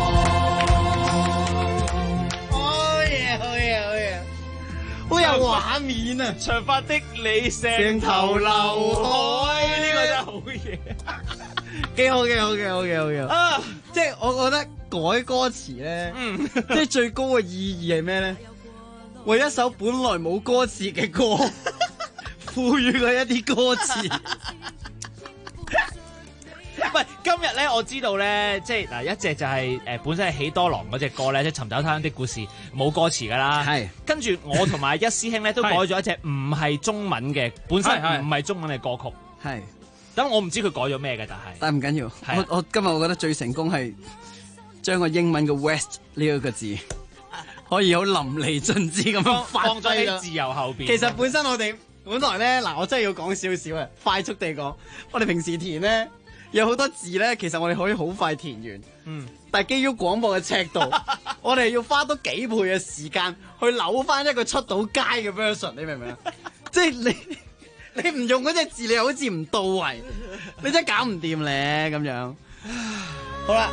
Speaker 8: 好嘢，好嘢，好嘢，好有畫面啊！
Speaker 11: 長髮的你
Speaker 8: 成頭流海，
Speaker 11: 呢個真係好嘢。
Speaker 8: 幾好嘅，好嘅，好嘅，好嘅啊！即係我覺得改歌詞咧，即係最高嘅意義係咩咧？為一首本來冇歌詞嘅歌，賦予佢一啲歌詞。
Speaker 11: 喂，今日咧我知道咧，即係嗱一隻就係本身係喜多郎嗰隻歌咧，即係尋找他鄉的故事冇歌詞噶啦。係跟住我同埋一師兄咧都改咗一隻唔係中文嘅，本身唔係中文嘅歌曲。係。咁我唔知佢改咗咩嘅，
Speaker 8: 但係唔緊要。我今日我覺得最成功係將個英文嘅 West 呢一個字可以好淋漓盡致咁樣
Speaker 11: 放咗喺自由後邊。
Speaker 8: 其實本身我哋本來咧嗱，我真係要講少少啊，快速地講。我哋平時填咧有好多字咧，其實我哋可以好快填完。但係基於廣播嘅尺度，我哋要花多幾倍嘅時間去扭翻一個出到街嘅 version， 你明唔明啊？即係你唔用嗰隻字，你好似唔到位，你真係搞唔掂咧咁樣。好啦，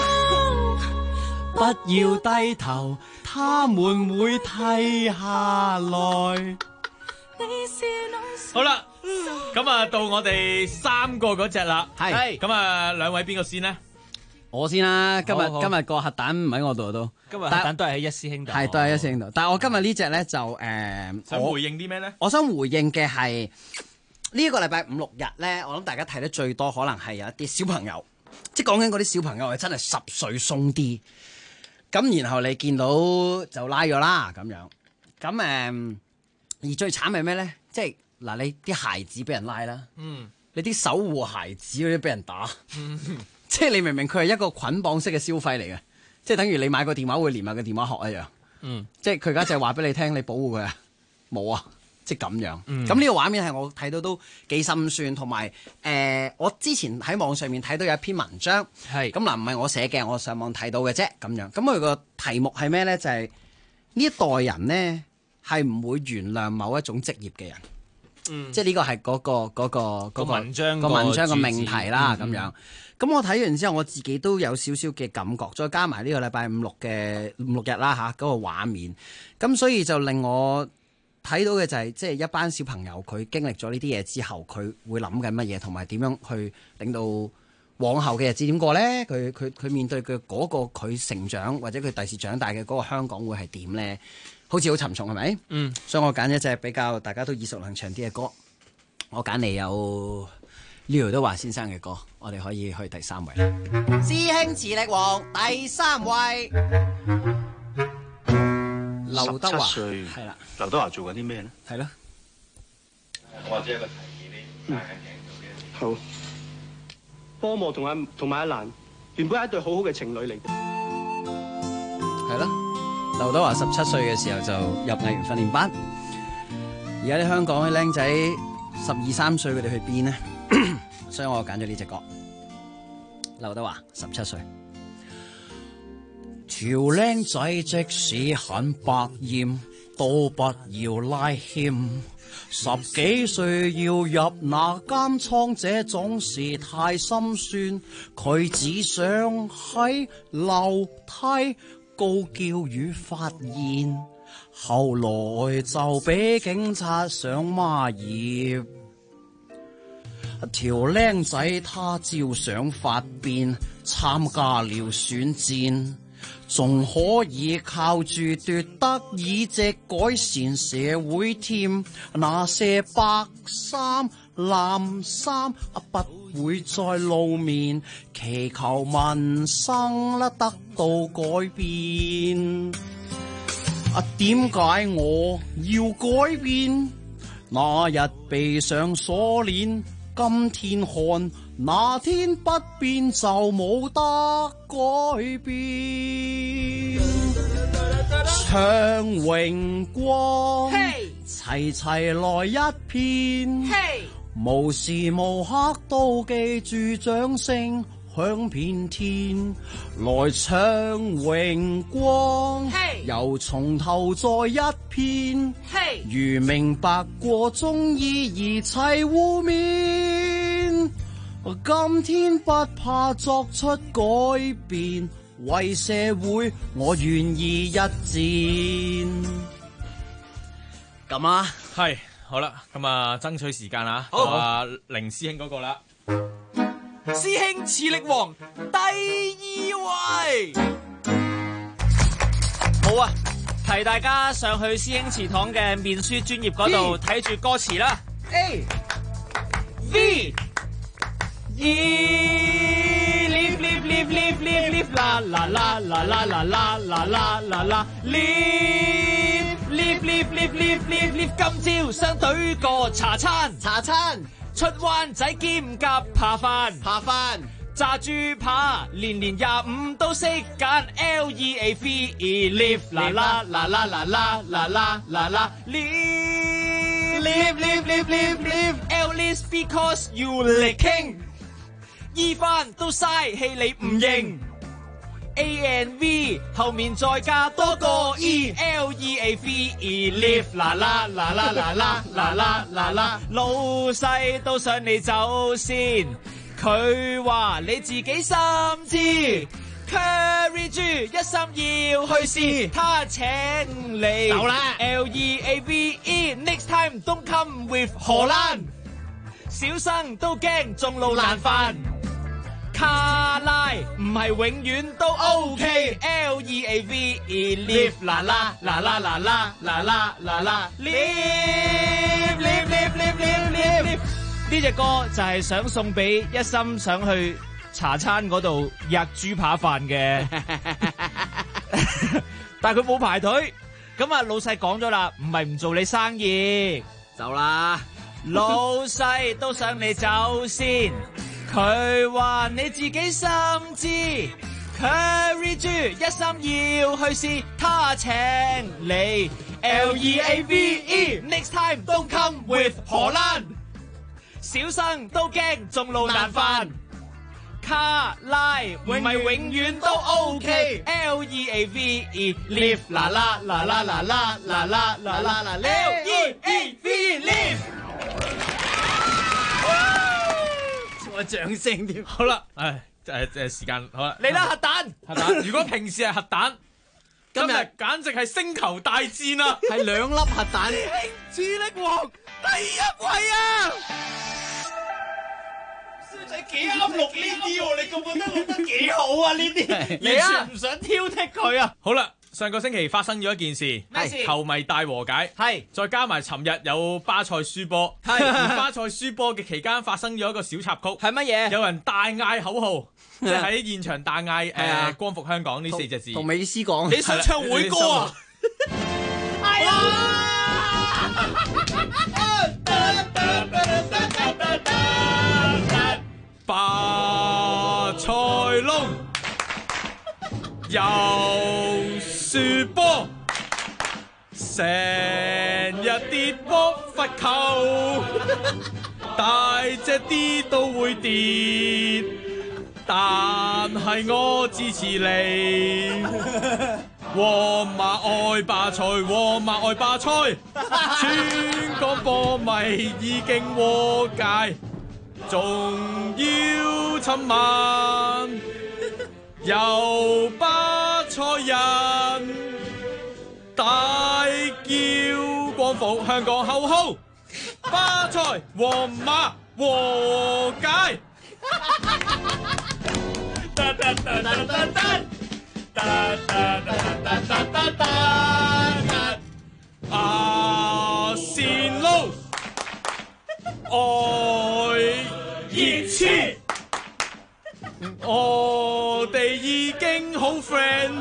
Speaker 8: 不要低頭，他們會睇下來。
Speaker 10: 好啦，咁啊到我哋三個嗰隻啦。係咁啊，兩位邊個先呢？
Speaker 8: 我先啦。今日個核彈唔喺我度都，
Speaker 11: 今日核彈都係喺一師兄度，
Speaker 8: 係都係一師兄度。但係我今日呢隻咧就
Speaker 10: 想回應啲咩咧？
Speaker 8: 我想回應嘅係呢個禮拜5、6日咧，我諗大家睇得最多可能係有一啲小朋友，即係講緊嗰啲小朋友係真係10歲鬆啲，咁然後你見到就拉咗啦咁樣，咁而最慘係咩咧？即係嗱，你啲孩子俾人拉啦，你啲守護孩子嗰啲俾人打。即係你明明佢係一個捆綁式嘅消費嚟嘅，即係等於你買個電話會連埋個電話殼一樣。即係佢而家就係話俾你聽，你保護佢啊，冇啊，即係咁樣。咁呢個畫面係我睇到都幾心酸，同埋我之前喺網上面睇到有一篇文章，咁嗱唔係我寫嘅，我上網睇到嘅啫咁樣。咁佢個題目係咩咧？就係呢一代人呢，係唔會原諒某一種職業嘅人。即係呢個係嗰個文章嘅命題啦，咁樣。咁我睇完之後，我自己都有少少嘅感覺，再加埋呢個禮拜5、6日啦嚇，嗰個畫面，咁所以就令我睇到嘅就係即係一班小朋友佢經歷咗呢啲嘢之後，佢會諗緊乜嘢，同埋點樣去令到往後嘅日子點過咧？佢面對嘅嗰個佢成長或者佢第時長大嘅嗰個香港會係點咧？好似好沉重係咪？所以我揀一隻比較大家都耳熟能詳啲嘅歌，我揀嚟有劉德華先生嘅歌，我哋可以去第3位啦。師兄磁力王第3位，劉德華係啦。
Speaker 7: 劉德華做緊啲咩咧？
Speaker 8: 係咯。
Speaker 7: 或者一個提議呢，戴眼鏡做嘅。
Speaker 15: 好。波莫同埋阿蘭原本係一對好好嘅情侶嚟嘅。
Speaker 8: 係咯。劉德華17歲嘅時候就入藝員訓練班。而家啲香港嘅僆仔12、13歲，佢哋去邊呢？所以我揀咗呢隻歌。劉德華17歲。條僆仔即使很百厭，都不要拉謙。10幾歲要入那間倉，這種事太心酸。佢只想喺樓梯高叫與發現，後來就俾警察上孖葉。條僆仔他照想發變，參加了選戰，仲可以靠住奪得議席改善社會添。那些白衫藍衫不會再露面，祈求民生得到改變。點解我要改變？那日被上鎖鏈，今天看，那天不變就冇得改變。唱榮光，齊齊來一片，無時無刻都記住掌聲響遍天。來唱榮光，又從頭再一遍，如明白過中意而齊互勉。今天不怕作出改變，為社會我願意一戰。
Speaker 10: 咁啊，係好啦，咁啊，爭取時間啊，到阿凌師兄嗰個啦。
Speaker 27: 師兄磁力王第2位。
Speaker 11: 好啊，提大家上去師兄祠堂嘅面書專頁嗰度睇住歌詞啦。
Speaker 27: A V E live live live live live live 啦啦啦啦啦啦啦啦啦啦啦 live live live live live live live 今朝想隊個茶餐出灣仔兼夾扒飯炸豬扒年25都識揀 LEAVE live 啦啦啦啦啦啦啦啦啦啦 live live live live live live at least because you like king 醫翻都嘥氣你唔認 ANV 後面再加多個 ELEAVE live 啦啦啦啦啦啦啦啦啦啦老細都想你走先，佢話你自己心知 Curry 豬一心要去試，他請你走啦 LEAVE next time don't come with 荷蘭，小生都驚中路難犯。卡拉唔係永遠都 OK LEAVE live 啦啦啦啦啦啦啦啦啦啦 live live live live live live 呢隻歌就係想送俾一心想去茶餐嗰度吔豬扒飯嘅但係佢冇排隊，咁啊老細講咗啦，唔係唔做你生意，走啦，老細都想你走先，佢話你自己心知 Curry 豬一心要去試，他請你 LEAVE next time don't come with 荷蘭，小生都驚中路難犯，卡拉唔係永遠都 OK LEAVE live 啦啦啦啦啦啦啦啦啦啦啦 LEAVE live我掌聲添，
Speaker 10: 好啦，時間好啦，
Speaker 27: 嚟啦核彈，
Speaker 10: 如果平時係核彈，今日簡直係星球大戰啊！
Speaker 8: 係2粒核彈。
Speaker 27: 磁力王第1位啊！師仔幾啱錄呢啲喎，你覺得錄得幾好啊？呢啲完全唔想挑剔佢啊！
Speaker 10: 好啦， 上個星期發生咗一件事，
Speaker 27: 咩事
Speaker 10: 球迷大和解，
Speaker 27: 係
Speaker 10: 再加埋尋日有巴塞輸波，
Speaker 27: 係
Speaker 10: 而巴塞輸波嘅期間發生咗一個小插曲，
Speaker 27: 係乜嘢？
Speaker 10: 有人大嗌口號，即係喺現場大嗌光復香港呢4隻字，
Speaker 8: 同美斯講，
Speaker 27: 你想唱會歌啊？係啊！
Speaker 10: 巴塞隆又輸波，成日跌波罰球，大隻啲都會跌，但係我支持你。皇馬愛巴塞，皇馬愛巴塞，全港波迷已經和解，仲要尋晚由巴塞人大叫光復香港口號，巴塞皇馬和解。阿仙奴愛熱刺，我哋已經好 friend，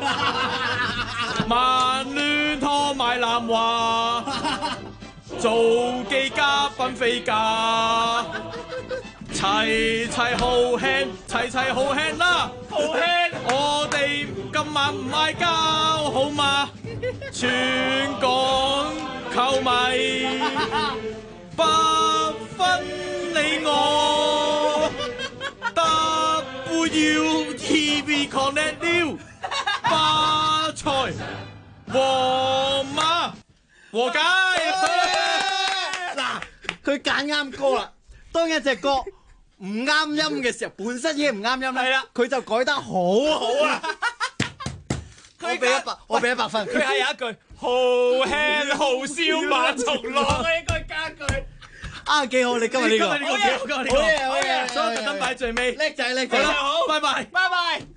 Speaker 10: 曼聯拖埋南華，做機嘉賓飛價，齊齊好 hand， 齊齊好 hand 啦，好 hand， 我哋今晚唔嗌交好嗎？全港球迷不分你我 WTV Connect New 巴塞皇馬和解。
Speaker 8: 嗱，佢揀啱歌啦。當一隻歌唔啱音嘅時候，本身已經唔啱音啦。係啦，佢就改得好好啊！我俾100分。
Speaker 27: 佢係有一句好輕好笑馬從來，我應該加句
Speaker 8: 啊，幾好！你今日呢個
Speaker 10: 好嘢，
Speaker 27: 好嘢，
Speaker 10: 所以特登擺最尾。
Speaker 27: 叻仔，
Speaker 10: 好，拜拜，
Speaker 27: 拜拜。